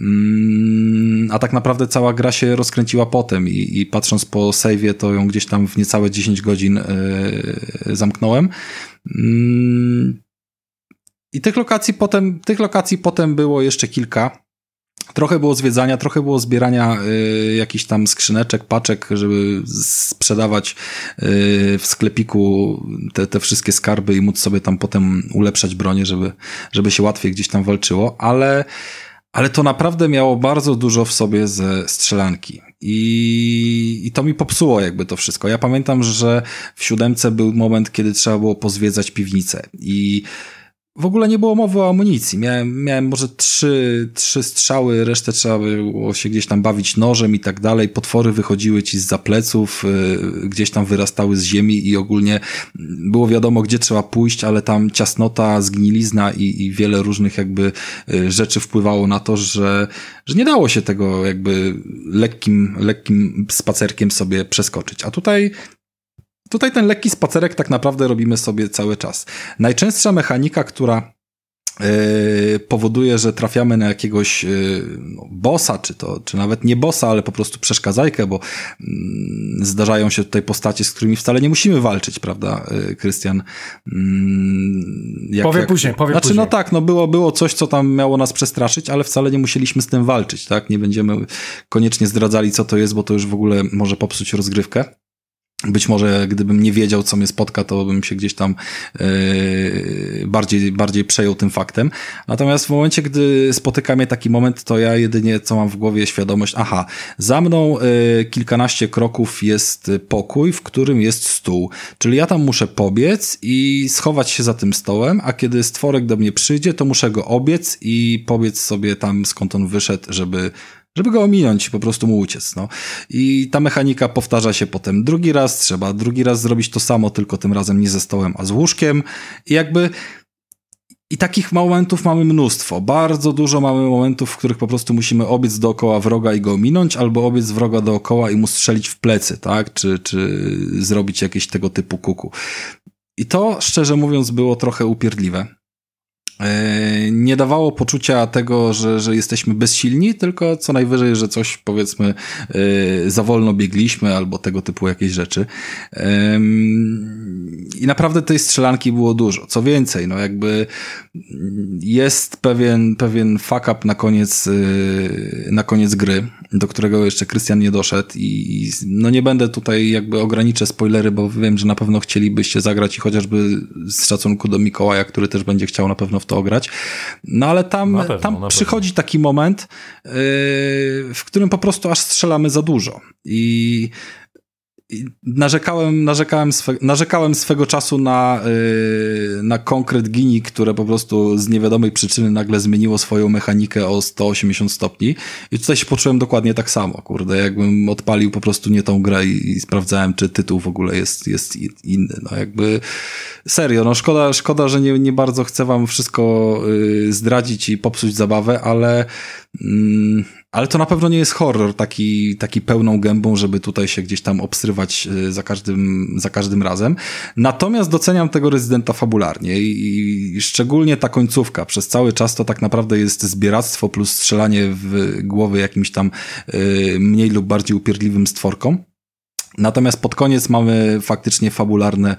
Mm, a tak naprawdę cała gra się rozkręciła potem i, i patrząc po save'ie, to ją gdzieś tam w niecałe dziesięć godzin yy, zamknąłem. Mm, I tych lokacji potem, tych lokacji potem było jeszcze kilka. Trochę było zwiedzania, trochę było zbierania y, jakichś tam skrzyneczek, paczek, żeby sprzedawać y, w sklepiku te, te wszystkie skarby i móc sobie tam potem ulepszać bronię, żeby, żeby się łatwiej gdzieś tam walczyło, ale, ale to naprawdę miało bardzo dużo w sobie ze strzelanki. I, I to mi popsuło jakby to wszystko. Ja pamiętam, że w siódemce był moment, kiedy trzeba było pozwiedzać piwnicę i w ogóle nie było mowy o amunicji. Miałem, miałem może trzy, trzy strzały, resztę trzeba było się gdzieś tam bawić nożem i tak dalej. Potwory wychodziły ci zza pleców, yy, gdzieś tam wyrastały z ziemi i ogólnie było wiadomo, gdzie trzeba pójść, ale tam ciasnota, zgnilizna i, i wiele różnych jakby yy, rzeczy wpływało na to, że, że nie dało się tego jakby lekkim, lekkim spacerkiem sobie przeskoczyć. A tutaj Tutaj ten lekki spacerek tak naprawdę robimy sobie cały czas. Najczęstsza mechanika, która yy, powoduje, że trafiamy na jakiegoś yy, no, bossa, czy to, czy nawet nie bossa, ale po prostu przeszkadzajkę, bo yy, zdarzają się tutaj postacie, z którymi wcale nie musimy walczyć, prawda, Krystian? Yy, powie jak, później, powie Znaczy, później. no tak, no było, było coś, co tam miało nas przestraszyć, ale wcale nie musieliśmy z tym walczyć, tak? Nie będziemy koniecznie zdradzali, co to jest, bo to już w ogóle może popsuć rozgrywkę. Być może gdybym nie wiedział, co mnie spotka, to bym się gdzieś tam yy, bardziej, bardziej przejął tym faktem. Natomiast w momencie, gdy spotyka mnie taki moment, to ja jedynie co mam w głowie świadomość, aha, za mną yy, kilkanaście kroków jest pokój, w którym jest stół. Czyli ja tam muszę pobiec i schować się za tym stołem, a kiedy stworek do mnie przyjdzie, to muszę go obiec i pobiec sobie tam, skąd on wyszedł, żeby żeby go ominąć i po prostu mu uciec, no. I ta mechanika powtarza się potem drugi raz, trzeba drugi raz zrobić to samo, tylko tym razem nie ze stołem, a z łóżkiem i jakby i takich momentów mamy mnóstwo. Bardzo dużo mamy momentów, w których po prostu musimy obiec dookoła wroga i go ominąć, albo obiec wroga dookoła i mu strzelić w plecy, tak? Czy, czy zrobić jakieś tego typu kuku. I to, szczerze mówiąc, było trochę upierdliwe. Nie dawało poczucia tego, że, że jesteśmy bezsilni, tylko co najwyżej, że coś powiedzmy za wolno biegliśmy albo tego typu jakieś rzeczy. I naprawdę tej strzelanki było dużo. Co więcej, no jakby jest pewien, pewien fuck up na koniec, na koniec gry, do którego jeszcze Krystian nie doszedł i no nie będę tutaj jakby ograniczę spoilery, bo wiem, że na pewno chcielibyście zagrać i chociażby z szacunku do Mikołaja, który też będzie chciał na pewno w to ograć. No ale tam, na pewno, tam na przychodzi taki moment, yy, w którym po prostu aż strzelamy za dużo. I Narzekałem, narzekałem, swe, narzekałem swego czasu na, yy, na konkret Gini, które po prostu z niewiadomej przyczyny nagle zmieniło swoją mechanikę o sto osiemdziesiąt stopni i tutaj się poczułem dokładnie tak samo, kurde, jakbym odpalił po prostu nie tą grę i, i sprawdzałem, czy tytuł w ogóle jest, jest inny, no jakby serio, no szkoda, szkoda, że nie, nie bardzo chcę wam wszystko yy, zdradzić i popsuć zabawę, ale yy, ale to na pewno nie jest horror taki, taki pełną gębą, żeby tutaj się gdzieś tam obsrywać za każdym, za każdym razem. Natomiast doceniam tego Rezydenta fabularnie i, i szczególnie ta końcówka. Przez cały czas to tak naprawdę jest zbieractwo plus strzelanie w głowy jakimś tam y, mniej lub bardziej upierdliwym stworkom. Natomiast pod koniec mamy faktycznie fabularne,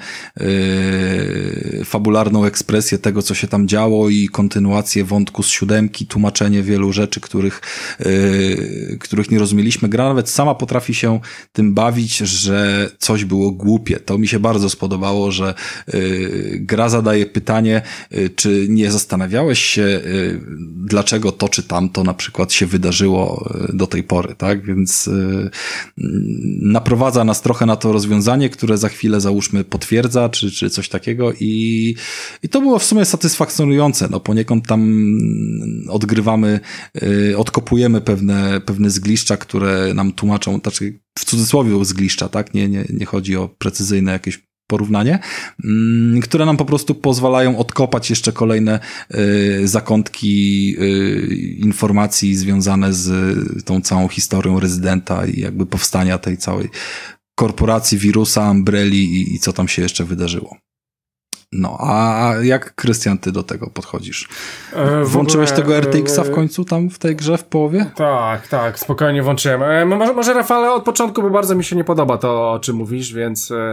yy, fabularną ekspresję tego, co się tam działo i kontynuację wątku z siódemki, tłumaczenie wielu rzeczy, których, yy, których nie rozumieliśmy. Gra nawet sama potrafi się tym bawić, że coś było głupie. To mi się bardzo spodobało, że yy, gra zadaje pytanie, yy, czy nie zastanawiałeś się, yy, dlaczego to czy tamto na przykład się wydarzyło do tej pory, tak? Więc yy, naprowadza nas trochę na to rozwiązanie, które za chwilę załóżmy potwierdza, czy, czy coś takiego i, i to było w sumie satysfakcjonujące, no poniekąd tam odgrywamy, yy, odkopujemy pewne, pewne zgliszcza, które nam tłumaczą, znaczy w cudzysłowie zgliszcza, tak, nie, nie, nie chodzi o precyzyjne jakieś porównanie, yy, które nam po prostu pozwalają odkopać jeszcze kolejne yy, zakątki yy, informacji związane z tą całą historią Rezydenta i jakby powstania tej całej korporacji, wirusa, Umbrelli i, i co tam się jeszcze wydarzyło. No, a jak, Krystian, ty do tego podchodzisz? E, Włączyłeś ogóle, tego R T X-a w końcu tam w tej grze w połowie? Tak, tak, spokojnie włączyłem. E, może, może Rafale od początku, bo bardzo mi się nie podoba to, o czym mówisz, więc e,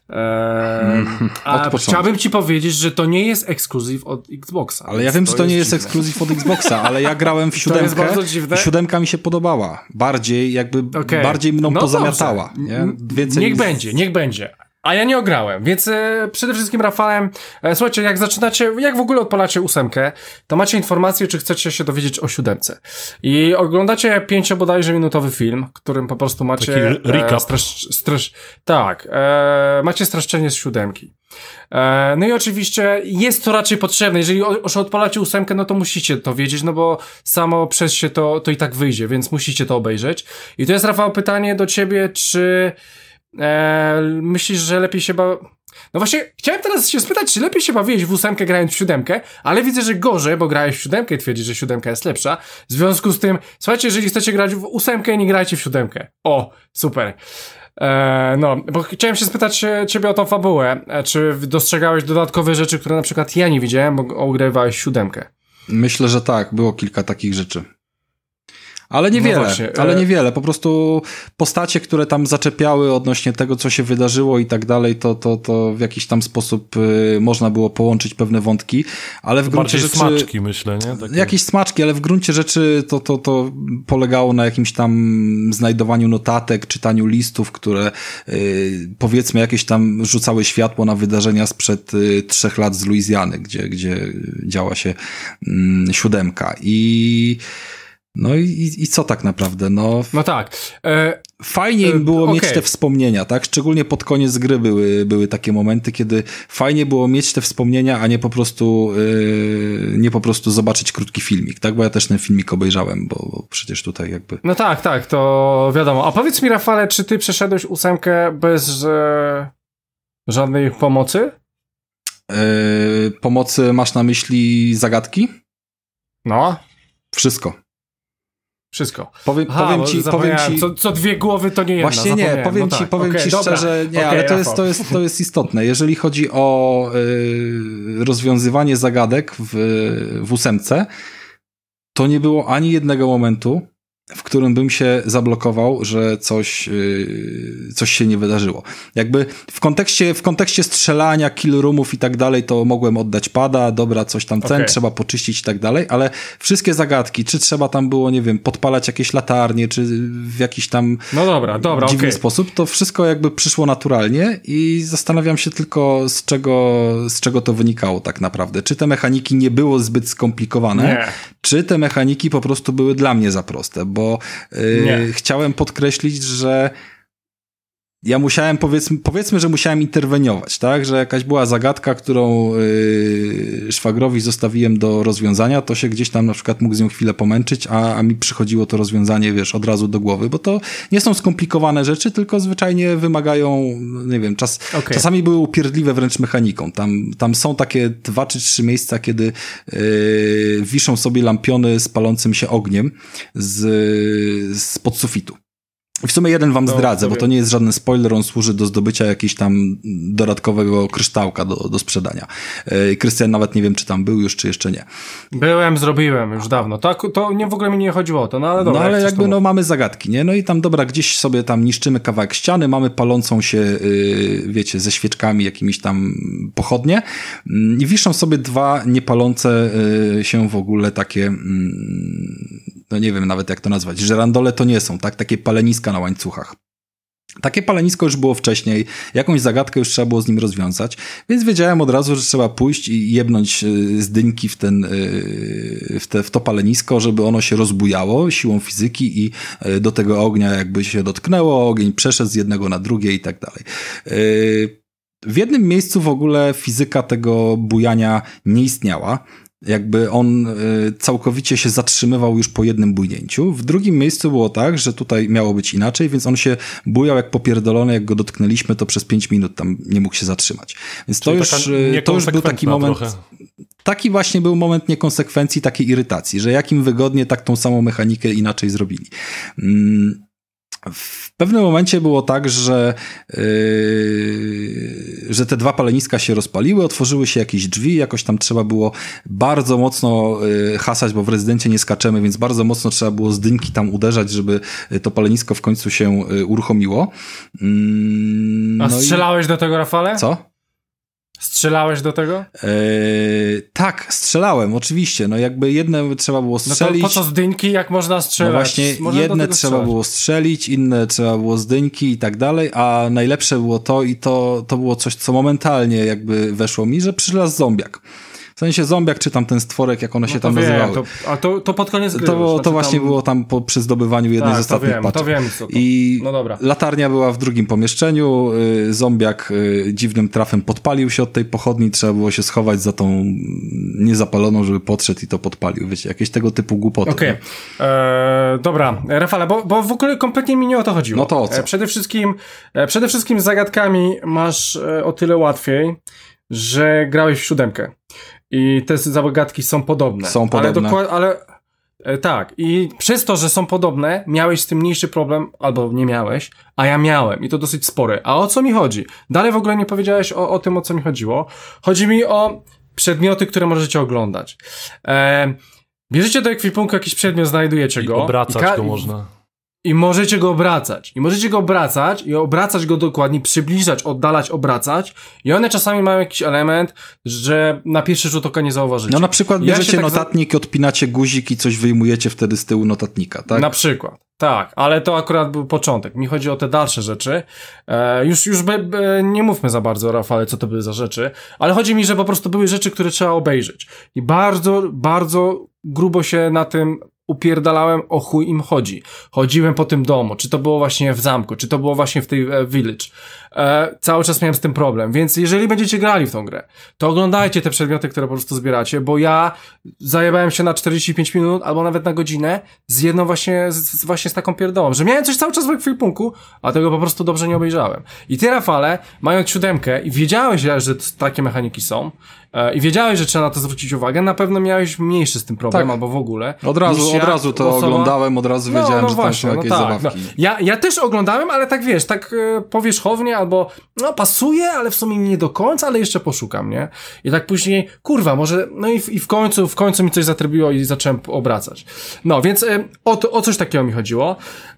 e, a chciałbym ci powiedzieć, że to nie jest ekskluzyw od Xboxa. Ale ja wiem, że to, to nie jest ekskluzyw od Xboxa, ale ja grałem w siódemkę i siódemka mi się podobała. Bardziej jakby, okay. bardziej mną no pozamiatała. Nie? Więcej niech niż... będzie, niech będzie. A ja nie ograłem, więc e, przede wszystkim Rafałem, e, słuchajcie, jak zaczynacie, jak w ogóle odpalacie ósemkę, to macie informację, czy chcecie się dowiedzieć o siódemce. I oglądacie pięcio bodajże minutowy film, którym po prostu macie... Taki recap. E, stresz, stresz, tak, e, macie streszczenie z siódemki. E, no i oczywiście jest to raczej potrzebne, jeżeli już odpalacie ósemkę, no to musicie to wiedzieć, no bo samo przez się to, to i tak wyjdzie, więc musicie to obejrzeć. I to jest, Rafał, pytanie do ciebie, czy... Eee, myślisz, że lepiej się ba... No właśnie, chciałem teraz się spytać, czy lepiej się bawiłeś w ósemkę grając w siódemkę, ale widzę, że gorzej, bo grałeś w siódemkę i twierdzisz, że siódemka jest lepsza. W związku z tym, słuchajcie, jeżeli chcecie grać w ósemkę, nie grajcie w siódemkę. O, super. Eee, no, bo chciałem się spytać ciebie o tą fabułę. E, czy dostrzegałeś dodatkowe rzeczy, które na przykład ja nie widziałem, bo ogrywałeś siódemkę? Myślę, że tak, było kilka takich rzeczy. Ale niewiele, no właśnie, ale niewiele. Po prostu postacie, które tam zaczepiały odnośnie tego, co się wydarzyło i tak dalej, to, to, to w jakiś tam sposób y, można było połączyć pewne wątki, ale w gruncie rzeczy... smaczki, myślę, nie? Takie... Jakieś smaczki, ale w gruncie rzeczy to, to, to polegało na jakimś tam znajdowaniu notatek, czytaniu listów, które y, powiedzmy jakieś tam rzucały światło na wydarzenia sprzed y, trzech lat z Luizjany, gdzie, gdzie działa się y, siódemka. I... No i, i co tak naprawdę? No, no tak. E, fajnie im było e, mieć okay. te wspomnienia, tak? Szczególnie pod koniec gry były, były takie momenty, kiedy fajnie było mieć te wspomnienia, a nie po prostu yy, nie po prostu zobaczyć krótki filmik, tak? Bo ja też ten filmik obejrzałem, bo, bo przecież tutaj jakby... No tak, tak, to wiadomo. A powiedz mi, Rafale, czy ty przeszedłeś ósemkę bez e, żadnej pomocy? Yy, pomocy masz na myśli zagadki? No. Wszystko. Wszystko. Powiem, Aha, powiem ci, powiem ci... Co, co dwie głowy to nie jedna. Właśnie nie, powiem no ci, tak. powiem okay, ci dobra. szczerze, nie, okay, ale to jest, to, jest, to jest istotne. Jeżeli chodzi o y, rozwiązywanie zagadek w, w ósemce, to nie było ani jednego momentu, w którym bym się zablokował, że coś, yy, coś się nie wydarzyło. Jakby w kontekście, w kontekście strzelania, kill roomów i tak dalej, to mogłem oddać pada, dobra, coś tam ten, okay. trzeba poczyścić i tak dalej, ale wszystkie zagadki, czy trzeba tam było, nie wiem, podpalać jakieś latarnie, czy w jakiś tam no dobra, dobra, dziwny okay. sposób, to wszystko jakby przyszło naturalnie i zastanawiam się tylko, z czego, z czego to wynikało tak naprawdę. Czy te mechaniki nie było zbyt skomplikowane, nie. czy te mechaniki po prostu były dla mnie za proste, bo yy, chciałem podkreślić, że ja musiałem, powiedzmy, powiedzmy, że musiałem interweniować, tak, że jakaś była zagadka, którą yy, szwagrowi zostawiłem do rozwiązania, to się gdzieś tam na przykład mógł z nią chwilę pomęczyć, a, a mi przychodziło to rozwiązanie, wiesz, od razu do głowy, bo to nie są skomplikowane rzeczy, tylko zwyczajnie wymagają, nie wiem, czas, okay. czasami były upierdliwe wręcz mechaniką. Tam, tam są takie dwa czy trzy miejsca, kiedy yy, wiszą sobie lampiony z palącym się ogniem z, z pod sufitu. W sumie jeden wam zdradzę, no, bo to nie jest żaden spoiler, on służy do zdobycia jakiegoś tam dodatkowego kryształka do, do sprzedania. Krystian nawet nie wiem, czy tam był już, czy jeszcze nie. Byłem, zrobiłem już dawno. To, to nie, w ogóle mi nie chodziło o to, no ale dobra. No ale jak jakby no mamy zagadki, nie? No i tam dobra, gdzieś sobie tam niszczymy kawałek ściany, mamy palącą się, yy, wiecie, ze świeczkami jakimiś tam pochodnie i wiszą sobie dwa niepalące yy, się w ogóle takie... Yy, no nie wiem nawet jak to nazwać, żerandole to nie są, tak? Takie paleniska na łańcuchach. Takie palenisko już było wcześniej, jakąś zagadkę już trzeba było z nim rozwiązać, więc wiedziałem od razu, że trzeba pójść i jebnąć z dyńki w, ten, w, te, w to palenisko, żeby ono się rozbujało siłą fizyki i do tego ognia jakby się dotknęło, ogień przeszedł z jednego na drugie i tak dalej. W jednym miejscu w ogóle fizyka tego bujania nie istniała. Jakby on y, całkowicie się zatrzymywał już po jednym bujnięciu. W drugim miejscu było tak, że tutaj miało być inaczej, więc on się bujał jak popierdolony, jak go dotknęliśmy, to przez pięć minut tam nie mógł się zatrzymać. Więc to już, to już był taki moment... Trochę. Taki właśnie był moment niekonsekwencji, takiej irytacji, że jak im wygodnie, tak tą samą mechanikę inaczej zrobili. Mm. W pewnym momencie było tak, że, yy, że te dwa paleniska się rozpaliły, otworzyły się jakieś drzwi, jakoś tam trzeba było bardzo mocno yy, hasać, bo w rezydencie nie skaczemy, więc bardzo mocno trzeba było z dynki tam uderzać, żeby to palenisko w końcu się yy, uruchomiło. Yy, A no strzelałeś i... do tego, Rafale? Co? Strzelałeś do tego? Eee, tak, strzelałem, oczywiście. No jakby jedne trzeba było strzelić. No to po co z dyńki, jak można strzelać? No właśnie, można jedne trzeba strzelać. było strzelić, inne trzeba było z dyńki i tak dalej, a najlepsze było to i to, to było coś, co momentalnie jakby weszło mi, że przylazł zombiak. W sensie zombiak, czy tam ten stworek, jak one no się tam wiem, nazywały. To, a to, to pod koniec gry. To, już, to znaczy właśnie tam... było tam po, przy zdobywaniu jednej tak, z ostatnich wiem, patchów. To wiem, co to. I no dobra. latarnia była w drugim pomieszczeniu, y, zombiak y, dziwnym trafem podpalił się od tej pochodni, trzeba było się schować za tą niezapaloną, żeby podszedł i to podpalił. Wiecie, jakieś tego typu głupoty. Okej. Okay. Eee, dobra, Rafale, bo, bo w ogóle kompletnie mi nie o to chodziło. No to o co? E, przede wszystkim, e, przede wszystkim z zagadkami masz e, o tyle łatwiej, że grałeś w siódemkę. I te zagadki są podobne. Są podobne. Ale, ale e, tak. I przez to, że są podobne, miałeś z tym mniejszy problem, albo nie miałeś, a ja miałem. I to dosyć spory. A o co mi chodzi? Dalej w ogóle nie powiedziałeś o, o tym, o co mi chodziło. Chodzi mi o przedmioty, które możecie oglądać. E, bierzecie do ekwipunku jakiś przedmiot, znajdujecie go. I obracać i ka- go można. I możecie go obracać. I możecie go obracać i obracać go dokładnie, przybliżać, oddalać, obracać. I one czasami mają jakiś element, że na pierwszy rzut oka nie zauważycie. No na przykład bierzecie ja tak notatnik, za... odpinacie guzik i coś wyjmujecie wtedy z tyłu notatnika, tak? Na przykład. Tak, ale to akurat był początek. Mi chodzi o te dalsze rzeczy. E, już już be, be, nie mówmy za bardzo, Rafale, co to były za rzeczy, ale chodzi mi, że po prostu były rzeczy, które trzeba obejrzeć. I bardzo, bardzo grubo się na tym upierdalałem, o chuj im chodzi. Chodziłem po tym domu, czy to było właśnie w zamku, czy to było właśnie w tej e, village. E, cały czas miałem z tym problem, więc jeżeli będziecie grali w tą grę, to oglądajcie te przedmioty, które po prostu zbieracie, bo ja zajebałem się na czterdzieści pięć minut, albo nawet na godzinę z jedną właśnie, z, właśnie z taką pierdołą, że miałem coś cały czas w ekwipunku, a tego po prostu dobrze nie obejrzałem. I ty, Rafale, mając siódemkę i wiedziałeś, że takie mechaniki są e, i wiedziałeś, że trzeba na to zwrócić uwagę, na pewno miałeś mniejszy z tym problem, tak. albo w ogóle. Od razu, od razu to osoba... oglądałem, od razu wiedziałem, no, no że właśnie, tam są jakieś no tak, zabawki. No. Ja, ja też oglądałem, ale tak wiesz, tak e, powierzchownie, albo no pasuje, ale w sumie nie do końca, ale jeszcze poszukam, nie? I tak później, kurwa, może, no i w, i w końcu, w końcu mi coś zatrybiło i zacząłem obracać. No, więc e, o, o coś takiego mi chodziło.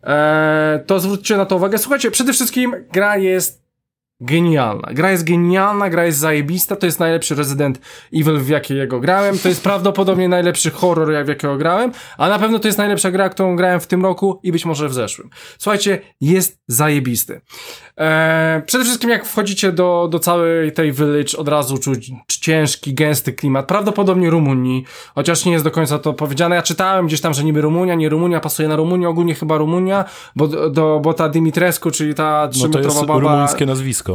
E, to zwróćcie na to uwagę. Słuchajcie, przede wszystkim gra jest genialna. Gra jest genialna, gra jest zajebista, to jest najlepszy Resident Evil, w jakiego grałem, to jest prawdopodobnie najlepszy horror, w jakiego grałem, a na pewno to jest najlepsza gra, którą grałem w tym roku i być może w zeszłym. Słuchajcie, jest zajebisty. Eee, przede wszystkim jak wchodzicie do, do całej tej village, od razu czuć ciężki, gęsty klimat, prawdopodobnie Rumunii, chociaż nie jest do końca to powiedziane. Ja czytałem gdzieś tam, że niby Rumunia, nie Rumunia, pasuje na Rumunię, ogólnie chyba Rumunia, bo, do, bo ta Dimitrescu, czyli ta trzymetrowa no to jest baba... rumuńskie nazwisko.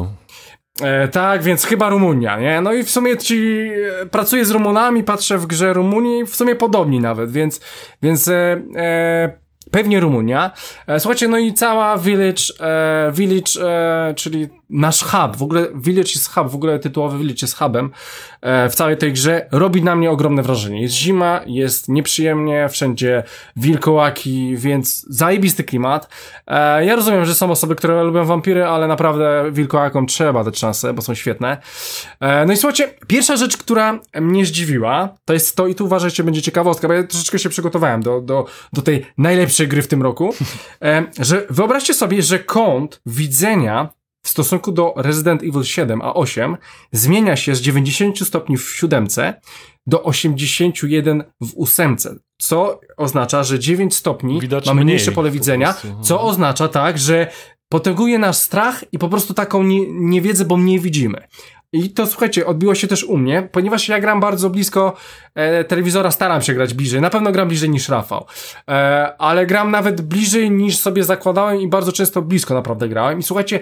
E, tak, więc chyba Rumunia, nie? No i w sumie ci e, pracuję z Rumunami, patrzę w grze Rumunii, w sumie podobni nawet, więc, więc e, e, pewnie Rumunia. E, słuchajcie, no i cała Village, e, Village, e, czyli nasz hub, w ogóle Village jest hub, w ogóle tytułowy Village jest hubem e, w całej tej grze, robi na mnie ogromne wrażenie. Jest zima, jest nieprzyjemnie, wszędzie wilkołaki, więc zajebisty klimat. E, ja rozumiem, że są osoby, które lubią wampiry, ale naprawdę wilkołakom trzeba dać szansę, bo są świetne. E, no i słuchajcie, pierwsza rzecz, która mnie zdziwiła, to jest to, i tu uważajcie, będzie ciekawostka, bo ja troszeczkę się przygotowałem do, do, do tej najlepszej gry w tym roku, e, że wyobraźcie sobie, że kąt widzenia w stosunku do Resident Evil siedem a osiem zmienia się z dziewięćdziesięciu stopni w siódemce do osiemdziesięciu jeden w ósemce, co oznacza, że dziewięć stopni widać mamy mniej, mniejsze pole widzenia, co oznacza tak, że potęguje nasz strach i po prostu taką nie, niewiedzę, bo mniej widzimy. I to, słuchajcie, odbiło się też u mnie, ponieważ ja gram bardzo blisko e, telewizora, staram się grać bliżej, na pewno gram bliżej niż Rafał, e, ale gram nawet bliżej niż sobie zakładałem i bardzo często blisko naprawdę grałem i słuchajcie,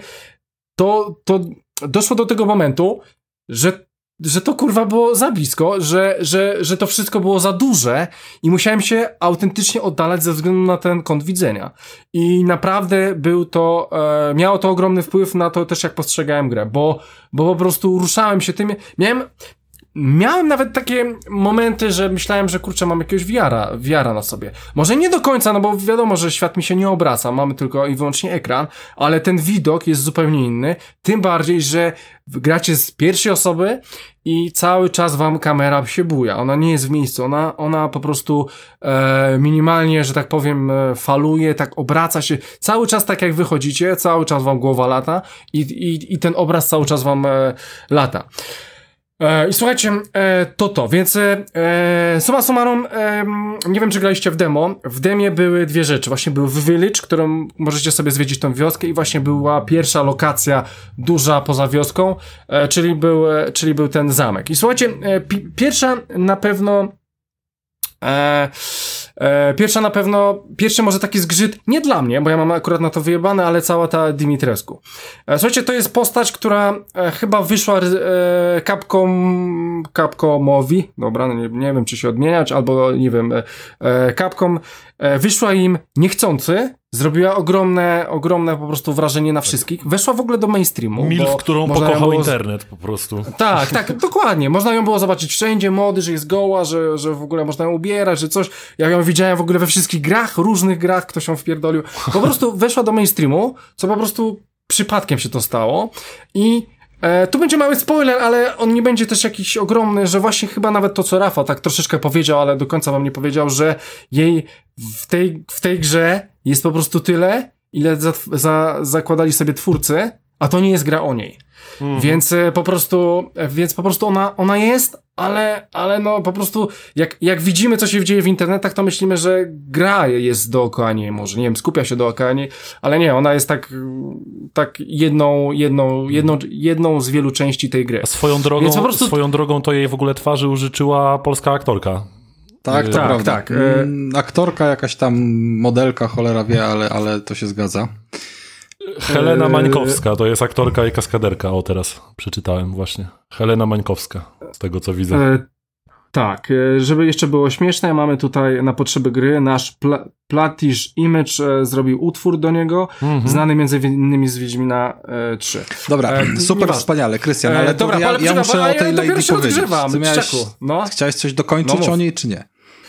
to, to doszło do tego momentu, że, że to kurwa było za blisko, że, że, że to wszystko było za duże i musiałem się autentycznie oddalać ze względu na ten kąt widzenia. I naprawdę był to, e, miało to ogromny wpływ na to też, jak postrzegałem grę, bo, bo po prostu ruszałem się tym, miałem... Miałem nawet takie momenty, że myślałem, że kurczę, mam jakiegoś wiara, wiara na sobie. Może nie do końca, no bo wiadomo, że świat mi się nie obraca, mamy tylko i wyłącznie ekran, ale ten widok jest zupełnie inny, tym bardziej, że gracie z pierwszej osoby i cały czas wam kamera się buja, ona nie jest w miejscu, ona, ona po prostu e, minimalnie, że tak powiem, e, faluje, tak obraca się, cały czas tak jak wychodzicie, cały czas wam głowa lata i, i, i ten obraz cały czas wam e, lata. E, I słuchajcie, e, to to, więc e, summa summarum, e, nie wiem, czy graliście w demo. W demie były dwie rzeczy. Właśnie był Village, którą możecie sobie zwiedzić tą wioskę i właśnie była pierwsza lokacja duża poza wioską, e, czyli, był, e, czyli był ten zamek. I słuchajcie, e, pi- pierwsza na pewno E, e, pierwsza na pewno, pierwszy może taki zgrzyt, nie dla mnie, bo ja mam akurat na to wyjebane, ale cała ta Dimitrescu. E, słuchajcie, to jest postać, która e, chyba wyszła e, Capcom, Capcomowi, dobra, no nie, nie wiem, czy się odmieniać, albo nie wiem, e, Capcom e, wyszła im niechcący, zrobiła ogromne, ogromne po prostu wrażenie na wszystkich. Weszła w ogóle do mainstreamu. Milf, którą pokochał było... internet po prostu. Tak, tak, dokładnie. Można ją było zobaczyć wszędzie, mody, że jest goła, że, że w ogóle można ją ubierać, że coś. Ja ją widziałem w ogóle we wszystkich grach, różnych grach, ktoś ją wpierdolił. Po prostu weszła do mainstreamu, co po prostu przypadkiem się to stało i E, tu będzie mały spoiler, ale on nie będzie też jakiś ogromny, że właśnie chyba nawet to, co Rafał tak troszeczkę powiedział, ale do końca wam nie powiedział, że jej w tej, w tej grze jest po prostu tyle, ile za, za, zakładali sobie twórcy, a to nie jest gra o niej. Mhm. Więc e, po prostu, e, więc po prostu ona, ona jest, ale, ale no po prostu jak, jak widzimy, co się dzieje w internetach, to myślimy, że gra jest dookoła niej, może, nie wiem, skupia się dookoła niej, ale nie, ona jest tak, tak jedną, jedną, jedną, jedną z wielu części tej gry. A swoją drogą, po prostu... swoją drogą to jej w ogóle twarzy użyczyła polska aktorka. Tak, to tak, prawda. tak. Mm, aktorka, jakaś tam modelka, cholera wie, ale, ale to się zgadza. Helena Mańkowska, to jest aktorka i kaskaderka, o teraz przeczytałem właśnie. Helena Mańkowska, z tego co widzę. Tak, żeby jeszcze było śmieszne, mamy tutaj na potrzeby gry nasz pla- Platish Image e, zrobił utwór do niego, mm-hmm. znany między innymi z Wiedźmina e, trzy. Dobra, e, super nie wspaniale, Krystian, ale e, dobra, ja, ja muszę o tej Lady ja powiedzieć. Miałeś, no. Chciałeś coś dokończyć no o niej, czy nie?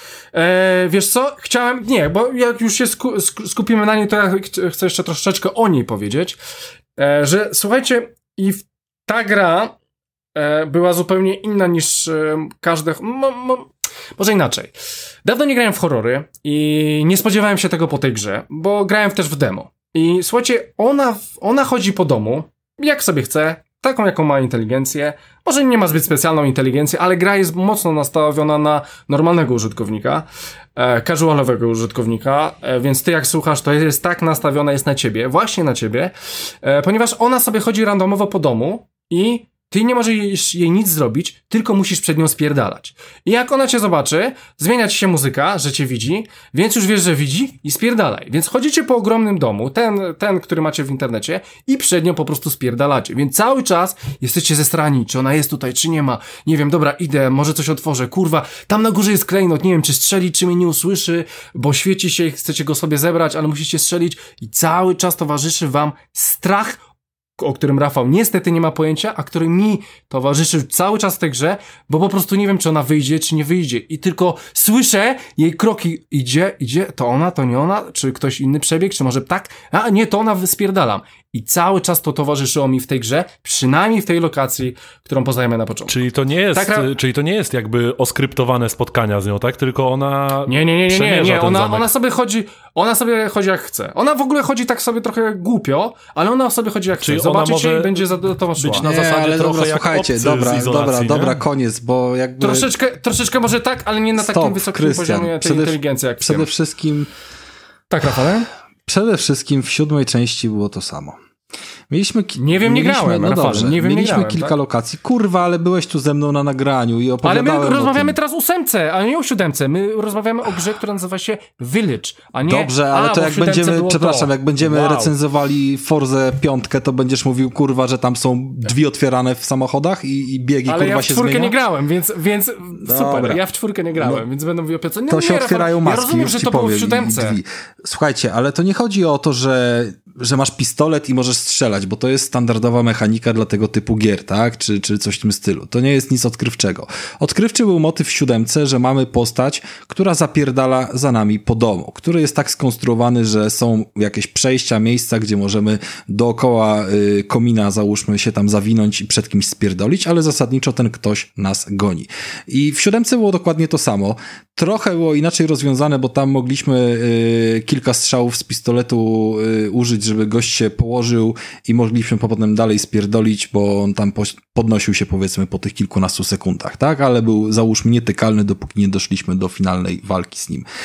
E, wiesz co, chciałem, nie, bo jak już się sku, skupimy na niej, to ja chcę jeszcze troszeczkę o niej powiedzieć, e, że słuchajcie, i ta gra e, była zupełnie inna niż e, każde, mo, mo, może inaczej. Dawno nie grałem w horrory i nie spodziewałem się tego po tej grze, bo grałem też w demo. I słuchajcie, ona, ona chodzi po domu, jak sobie chce, taką jaką ma inteligencję. Może nie ma zbyt specjalną inteligencję, ale gra jest mocno nastawiona na normalnego użytkownika, e, casualowego użytkownika, e, więc ty jak słuchasz, to jest tak nastawiona jest na ciebie, właśnie na ciebie, e, ponieważ ona sobie chodzi randomowo po domu i ty nie możesz jej nic zrobić, tylko musisz przed nią spierdalać. I jak ona cię zobaczy, zmienia ci się muzyka, że cię widzi, więc już wiesz, że widzi i spierdalaj. Więc chodzicie po ogromnym domu, ten, ten, który macie w internecie i przed nią po prostu spierdalacie. Więc cały czas jesteście zestrani, czy ona jest tutaj, czy nie ma. Nie wiem, dobra, idę, może coś otworzę, kurwa, tam na górze jest klejnot, nie wiem, czy strzeli, czy mnie nie usłyszy, bo świeci się i chcecie go sobie zebrać, ale musicie strzelić i cały czas towarzyszy wam strach, o którym Rafał niestety nie ma pojęcia, a który mi towarzyszył cały czas w tej grze, bo po prostu nie wiem, czy ona wyjdzie, czy nie wyjdzie. I tylko słyszę jej kroki. Idzie, idzie, to ona, to nie ona, czy ktoś inny przebieg, czy może tak? A nie, to ona, wyspierdalam. I cały czas to towarzyszyło mi w tej grze, przynajmniej w tej lokacji, którą poznajemy na początku. Czyli to nie jest, tak, czyli to nie jest jakby oskryptowane spotkania z nią, tak? Tylko ona Nie, nie, nie, nie, nie, nie. Ona, ona sobie chodzi, ona sobie chodzi jak chce. Ona w ogóle chodzi tak sobie trochę głupio, ale ona sobie chodzi jak czyli chce. Zobaczycie i będzie za to szła. Być na zasadzie nie, ale trochę dobra, jak słuchajcie, dobra, dobra, nie? dobra, koniec, bo jakby... Troszeczkę, troszeczkę może tak, ale nie na Stop, takim wysokim Krystian, poziomie tej przede, inteligencji jak Przede wszystkim... Tak, Rafale? Przede wszystkim w siódmej części było to samo. Mieliśmy, nie wiem, mieliśmy, nie grałem, no Rafale, dobrze, nie wiem, mieliśmy nie grałem, kilka tak? lokacji. Kurwa, ale byłeś tu ze mną na nagraniu i opowiadałem. Ale my rozmawiamy o tym. teraz o ósemce, a nie o siódemce. My rozmawiamy o grze, która nazywa się Village, a nie... Dobrze, ale a, to jak będziemy, przepraszam, to. jak będziemy wow. recenzowali Forzę piątkę, to będziesz mówił, kurwa, że tam są drzwi otwierane w samochodach i, i biegi, ale kurwa, się zmienia? Ale ja w czwórkę nie grałem, więc, więc super, Dobra. ja w czwórkę nie grałem, no, więc będą mówił o piątce. To się otwierają maski, ja rozumiem, już że ci to powiem, było w siódemce. Drzwi. Słuchajcie, ale to nie chodzi o to, że, że masz pistolet i możesz strzelać, bo to jest standardowa mechanika dla tego typu gier, tak? Czy, czy coś w tym stylu. To nie jest nic odkrywczego. Odkrywczy był motyw w siódemce, że mamy postać, która zapierdala za nami po domu, który jest tak skonstruowany, że są jakieś przejścia, miejsca, gdzie możemy dookoła y, komina, załóżmy, się tam zawinąć i przed kimś spierdolić, ale zasadniczo ten ktoś nas goni. I w siódemce było dokładnie to samo. Trochę było inaczej rozwiązane, bo tam mogliśmy y, kilka strzałów z pistoletu y, użyć, żeby gość się położył i mogliśmy potem dalej spierdolić, bo on tam podnosił się, powiedzmy, po tych kilkunastu sekundach, tak? Ale był, załóżmy, nietykalny, dopóki nie doszliśmy do finalnej walki z nim.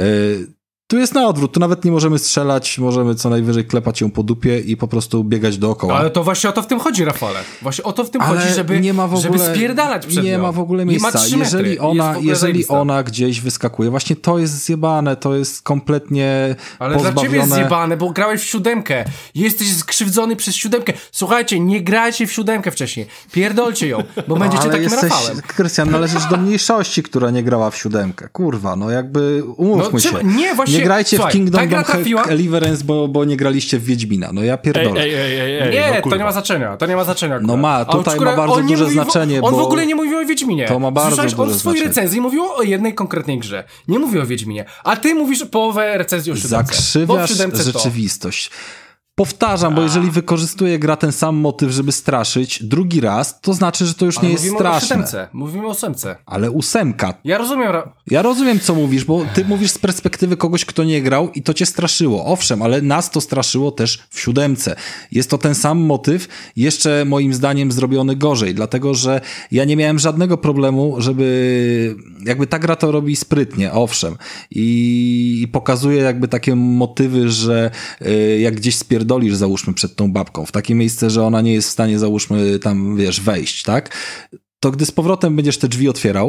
Y, Tu jest na odwrót, tu nawet nie możemy strzelać, możemy co najwyżej klepać ją po dupie i po prostu biegać dookoła. Ale to właśnie o to w tym chodzi, Rafale. Właśnie o to w tym Ale chodzi, żeby, nie ma w ogóle, żeby spierdalać przed Nie nią. ma w ogóle miejsca. Jeżeli ona, jeżeli ona gdzieś wyskakuje, właśnie to jest zjebane, to jest kompletnie Ale pozbawione... dla ciebie jest zjebane, bo grałeś w siódemkę. Jesteś skrzywdzony przez siódemkę. Słuchajcie, nie grajcie w siódemkę wcześniej. Pierdolcie ją, bo będziecie Ale takim jesteś, Rafałem. Krystian, należysz do mniejszości, która nie grała w siódemkę. Kurwa, no jakby umówmy no, się. Nie, właśnie... Nie grajcie Słuchaj, w Kingdom Come trafiła... Deliverance, bo, bo nie graliście w Wiedźmina. No ja pierdolę. Ej, ej, ej, ej, nie, no to nie ma znaczenia. To nie ma znaczenia. Akurat. No ma, tutaj ma bardzo duże znaczenie, On bo... w ogóle nie mówił o Wiedźminie. To ma bardzo Słyszałeś, duże on w swojej znaczenie. recenzji mówił o jednej konkretnej grze. Nie mówił o Wiedźminie. A ty mówisz połowę recenzji o siódemce. Zakrzywiasz rzeczywistość. Powtarzam, bo jeżeli wykorzystuje gra ten sam motyw, żeby straszyć drugi raz, to znaczy, że to już Ale nie jest straszne. Mówimy o Mówimy o ósemce. Ale ósemka. Ja rozumiem. Ja rozumiem, co mówisz, bo ty mówisz z perspektywy kogoś, kto nie grał i to cię straszyło. Owszem, ale nas to straszyło też w siódemce. Jest to ten sam motyw, jeszcze moim zdaniem zrobiony gorzej, dlatego, że ja nie miałem żadnego problemu, żeby... Jakby ta gra to robi sprytnie, owszem. I, i pokazuje jakby takie motywy, że y, jak gdzieś spierdolisz, załóżmy, przed tą babką, w takie miejsce, że ona nie jest w stanie, załóżmy, tam, wiesz, wejść, tak? To gdy z powrotem będziesz te drzwi otwierał,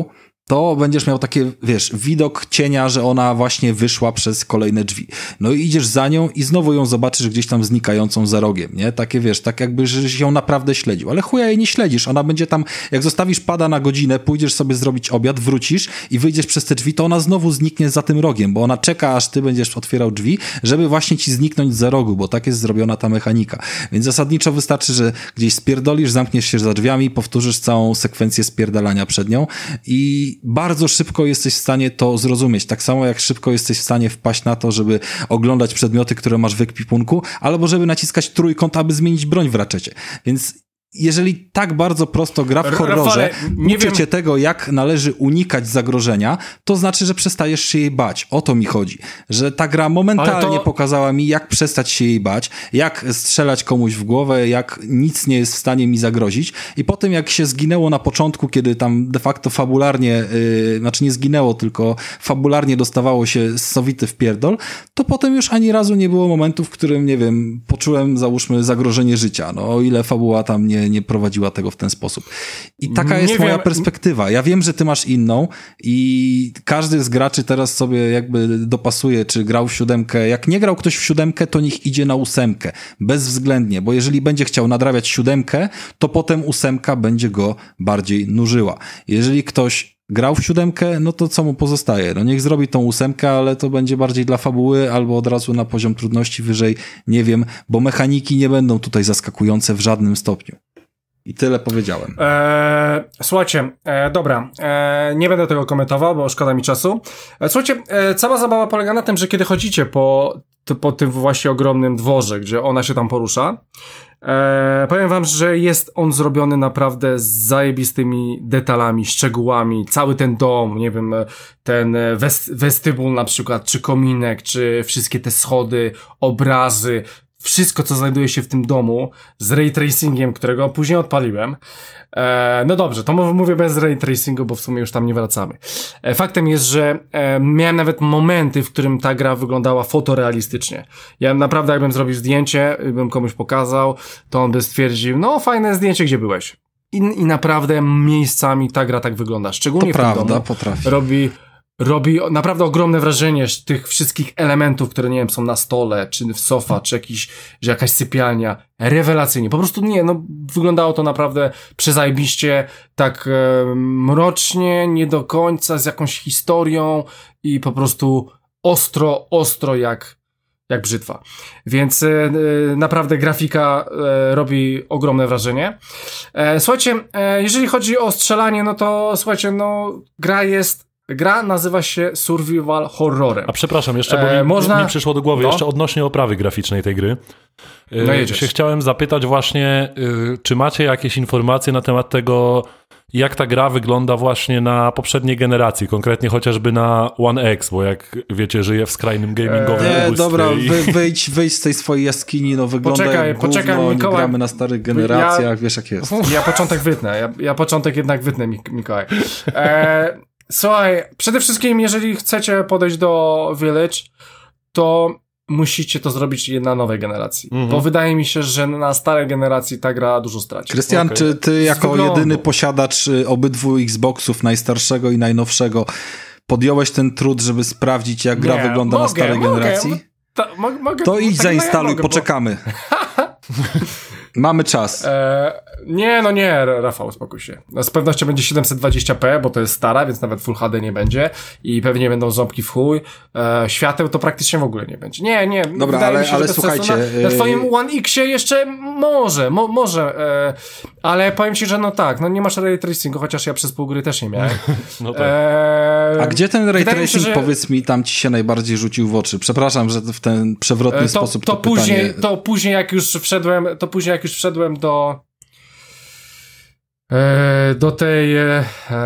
to będziesz miał takie, wiesz, widok cienia, że ona właśnie wyszła przez kolejne drzwi. No i idziesz za nią i znowu ją zobaczysz gdzieś tam znikającą za rogiem, nie? Takie, wiesz, tak jakby, żeś ją naprawdę śledził. Ale chuja jej nie śledzisz. Ona będzie tam, jak zostawisz pada na godzinę, pójdziesz sobie zrobić obiad, wrócisz i wyjdziesz przez te drzwi, to ona znowu zniknie za tym rogiem, bo ona czeka, aż ty będziesz otwierał drzwi, żeby właśnie ci zniknąć za rogu, bo tak jest zrobiona ta mechanika. Więc zasadniczo wystarczy, że gdzieś spierdolisz, zamkniesz się za drzwiami, powtórzysz całą sekwencję spierdalania przed nią i bardzo szybko jesteś w stanie to zrozumieć. Tak samo jak szybko jesteś w stanie wpaść na to, żeby oglądać przedmioty, które masz w ekwipunku, albo żeby naciskać trójkąt, aby zmienić broń w raczecie. Więc jeżeli tak bardzo prosto gra w horrorze, nie uczy cię tego, jak należy unikać zagrożenia, to znaczy, że przestajesz się jej bać. O to mi chodzi. Że ta gra momentalnie to... pokazała mi, jak przestać się jej bać, jak strzelać komuś w głowę, jak nic nie jest w stanie mi zagrozić. I po tym, jak się zginęło na początku, kiedy tam de facto fabularnie, yy, znaczy nie zginęło, tylko fabularnie dostawało się sowity w pierdol, to potem już ani razu nie było momentu, w którym, nie wiem, poczułem, załóżmy, zagrożenie życia. No, o ile fabuła tam nie nie prowadziła tego w ten sposób. I taka jest nie moja wiem. perspektywa. Ja wiem, że ty masz inną i każdy z graczy teraz sobie jakby dopasuje, czy grał w siódemkę. Jak nie grał ktoś w siódemkę, to niech idzie na ósemkę. Bezwzględnie, bo jeżeli będzie chciał nadrabiać siódemkę, to potem ósemka będzie go bardziej nużyła. Jeżeli ktoś grał w siódemkę, no to co mu pozostaje? No niech zrobi tą ósemkę, ale to będzie bardziej dla fabuły albo od razu na poziom trudności wyżej, nie wiem, bo mechaniki nie będą tutaj zaskakujące w żadnym stopniu. I tyle powiedziałem. Eee, słuchajcie, e, dobra, e, nie będę tego komentował, bo szkoda mi czasu. E, słuchajcie, e, cała zabawa polega na tym, że kiedy chodzicie po, po tym właśnie ogromnym dworze, gdzie ona się tam porusza, e, powiem wam, że jest on zrobiony naprawdę z zajebistymi detalami, szczegółami. Cały ten dom, nie wiem, ten west, westybul na przykład, czy kominek, czy wszystkie te schody, obrazy, wszystko, co znajduje się w tym domu z ray tracingiem, którego później odpaliłem. E, no dobrze, to mówię bez ray tracingu, bo w sumie już tam nie wracamy. E, faktem jest, że e, miałem nawet momenty, w którym ta gra wyglądała fotorealistycznie. Ja naprawdę, jakbym zrobił zdjęcie, bym komuś pokazał, to on by stwierdził, no fajne zdjęcie, gdzie byłeś? I, i naprawdę miejscami ta gra tak wygląda. Szczególnie to w prawda, tym domu potrafi. robi... Robi naprawdę ogromne wrażenie tych wszystkich elementów, które, nie wiem, są na stole, czy w sofa, czy jakiś, że jakaś sypialnia. Rewelacyjnie. Po prostu nie, no, wyglądało to naprawdę przezajebiście, tak e, mrocznie, nie do końca, z jakąś historią i po prostu ostro, ostro jak, jak brzytwa. Więc e, naprawdę grafika e, robi ogromne wrażenie. E, słuchajcie, e, jeżeli chodzi o strzelanie, no to słuchajcie, no, gra jest Gra nazywa się Survival Horrorem. A przepraszam, jeszcze, bo mi, e, można... mi przyszło do głowy, no? Jeszcze odnośnie oprawy graficznej tej gry. No y, się chciałem zapytać właśnie, y, czy macie jakieś informacje na temat tego, jak ta gra wygląda właśnie na poprzedniej generacji, konkretnie chociażby na One X, bo jak wiecie, żyję w skrajnym gamingowym eee, ubóstwie. Dobra, i... wy, wyjdź, wyjdź z tej swojej jaskini, no wygląda poczekaj, jak poczekaj, gówno, Mikołaj, nie gramy na starych generacjach, ja, wiesz jak jest. Ja początek wytnę, ja, ja początek jednak wytnę, Mikołaj. Eee, Słuchaj, przede wszystkim jeżeli chcecie podejść do Village, to musicie to zrobić na nowej generacji. Mm-hmm. Bo wydaje mi się, że na starej generacji ta gra dużo straci. Krystian, okay. Czy ty jako wyglądu. jedyny posiadacz obydwu Xboxów, najstarszego i najnowszego, podjąłeś ten trud, żeby sprawdzić, jak gra Nie, wygląda mogę, na starej mogę, generacji? Ta, mo- mogę, to idź tak zainstaluj, mogę, poczekamy. Mamy czas. E, nie, no nie, Rafał, uspokój się. Z pewnością będzie siedemset dwadzieścia p, bo to jest stara, więc nawet Full H D nie będzie i pewnie będą ząbki w chuj. E, świateł to praktycznie w ogóle nie będzie. Nie, nie. Dobra, ale, się, ale słuchajcie. Na, na twoim One X-ie jeszcze może, mo, może, e, ale powiem ci, że no tak, no nie masz ray tracingu, chociaż ja przez pół gry też nie miałem. No tak. e, A gdzie ten ray tracing, się, że... powiedz mi, tam ci się najbardziej rzucił w oczy? Przepraszam, że w ten przewrotny to, sposób to, to później, pytanie... To później, jak już wszedłem, to później jak już wszedłem do e, do tej e,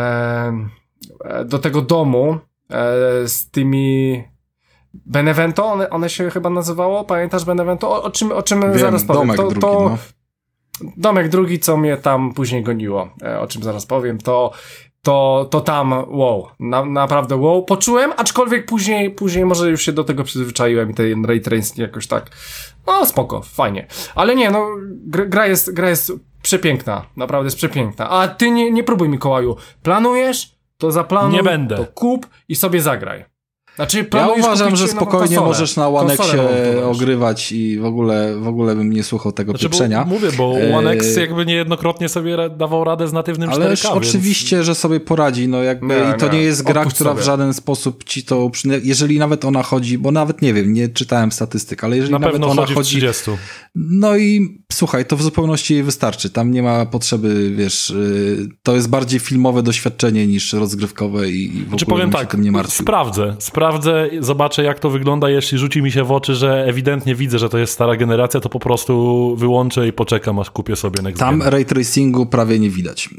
do tego domu e, z tymi Benevento, one, one się chyba nazywało, pamiętasz Benevento? O, o czym, o czym Wiem, zaraz powiem. domek to, drugi, to, no. Domek drugi, co mnie tam później goniło, e, o czym zaraz powiem, to to, to tam wow, na, naprawdę wow, poczułem, aczkolwiek później, później może już się do tego przyzwyczaiłem i ten ray tracing jakoś tak, no spoko, fajnie, ale nie, no gra, gra jest, gra jest przepiękna, naprawdę jest przepiękna, a ty nie, nie próbuj, Mikołaju, planujesz, to zaplanuj, nie będę. to kup i sobie zagraj. Znaczy, ja uważam, że spokojnie możesz na One Xie ogrywać i w ogóle, w ogóle bym nie słuchał tego znaczy, pieprzenia. Bo, mówię, bo One X jakby niejednokrotnie sobie dawał radę z natywnym cztery K. Ale oczywiście, więc... że sobie poradzi. No jakby nie, I to nie, nie jest gra, która sobie w żaden sposób ci to... Jeżeli nawet ona chodzi, bo nawet nie wiem, nie czytałem statystyk, ale jeżeli na nawet pewno ona chodzi... chodzi... w trzydziestu. No i słuchaj, to w zupełności jej wystarczy. Tam nie ma potrzeby, wiesz, to jest bardziej filmowe doświadczenie niż rozgrywkowe i w ogóle znaczy, powiem bym tak, się tym nie martwił. Sprawdzę, sprawdzę, zobaczę jak to wygląda, jeśli rzuci mi się w oczy, że ewidentnie widzę, że to jest stara generacja, to po prostu wyłączę i poczekam, aż kupię sobie Next Tam Gen. ray tracingu prawie nie widać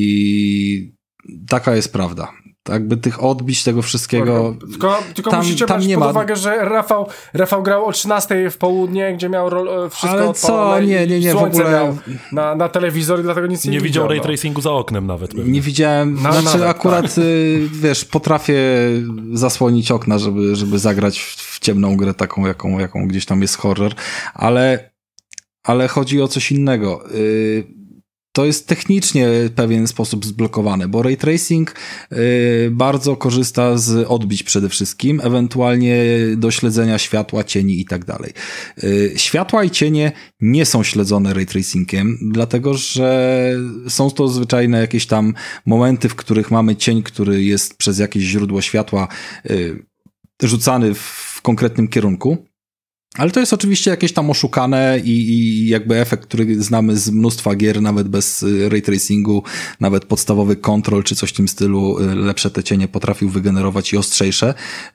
i taka jest prawda. Jakby tych odbić tego wszystkiego... Tylko, tylko tam, musicie tam brać nie pod ma... uwagę, że Rafał, Rafał grał o trzynastej w południe, gdzie miał rol, wszystko ale co? Nie, nie, nie, w ogóle... miał na, na telewizor i dlatego nic nie, nie widział. Nie widział ray tracingu za oknem nawet. Pewnie. Nie widziałem, no, znaczy nawet, akurat, tak. wiesz, potrafię zasłonić okna, żeby, żeby zagrać w, w ciemną grę taką, jaką, jaką gdzieś tam jest horror, ale, ale chodzi o coś innego. Yy, To jest technicznie w pewien sposób zblokowane, bo ray tracing y, bardzo korzysta z odbić przede wszystkim, ewentualnie do śledzenia światła, cieni i tak dalej. Y, światła i cienie nie są śledzone ray tracingiem, dlatego że są to zwyczajne jakieś tam momenty, w których mamy cień, który jest przez jakieś źródło światła y, rzucany w konkretnym kierunku. Ale to jest oczywiście jakieś tam oszukane i, i jakby efekt, który znamy z mnóstwa gier, nawet bez ray tracingu, nawet podstawowy Control czy coś w tym stylu, lepsze te cienie potrafił wygenerować i ostrzejsze.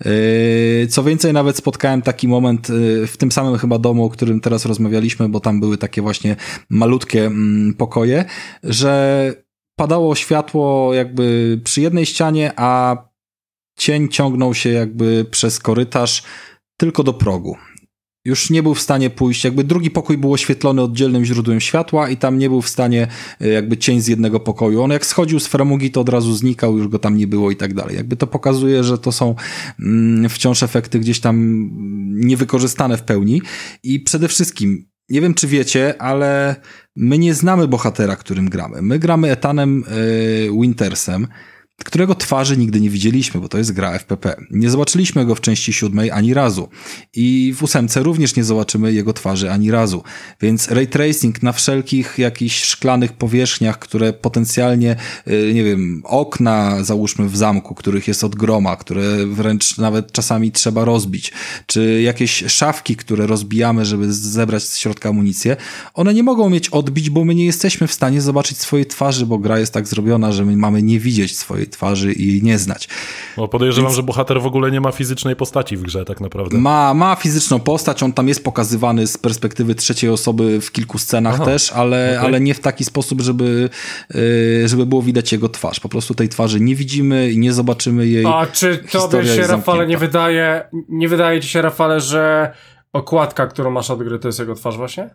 Co więcej, nawet spotkałem taki moment w tym samym chyba domu, o którym teraz rozmawialiśmy, bo tam były takie właśnie malutkie pokoje, że padało światło jakby przy jednej ścianie, a cień ciągnął się jakby przez korytarz tylko do progu. Już nie był w stanie pójść, jakby drugi pokój był oświetlony oddzielnym źródłem światła i tam nie był w stanie jakby cień z jednego pokoju. On jak schodził z framugi, to od razu znikał, już go tam nie było i tak dalej. Jakby to pokazuje, że to są mm, wciąż efekty gdzieś tam niewykorzystane w pełni i przede wszystkim, nie wiem czy wiecie, ale my nie znamy bohatera, którym gramy. My gramy Ethanem yy, Wintersem, którego twarzy nigdy nie widzieliśmy, bo to jest gra F P P. Nie zobaczyliśmy go w części siódmej ani razu. I w ósemce również nie zobaczymy jego twarzy ani razu. Więc ray tracing na wszelkich jakichś szklanych powierzchniach, które potencjalnie, nie wiem, okna załóżmy w zamku, których jest od groma, które wręcz nawet czasami trzeba rozbić, czy jakieś szafki, które rozbijamy, żeby zebrać z środka amunicję, one nie mogą mieć odbić, bo my nie jesteśmy w stanie zobaczyć swojej twarzy, bo gra jest tak zrobiona, że my mamy nie widzieć swojej twarzy i jej nie znać. No, podejrzewam, Więc... że bohater w ogóle nie ma fizycznej postaci w grze tak naprawdę. Ma, ma fizyczną postać, on tam jest pokazywany z perspektywy trzeciej osoby w kilku scenach Aha, też, ale, okay. ale nie w taki sposób, żeby, żeby było widać jego twarz. Po prostu tej twarzy nie widzimy i nie zobaczymy jej. A czy tobie się, Rafale, nie wydaje, nie wydaje ci się, Rafale, że okładka, którą masz od gry, to jest jego twarz właśnie?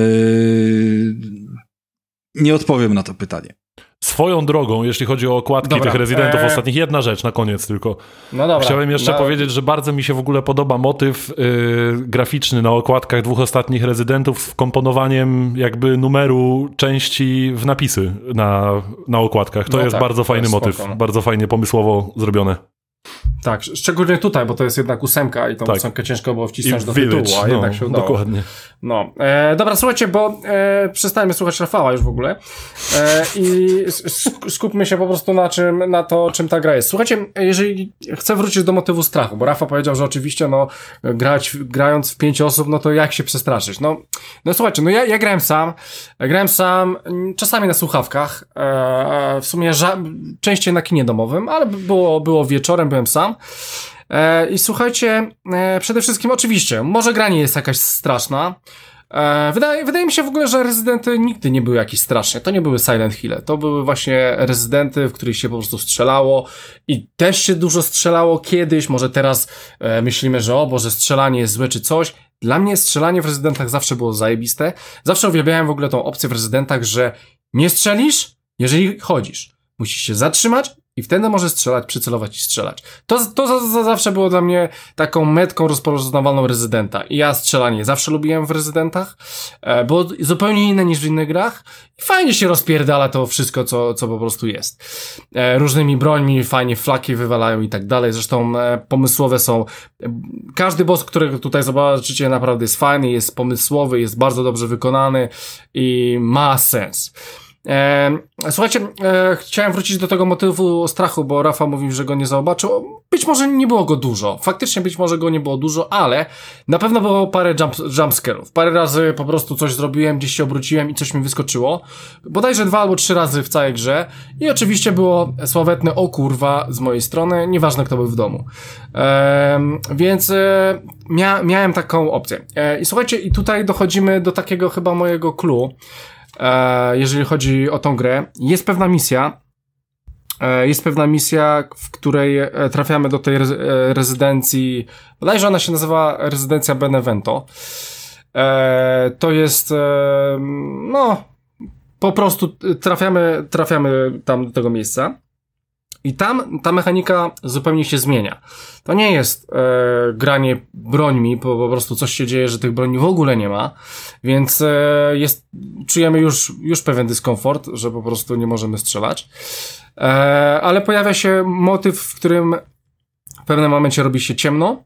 Yy... Nie odpowiem na to pytanie. Swoją drogą, jeśli chodzi o okładki dobra, tych rezydentów eee... ostatnich, jedna rzecz na koniec tylko. No dobra. Chciałem jeszcze no... powiedzieć, że bardzo mi się w ogóle podoba motyw yy, graficzny na okładkach dwóch ostatnich rezydentów z wkomponowaniem jakby numeru części w napisy na, na okładkach. To no jest tak, bardzo fajny jest motyw, spoko. Bardzo fajnie pomysłowo zrobione. Tak, szczególnie tutaj, bo to jest jednak ósemka i tą tak. ósemkę ciężko było wcisnąć do Village, tytułu, a no, jednak się udało. Dokładnie. No, e, dobra, słuchajcie, bo e, przestajemy słuchać Rafała już w ogóle e, i skupmy się po prostu na czym, na to, czym ta gra jest. Słuchajcie, jeżeli chcę wrócić do motywu strachu, bo Rafał powiedział, że oczywiście, no, grać, grając w pięć osób, no to jak się przestraszyć? No, no słuchajcie, no ja, ja grałem sam, grałem sam, czasami na słuchawkach, e, w sumie ża- częściej na kinie domowym, ale było, było wieczorem, byłem sam. E, I słuchajcie, e, przede wszystkim oczywiście, może gra nie jest jakaś straszna. E, wydaje, wydaje mi się w ogóle, że rezydenty nigdy nie były jakieś straszne. To nie były Silent Hill'e. To były właśnie rezydenty, w których się po prostu strzelało i też się dużo strzelało kiedyś. Może teraz e, myślimy, że o Boże, strzelanie jest złe czy coś. Dla mnie strzelanie w rezydentach zawsze było zajebiste. Zawsze uwielbiałem w ogóle tą opcję w rezydentach, że nie strzelisz, jeżeli chodzisz. Musisz się zatrzymać I wtedy może strzelać, przycelować i strzelać. To, to za, za zawsze było dla mnie taką metką rozpoznawalną rezydenta. I ja strzelanie zawsze lubiłem w rezydentach. E, było zupełnie inne niż w innych grach. I fajnie się rozpierdala to wszystko, co, co po prostu jest. E, różnymi brońmi, fajnie flaki wywalają i tak dalej. Zresztą e, pomysłowe są. E, każdy boss, którego tutaj zobaczycie, naprawdę jest fajny, jest pomysłowy, jest bardzo dobrze wykonany i ma sens. E, słuchajcie, e, chciałem wrócić do tego motywu strachu, bo Rafał mówił, że go nie zobaczył. Być może nie było go dużo. Faktycznie być może go nie było dużo, ale na pewno było parę jump, jumpscarów. Parę razy po prostu coś zrobiłem, gdzieś się obróciłem i coś mi wyskoczyło. Bodajże dwa albo trzy razy w całej grze. I oczywiście było sławetne o kurwa z mojej strony, nieważne kto był w domu. E, więc e, mia, miałem taką opcję. E, I słuchajcie, i tutaj dochodzimy do takiego chyba mojego clue. E, jeżeli chodzi o tą grę, jest pewna misja, e, jest pewna misja, w której trafiamy do tej re- rezydencji, bodajże ona się nazywa rezydencja Benevento. E, to jest, e, no, po prostu trafiamy, trafiamy tam do tego miejsca. I tam ta mechanika zupełnie się zmienia. To nie jest e, granie brońmi, bo po prostu coś się dzieje, że tych broni w ogóle nie ma, więc e, jest, czujemy już, już pewien dyskomfort, że po prostu nie możemy strzelać. E, ale pojawia się motyw, w którym w pewnym momencie robi się ciemno,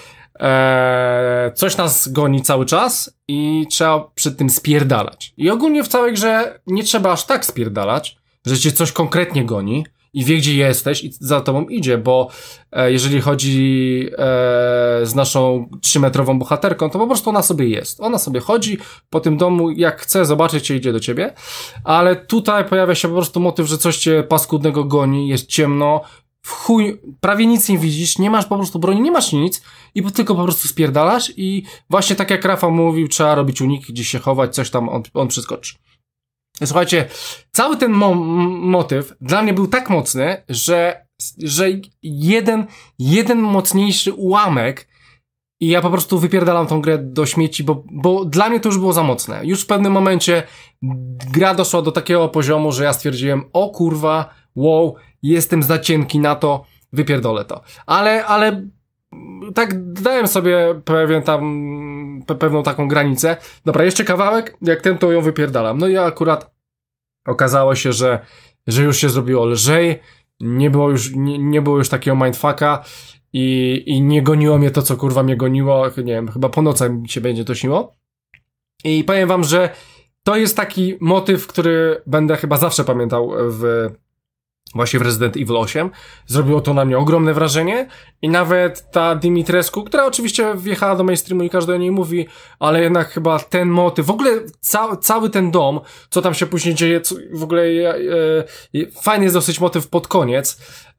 e, coś nas goni cały czas i trzeba przed tym spierdalać. I ogólnie w całej grze nie trzeba aż tak spierdalać, że cię coś konkretnie goni, i wie, gdzie jesteś i za tobą idzie, bo e, jeżeli chodzi e, z naszą trzymetrową bohaterką, to po prostu ona sobie jest. Ona sobie chodzi po tym domu, jak chce zobaczyć cię, idzie do ciebie, ale tutaj pojawia się po prostu motyw, że coś cię paskudnego goni, jest ciemno, w chuj, prawie nic nie widzisz, nie masz po prostu broni, nie masz nic i tylko po prostu spierdalasz i właśnie tak jak Rafał mówił, trzeba robić uniki, gdzieś się chować, coś tam on, on przeskoczy. Słuchajcie, cały ten mo- motyw dla mnie był tak mocny, że, że jeden, jeden mocniejszy ułamek i ja po prostu wypierdalam tą grę do śmieci, bo, bo dla mnie to już było za mocne. Już w pewnym momencie gra doszła do takiego poziomu, że ja stwierdziłem, o kurwa, wow, jestem za cienki na to, wypierdolę to. Ale, ale tak dałem sobie pewien tam, pe- pewną taką granicę. Dobra, jeszcze kawałek, jak ten to ją wypierdalam. No i akurat okazało się, że, że już się zrobiło lżej, nie było już, nie, nie było już takiego mindfucka i, i nie goniło mnie to, co kurwa mnie goniło, nie wiem, chyba po nocach mi się będzie to śniło. I powiem wam, że to jest taki motyw, który będę chyba zawsze pamiętał w właśnie w Resident Evil osiem. Zrobiło to na mnie ogromne wrażenie i nawet ta Dimitrescu, która oczywiście wjechała do mainstreamu i każdy o niej mówi, ale jednak chyba ten motyw, w ogóle ca- cały ten dom, co tam się później dzieje, co, w ogóle e, e, fajny jest dosyć motyw pod koniec.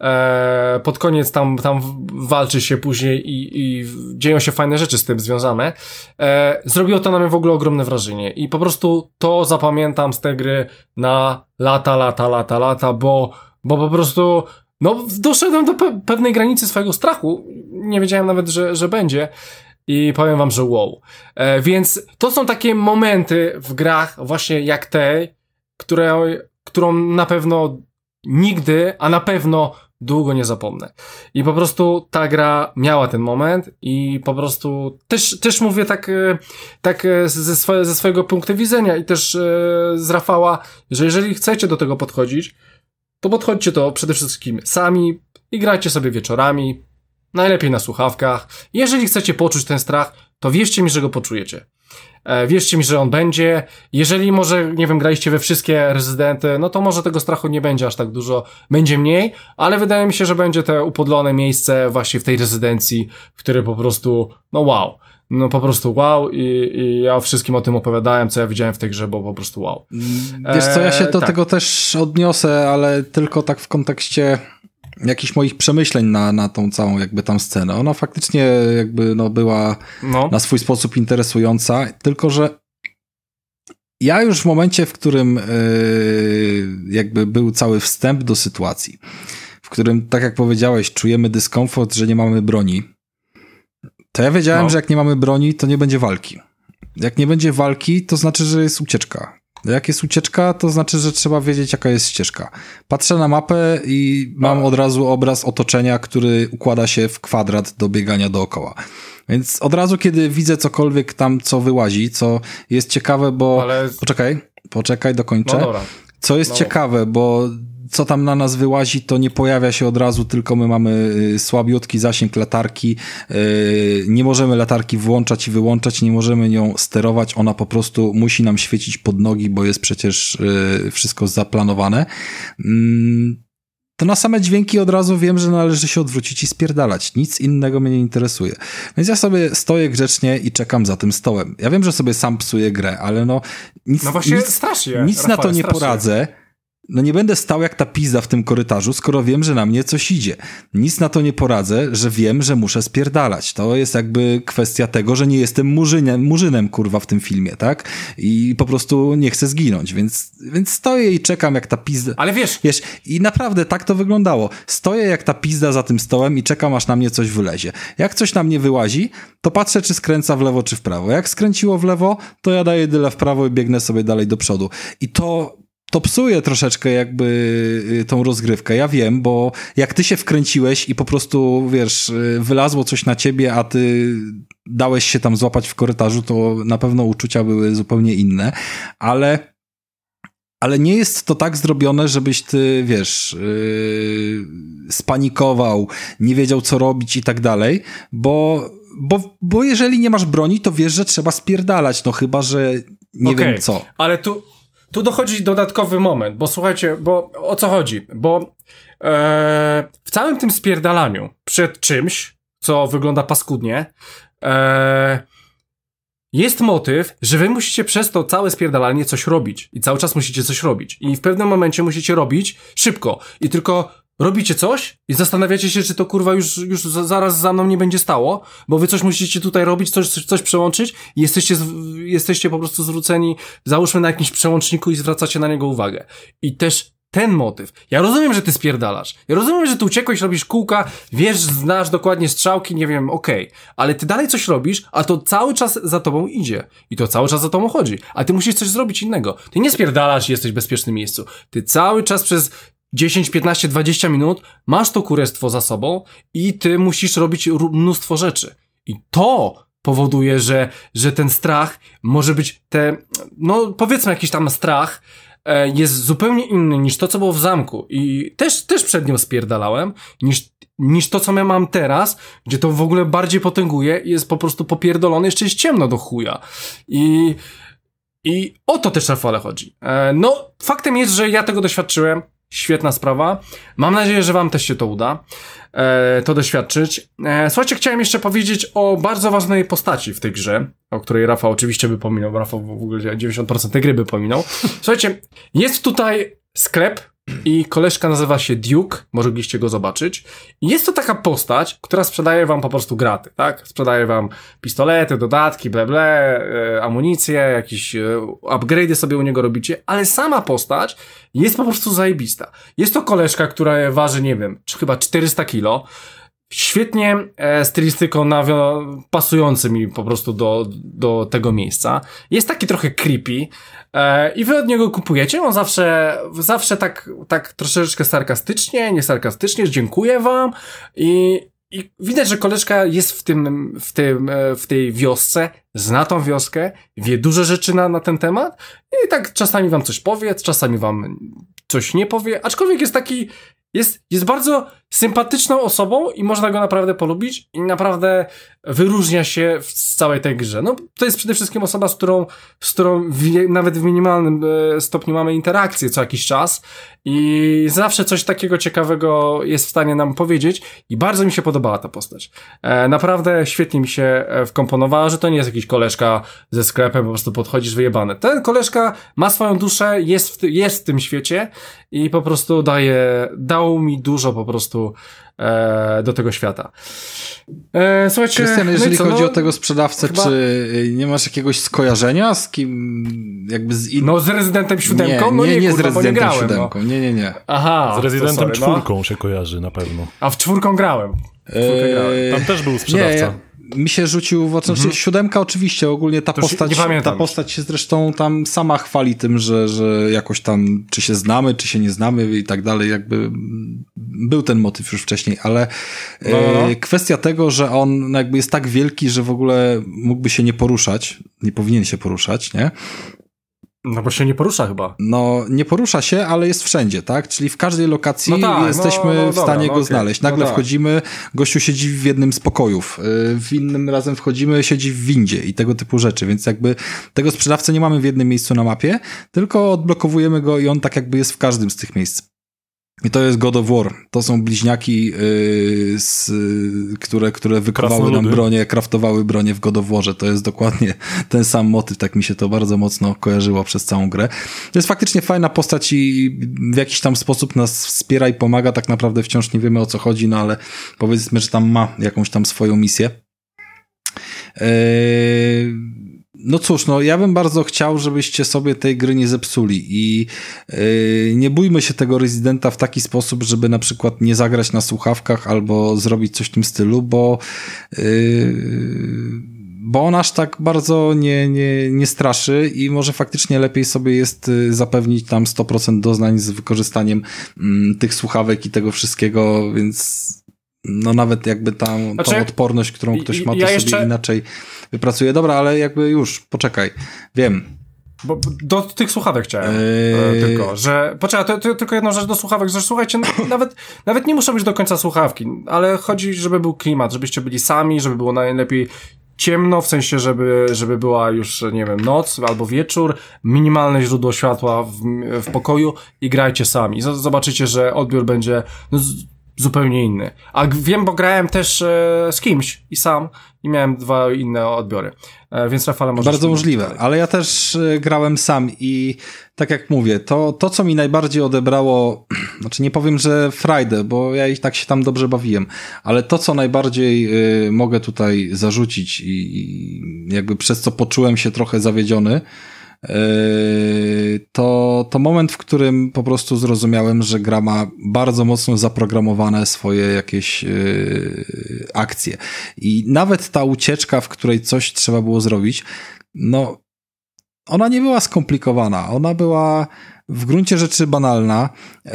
E, pod koniec tam, tam walczy się później i, i dzieją się fajne rzeczy z tym związane. E, zrobiło to na mnie w ogóle ogromne wrażenie i po prostu to zapamiętam z tej gry na lata, lata, lata, lata, bo Bo po prostu, no, doszedłem do pe- pewnej granicy swojego strachu. Nie wiedziałem nawet, że, że będzie. I powiem wam, że wow. E, więc to są takie momenty w grach, właśnie jak tej, które, którą na pewno nigdy, a na pewno długo nie zapomnę. I po prostu ta gra miała ten moment i po prostu też, też mówię tak, tak ze, swoje, ze swojego punktu widzenia i też e, z Rafała, że jeżeli chcecie do tego podchodzić, to podchodźcie to przede wszystkim sami i grajcie sobie wieczorami, najlepiej na słuchawkach. Jeżeli chcecie poczuć ten strach, to wierzcie mi, że go poczujecie. E, wierzcie mi, że on będzie. Jeżeli może, nie wiem, graliście we wszystkie Rezydenty, no to może tego strachu nie będzie aż tak dużo, będzie mniej, ale wydaje mi się, że będzie to upodlone miejsce właśnie w tej rezydencji, w której po prostu, no wow. No po prostu wow i, i ja wszystkim o tym opowiadałem, co ja widziałem w tej grze, bo po prostu wow. Wiesz co, ja się do e, tak. tego też odniosę, ale tylko tak w kontekście jakichś moich przemyśleń na, na tą całą jakby tam scenę. Ona faktycznie jakby no była no. na swój sposób interesująca, tylko że ja już w momencie, w którym yy, jakby był cały wstęp do sytuacji, w którym, tak jak powiedziałeś, czujemy dyskomfort, że nie mamy broni, to ja wiedziałem, no. że jak nie mamy broni, to nie będzie walki. Jak nie będzie walki, to znaczy, że jest ucieczka. Jak jest ucieczka, to znaczy, że trzeba wiedzieć, jaka jest ścieżka. Patrzę na mapę i mam od razu obraz otoczenia, który układa się w kwadrat do biegania dookoła. Więc od razu, kiedy widzę cokolwiek tam, co wyłazi, co jest ciekawe, bo... Ale... Poczekaj, poczekaj, dokończę. No dobra. Co jest no. ciekawe, bo co tam na nas wyłazi, to nie pojawia się od razu, tylko my mamy słabiutki zasięg latarki, nie możemy latarki włączać i wyłączać, nie możemy nią sterować, ona po prostu musi nam świecić pod nogi, bo jest przecież wszystko zaplanowane. To na same dźwięki od razu wiem, że należy się odwrócić i spierdalać. Nic innego mnie nie interesuje. Więc ja sobie stoję grzecznie i czekam za tym stołem. Ja wiem, że sobie sam psuję grę, ale no nic, no właśnie nic, strasznie, nic Rafale, na to nie strasznie. poradzę. No nie będę stał jak ta pizda w tym korytarzu, skoro wiem, że na mnie coś idzie. Nic na to nie poradzę, że wiem, że muszę spierdalać. To jest jakby kwestia tego, że nie jestem murzynem, murzynem kurwa w tym filmie, tak? I po prostu nie chcę zginąć, więc, więc stoję i czekam jak ta pizda. Ale wiesz... wiesz... I naprawdę tak to wyglądało. Stoję jak ta pizda za tym stołem i czekam, aż na mnie coś wylezie. Jak coś na mnie wyłazi, to patrzę, czy skręca w lewo, czy w prawo. Jak skręciło w lewo, to ja daję dyle w prawo i biegnę sobie dalej do przodu. I to... To psuje troszeczkę jakby tą rozgrywkę. Ja wiem, bo jak ty się wkręciłeś i po prostu, wiesz, wylazło coś na ciebie, a ty dałeś się tam złapać w korytarzu, to na pewno uczucia były zupełnie inne, ale ale nie jest to tak zrobione, żebyś ty, wiesz, yy, spanikował, nie wiedział co robić i tak dalej, bo, bo, bo jeżeli nie masz broni, to wiesz, że trzeba spierdalać, no chyba, że nie okay, wiem co. Ale tu Tu dochodzi dodatkowy moment, bo słuchajcie, bo o co chodzi? Bo e, w całym tym spierdalaniu przed czymś, co wygląda paskudnie, e, jest motyw, że wy musicie przez to całe spierdalanie coś robić i cały czas musicie coś robić i w pewnym momencie musicie robić szybko i tylko robicie coś i zastanawiacie się, czy to kurwa już, już zaraz za mną nie będzie stało, bo wy coś musicie tutaj robić, coś, coś, coś przełączyć i jesteście, jesteście po prostu zwróceni, załóżmy na jakimś przełączniku i zwracacie na niego uwagę. I też ten motyw. Ja rozumiem, że ty spierdalasz. Ja rozumiem, że ty uciekłeś, robisz kółka, wiesz, znasz dokładnie strzałki, nie wiem, okej. Okay. Ale ty dalej coś robisz, a to cały czas za tobą idzie. I to cały czas za tobą chodzi. A ty musisz coś zrobić innego. Ty nie spierdalasz i jesteś w bezpiecznym miejscu. Ty cały czas przez dziesięć, piętnaście, dwadzieścia minut masz to kurestwo za sobą i ty musisz robić mnóstwo rzeczy. I to powoduje, że, że ten strach może być te, no powiedzmy jakiś tam strach e, jest zupełnie inny niż to, co było w zamku. I też, też przed nią spierdalałem, niż, niż to, co ja mam teraz, gdzie to w ogóle bardziej potęguje i jest po prostu popierdolone, jeszcze jest ciemno do chuja. I, i o to też Rafale chodzi. E, no, faktem jest, że ja tego doświadczyłem. Świetna sprawa. Mam nadzieję, że wam też się to uda e, to doświadczyć. E, słuchajcie, chciałem jeszcze powiedzieć o bardzo ważnej postaci w tej grze, o której Rafał oczywiście by pominął, bo Rafał w ogóle dziewięćdziesiąt procent tej gry by pominął. Słuchajcie, jest tutaj sklep i koleżka nazywa się Duke, mogliście go zobaczyć. I jest to taka postać, która sprzedaje wam po prostu graty, tak? Sprzedaje wam pistolety, dodatki, ble, ble, e, amunicję, jakieś e, upgrade'y sobie u niego robicie, ale sama postać jest po prostu zajebista. Jest to koleżka, która waży, nie wiem, czy chyba czterysta kilo, świetnie e, stylistyką nawio- pasujący mi po prostu do, do tego miejsca. Jest taki trochę creepy e, i wy od niego kupujecie. On zawsze, zawsze tak, tak troszeczkę sarkastycznie, nie sarkastycznie, dziękuję wam i, i widać, że koleżka jest w tym, w tym, e, w tej wiosce, zna tą wioskę, wie dużo rzeczy na, na ten temat i tak czasami wam coś powie, czasami wam coś nie powie, aczkolwiek jest taki Jest, jest bardzo sympatyczną osobą i można go naprawdę polubić i naprawdę wyróżnia się w całej tej grze. No, to jest przede wszystkim osoba, z którą, z którą w, nawet w minimalnym e, stopniu mamy interakcję co jakiś czas i zawsze coś takiego ciekawego jest w stanie nam powiedzieć i bardzo mi się podobała ta postać. E, naprawdę świetnie mi się e, wkomponowała, że to nie jest jakiś koleżka ze sklepem, po prostu podchodzisz wyjebane. Ten koleżka ma swoją duszę, jest w, ty, jest w tym świecie i po prostu daje, dał mi dużo po prostu e, do tego świata. E, słuchajcie, Krystian, jeżeli no co, chodzi no, o tego sprzedawcę, chyba... czy nie masz jakiegoś skojarzenia z kim, jakby z innym? No z Rezydentem siódemką? Nie, no nie, nie, nie kurwa, z Rezydentem nie grałem, siódemką, no. nie, nie, nie. Aha, z Rezydentem sorry, czwórką no. się kojarzy na pewno. A w czwórką grałem. W czwórkę eee, grałem. Tam też był sprzedawca. Nie, ja, mi się rzucił w oczy, mhm. znaczy siódemka oczywiście, ogólnie ta postać, ta postać się zresztą tam sama chwali tym, że, że jakoś tam, czy się znamy, czy się nie znamy i tak dalej, jakby był ten motyw już wcześniej, ale no, no. E, kwestia tego, że on jakby jest tak wielki, że w ogóle mógłby się nie poruszać, nie powinien się poruszać, nie? No bo się nie porusza chyba. No, nie porusza się, ale jest wszędzie, tak? Czyli w każdej lokacji no tak, jesteśmy no, no, w stanie dobra, go no, znaleźć. Nagle no, wchodzimy, gościu siedzi w jednym z pokojów, w innym razem wchodzimy, siedzi w windzie i tego typu rzeczy, więc jakby tego sprzedawcę nie mamy w jednym miejscu na mapie, tylko odblokowujemy go i on tak jakby jest w każdym z tych miejsc. I to jest God of War. To są bliźniaki, yy, z, yy, które, które wykowały nam bronię, kraftowały bronię w God of Warze. To jest dokładnie ten sam motyw. Tak mi się to bardzo mocno kojarzyło przez całą grę. To jest faktycznie fajna postać i w jakiś tam sposób nas wspiera i pomaga. Tak naprawdę wciąż nie wiemy, o co chodzi, no ale powiedzmy, że tam ma jakąś tam swoją misję. Yy... No cóż, no ja bym bardzo chciał, żebyście sobie tej gry nie zepsuli i yy, nie bójmy się tego Residenta w taki sposób, żeby na przykład nie zagrać na słuchawkach albo zrobić coś w tym stylu, bo yy, bo on aż tak bardzo nie, nie, nie straszy i może faktycznie lepiej sobie jest zapewnić tam sto procent doznań z wykorzystaniem mm, tych słuchawek i tego wszystkiego, więc no nawet jakby tam znaczy, tą odporność, którą ktoś ma, to ja sobie jeszcze... inaczej wypracuje. Dobra, ale jakby już, poczekaj, wiem. Bo do tych słuchawek chciałem eee... tylko, że... Poczekaj, to, to, tylko jedną rzecz do słuchawek, że słuchajcie, nawet, nawet nie muszą być do końca słuchawki, ale chodzi, żeby był klimat, żebyście byli sami, żeby było najlepiej ciemno, w sensie, żeby, żeby była już, nie wiem, noc albo wieczór, minimalne źródło światła w, w pokoju i grajcie sami. Zobaczycie, że odbiór będzie... No, zupełnie inny. A wiem, bo grałem też e, z kimś i sam i miałem dwa inne odbiory. E, więc Rafale może... Bardzo możliwe, dalej. Ale ja też e, grałem sam i tak jak mówię, to, to co mi najbardziej odebrało, znaczy nie powiem, że frajdę, bo ja i tak się tam dobrze bawiłem, ale to co najbardziej e, mogę tutaj zarzucić i, i jakby przez co poczułem się trochę zawiedziony, to, to moment, w którym po prostu zrozumiałem, że gra ma bardzo mocno zaprogramowane swoje jakieś yy, akcje. I nawet ta ucieczka, w której coś trzeba było zrobić, no ona nie była skomplikowana. Ona była w gruncie rzeczy banalna. Yy,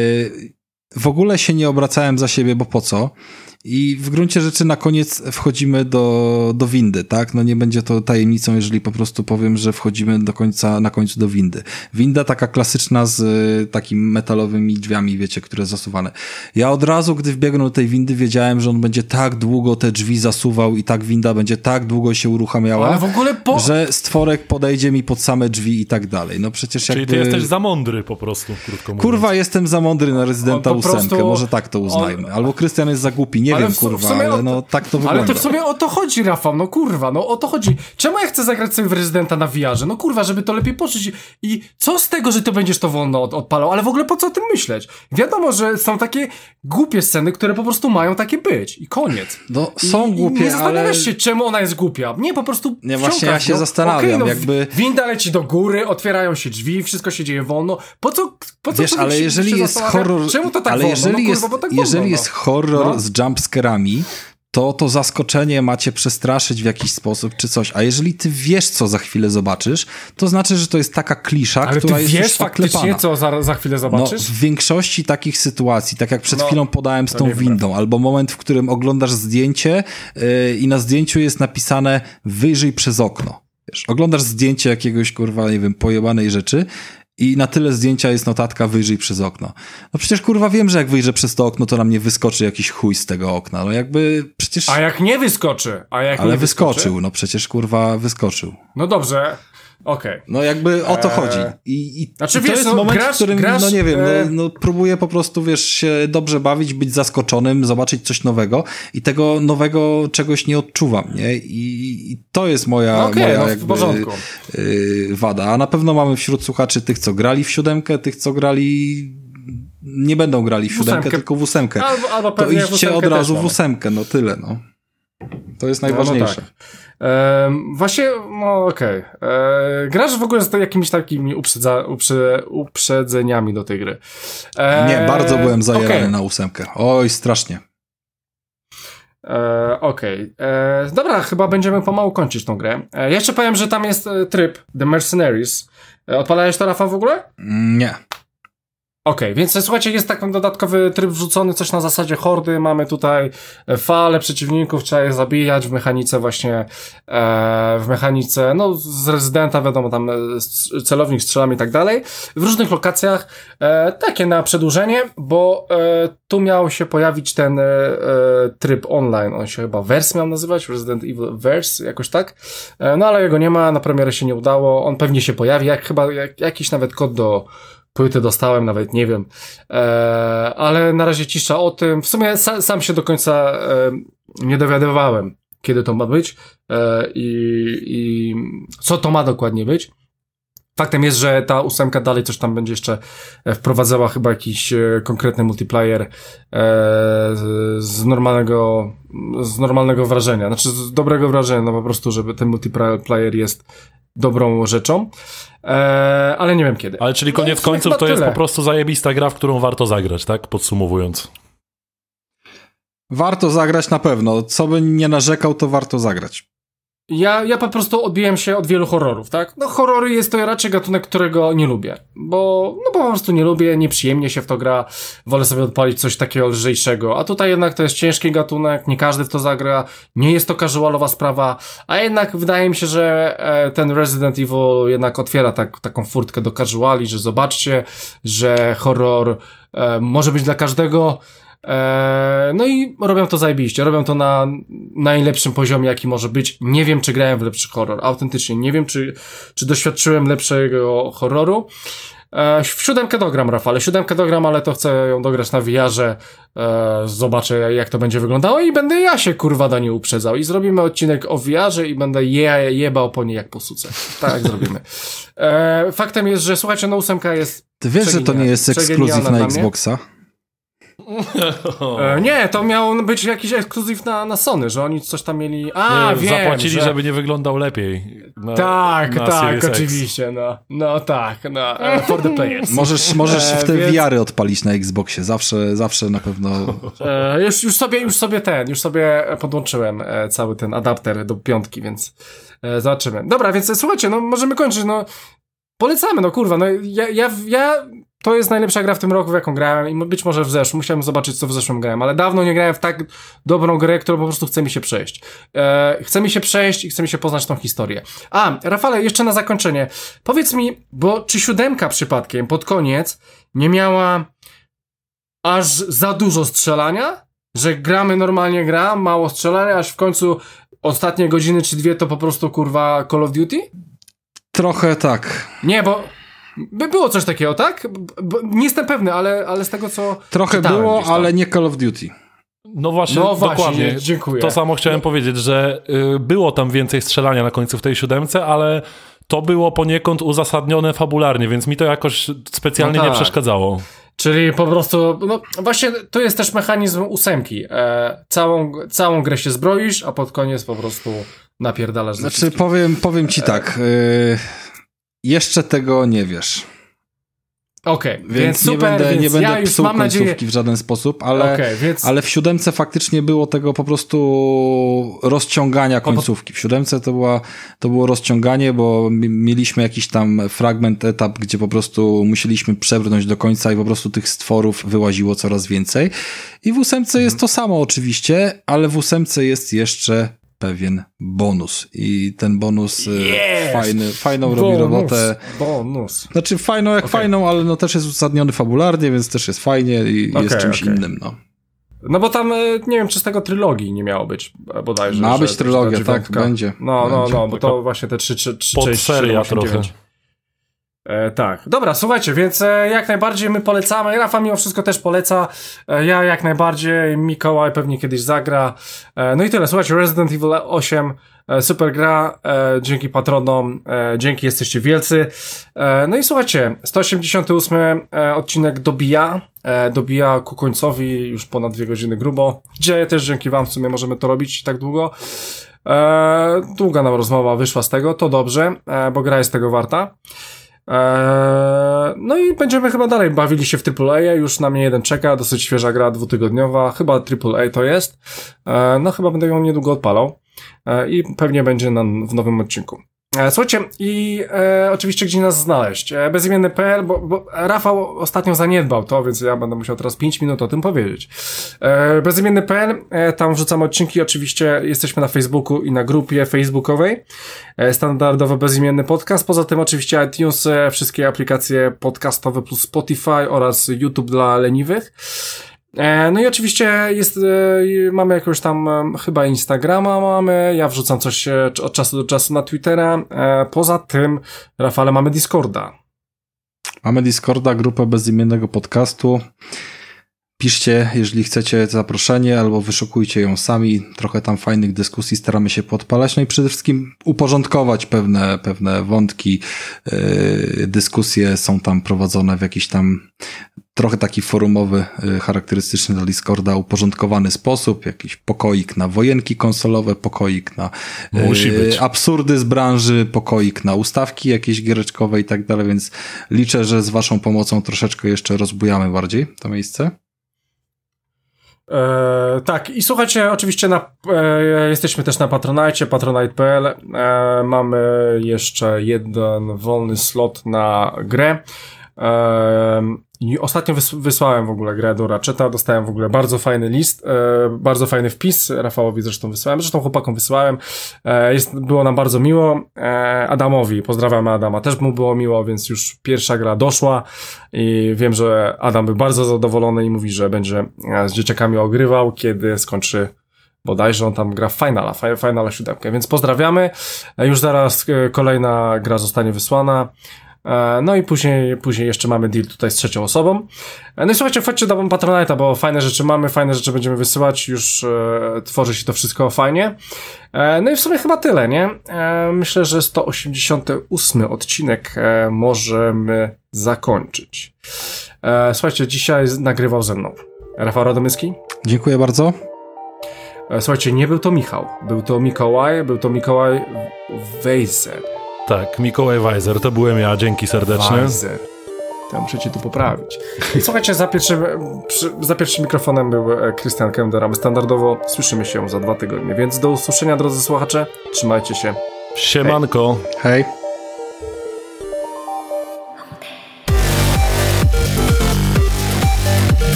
w ogóle się nie obracałem za siebie, bo po co? I w gruncie rzeczy na koniec wchodzimy do, do windy, tak? No nie będzie to tajemnicą, jeżeli po prostu powiem, że wchodzimy do końca, na końcu do windy. Winda taka klasyczna z y, takimi metalowymi drzwiami, wiecie, które zasuwane. Ja od razu, gdy wbiegłem do tej windy, wiedziałem, że on będzie tak długo te drzwi zasuwał i tak winda będzie tak długo się uruchamiała, ale w ogóle po... że stworek podejdzie mi pod same drzwi i tak dalej. No przecież Czyli jakby... ty jesteś za mądry po prostu, krótko mówiąc. Kurwa, jestem za mądry na Rezydenta ósemkę, prostu... może tak to uznajmy. On... Albo Krystian jest za głupi, nie ale wiem, kurwa, ale no tak to wygląda. Ale to w sumie o to chodzi, Rafał, no kurwa, no o to chodzi. Czemu ja chcę zagrać sobie w Rezydenta na V R-ze? No kurwa, żeby to lepiej poczuć. I co z tego, że ty będziesz to wolno od, odpalał? Ale w ogóle po co o tym myśleć? Wiadomo, że są takie głupie sceny, które po prostu mają takie być. I koniec. No są I, głupie, i nie zastanawiasz ale... się, czemu ona jest głupia. Nie, po prostu nie, właśnie ja się no, zastanawiam, okay, no, jakby... Winda leci do góry, otwierają się drzwi, wszystko się dzieje wolno. Po co, po co wiesz, ale się, jeżeli się jest horror... Czemu to tak ale wolno? jeżeli no, jest, kurwa, bo tak jeżeli wolno, jest horror no. z jumpscarami, to to zaskoczenie macie przestraszyć w jakiś sposób, czy coś. A jeżeli ty wiesz, co za chwilę zobaczysz, to znaczy, że to jest taka klisza, ale która ty jest wiesz już faktycznie, oklepana. co za, za chwilę zobaczysz? No, w większości takich sytuacji, tak jak przed no, chwilą podałem z tą windą, wiem. albo moment, w którym oglądasz zdjęcie yy, i na zdjęciu jest napisane wyjrzyj przez okno. Wiesz, oglądasz zdjęcie jakiegoś, kurwa, nie wiem, pojebanej rzeczy i na tyle zdjęcia jest notatka wyjrzyj przez okno. No przecież kurwa wiem, że jak wyjrzę przez to okno, to na mnie wyskoczy jakiś chuj z tego okna. No jakby przecież... A jak nie wyskoczy? A jak Ale nie wyskoczył, wyskoczy? no przecież kurwa wyskoczył. No dobrze, okej. Okay. No jakby o to chodzi. I, i, znaczy, i to wiesz, jest no, moment, grasz, w którym, grasz, no nie wiem, e... no, no próbuję po prostu, wiesz, się dobrze bawić, być zaskoczonym, zobaczyć coś nowego i tego nowego czegoś nie odczuwam, nie? I, i to jest moja, no okay, moja no, jakby, w porządku. Yy, wada. A na pewno mamy wśród słuchaczy tych, co grali w siódemkę, tych, co grali... nie będą grali w siódemkę, ósemkę. Tylko w ósemkę. Albo, albo to idźcie od razu w ósemkę, no tyle, no. To jest najważniejsze. No, no tak. Ehm, właśnie, no okej. Okay. Ehm, grasz w ogóle z jakimiś takimi uprzedza, uprze, uprzedzeniami do tej gry? Ehm, nie, bardzo byłem zajarany okay. na ósemkę. Oj, strasznie. E, Okej. Okay. Dobra, chyba będziemy pomału kończyć tą grę. E, jeszcze powiem, że tam jest e, tryb The Mercenaries. E, odpalałeś to, Rafa, w ogóle? Nie. Okej, okay, więc słuchajcie, jest taki dodatkowy tryb wrzucony, coś na zasadzie hordy, mamy tutaj fale przeciwników, trzeba je zabijać w mechanice właśnie, e, w mechanice, no z rezydenta wiadomo, tam celownik, strzelamy i tak dalej, w różnych lokacjach, e, takie na przedłużenie, bo e, tu miał się pojawić ten e, tryb online, on się chyba Verse miał nazywać, Resident Evil Verse, jakoś tak, e, no ale jego nie ma, na premierę się nie udało, on pewnie się pojawi, jak chyba jak, jakiś nawet kod do płyty dostałem, nawet nie wiem, e, ale na razie cisza o tym. W sumie sa, sam się do końca e, nie dowiadywałem, kiedy to ma być e, i, i co to ma dokładnie być. Faktem jest, że ta ósemka dalej coś tam będzie jeszcze wprowadzała, chyba jakiś e, konkretny multiplayer e, z, z normalnego z normalnego wrażenia, znaczy z dobrego wrażenia, no po prostu, żeby ten multiplayer jest dobrą rzeczą, e, ale nie wiem kiedy. Ale czyli koniec no, końców to tyle. Jest po prostu zajebista gra, w którą warto zagrać, tak? Podsumowując. Warto zagrać na pewno. Co by nie narzekał, to warto zagrać. Ja, ja po prostu odbiłem się od wielu horrorów, tak? No horrory jest to raczej gatunek, którego nie lubię, bo no po prostu nie lubię, nieprzyjemnie się w to gra, wolę sobie odpalić coś takiego lżejszego, a tutaj jednak to jest ciężki gatunek, nie każdy w to zagra, nie jest to casualowa sprawa, a jednak wydaje mi się, że e, ten Resident Evil jednak otwiera tak, taką furtkę do casuali, że zobaczcie, że horror e, może być dla każdego. Eee, no i robią to zajebiście, robią to na najlepszym poziomie, jaki może być. Nie wiem, czy grałem w lepszy horror, autentycznie nie wiem, czy, czy doświadczyłem lepszego horroru. Eee, w siódemkę dogram, Rafale, siódemkę dogram, ale to chcę ją dograć na V R-ze, eee, zobaczę, jak to będzie wyglądało i będę ja się, kurwa, do niej uprzedzał i zrobimy odcinek o V R-ze i będę je, jebał po niej jak po suce. Tak zrobimy. Eee, faktem jest, że słuchajcie, no ósemka jest Ty wiesz, że to nie jest ekskluzyw na Xboxa? E, nie, to miał być jakiś ekskluzyw na, na Sony, że oni coś tam mieli... A, nie, wiem, zapłacili, że... żeby nie wyglądał lepiej. Na, tak, na tak, oczywiście, no. No tak, no, uh, for the players. Możesz, możesz w te e, więc... V R-y odpalić na Xboxie, zawsze, zawsze na pewno... E, już, już, sobie, już sobie ten, już sobie podłączyłem e, cały ten adapter do piątki, więc e, zobaczymy. Dobra, więc słuchajcie, no możemy kończyć, no polecamy, no kurwa, no ja, ja, ja to jest najlepsza gra w tym roku, w jaką grałem i być może w zeszłym, musiałem zobaczyć, co w zeszłym grałem, ale dawno nie grałem w tak dobrą grę, którą po prostu chce mi się przejść. E, chce mi się przejść i chce mi się poznać tą historię. A, Rafale, jeszcze na zakończenie, powiedz mi, bo czy siódemka przypadkiem pod koniec nie miała aż za dużo strzelania? Że gramy normalnie gra, mało strzelania, aż w końcu ostatnie godziny czy dwie to po prostu kurwa Call of Duty? Trochę tak. Nie, bo by było coś takiego, tak? Bo nie jestem pewny, ale, ale z tego co Trochę było, ale nie Call of Duty. No właśnie, no właśnie, dokładnie. Dziękuję. To samo chciałem no. powiedzieć, że y, było tam więcej strzelania na końcu w tej siódemce, ale to było poniekąd uzasadnione fabularnie, więc mi to jakoś specjalnie no tak. nie przeszkadzało. Czyli po prostu, no właśnie to jest też mechanizm ósemki. E, całą, całą grę się zbroisz, a pod koniec po prostu napierdalasz ze Znaczy powiem, powiem ci tak, y, jeszcze tego nie wiesz. Okej, okay, więc, więc super, nie będę, więc nie będę ja już psuł mam końcówki nadzieję... w żaden sposób, ale, okay, więc... ale w siódemce faktycznie było tego po prostu rozciągania końcówki. W siódemce to, była, to było rozciąganie, bo mieliśmy jakiś tam fragment, etap, gdzie po prostu musieliśmy przebrnąć do końca i po prostu tych stworów wyłaziło coraz więcej. I w ósemce mhm. jest to samo oczywiście, ale w ósemce jest jeszcze pewien bonus i ten bonus yes! fajny, fajną bonus, robi robotę. Bonus. Znaczy fajną jak okay. fajną, ale no też jest uzasadniony fabularnie, więc też jest fajnie i okay, jest czymś okay. innym, no. No bo tam, nie wiem, czy z tego trylogii nie miało być bodajże. Ma być że, trylogia, tak, będzie. No, będzie. no, no, bo to właśnie te trzy, trzy, trzy, podseria trochę. E, tak, dobra, słuchajcie, więc e, jak najbardziej my polecamy, Rafa mimo wszystko też poleca, e, ja jak najbardziej, Mikołaj pewnie kiedyś zagra, e, no i tyle, słuchajcie, Resident Evil osiem, e, super gra, e, dzięki patronom, e, dzięki, jesteście wielcy, e, no i słuchajcie, sto osiemdziesiąty ósmy e, odcinek dobija, e, dobija ku końcowi, już ponad dwie godziny grubo, gdzie też dzięki wam w sumie możemy to robić tak długo. E, długa nam rozmowa wyszła z tego, to dobrze, e, bo gra jest tego warta. Eee, no i będziemy chyba dalej bawili się w triple A, już na mnie jeden czeka, dosyć świeża gra, dwutygodniowa, chyba triple A to jest, e, no chyba będę ją niedługo odpalał e, i pewnie będzie na, w nowym odcinku. E, słuchajcie, i e, oczywiście gdzie nas znaleźć? E, bezimienny kropka p l, bo, bo Rafał ostatnio zaniedbał to, więc ja będę musiał teraz pięć minut o tym powiedzieć. E, bezimienny kropka p l, e, tam wrzucamy odcinki, oczywiście jesteśmy na Facebooku i na grupie facebookowej. E, standardowo bezimienny podcast, poza tym oczywiście iTunes, e, wszystkie aplikacje podcastowe plus Spotify oraz YouTube dla leniwych. No i oczywiście jest, mamy jakąś tam chyba Instagrama mamy, ja wrzucam coś od czasu do czasu na Twittera, poza tym, Rafale, mamy Discorda. Mamy Discorda, grupę bezimiennego podcastu. Piszcie, jeżeli chcecie zaproszenie, albo wyszukujcie ją sami. Trochę tam fajnych dyskusji staramy się podpalać. No i przede wszystkim uporządkować pewne, pewne wątki. Yy, dyskusje są tam prowadzone w jakiś tam trochę taki forumowy, yy, charakterystyczny dla Discorda, uporządkowany sposób. Jakiś pokoik na wojenki konsolowe, pokoik na yy, absurdy z branży, pokoik na ustawki jakieś giereczkowe i tak dalej, więc liczę, że z waszą pomocą troszeczkę jeszcze rozbujamy bardziej to miejsce. E, tak, i słuchajcie, oczywiście na, e, jesteśmy też na Patronite, patronite kropka p l. E, mamy jeszcze jeden wolny slot na grę. E, i ostatnio wys- wysłałem w ogóle grę do Ratcheta, dostałem w ogóle bardzo fajny list, e, bardzo fajny wpis, Rafałowi zresztą wysłałem, zresztą chłopakom wysłałem, e, jest, było nam bardzo miło, e, Adamowi, pozdrawiamy Adama, też mu było miło, więc już pierwsza gra doszła i wiem, że Adam był bardzo zadowolony i mówi, że będzie z dzieciakami ogrywał, kiedy skończy bodajże on tam gra w Finala, Finala siódemkę, więc pozdrawiamy, e, już zaraz e, kolejna gra zostanie wysłana. No i później, później jeszcze mamy deal tutaj z trzecią osobą. No i słuchajcie, wchodźcie do Patronite'a, bo fajne rzeczy mamy, fajne rzeczy będziemy wysyłać, już e, tworzy się to wszystko fajnie. E, no i w sumie chyba tyle, nie? E, myślę, że sto osiemdziesiąty ósmy odcinek e, możemy zakończyć. E, słuchajcie, dzisiaj nagrywał ze mną Rafał Radomyski. Dziękuję bardzo. E, słuchajcie, nie był to Michał, był to Mikołaj, był to Mikołaj Weiser. Tak, Mikołaj Weiser, to byłem ja, dzięki serdeczne. Weiser. To muszę cię tu poprawić. I słuchajcie, za pierwszym, przy, za pierwszym mikrofonem był Krystian Kender, a my standardowo słyszymy się za dwa tygodnie, więc do usłyszenia, drodzy słuchacze, trzymajcie się. Siemanko. Hej. Hej.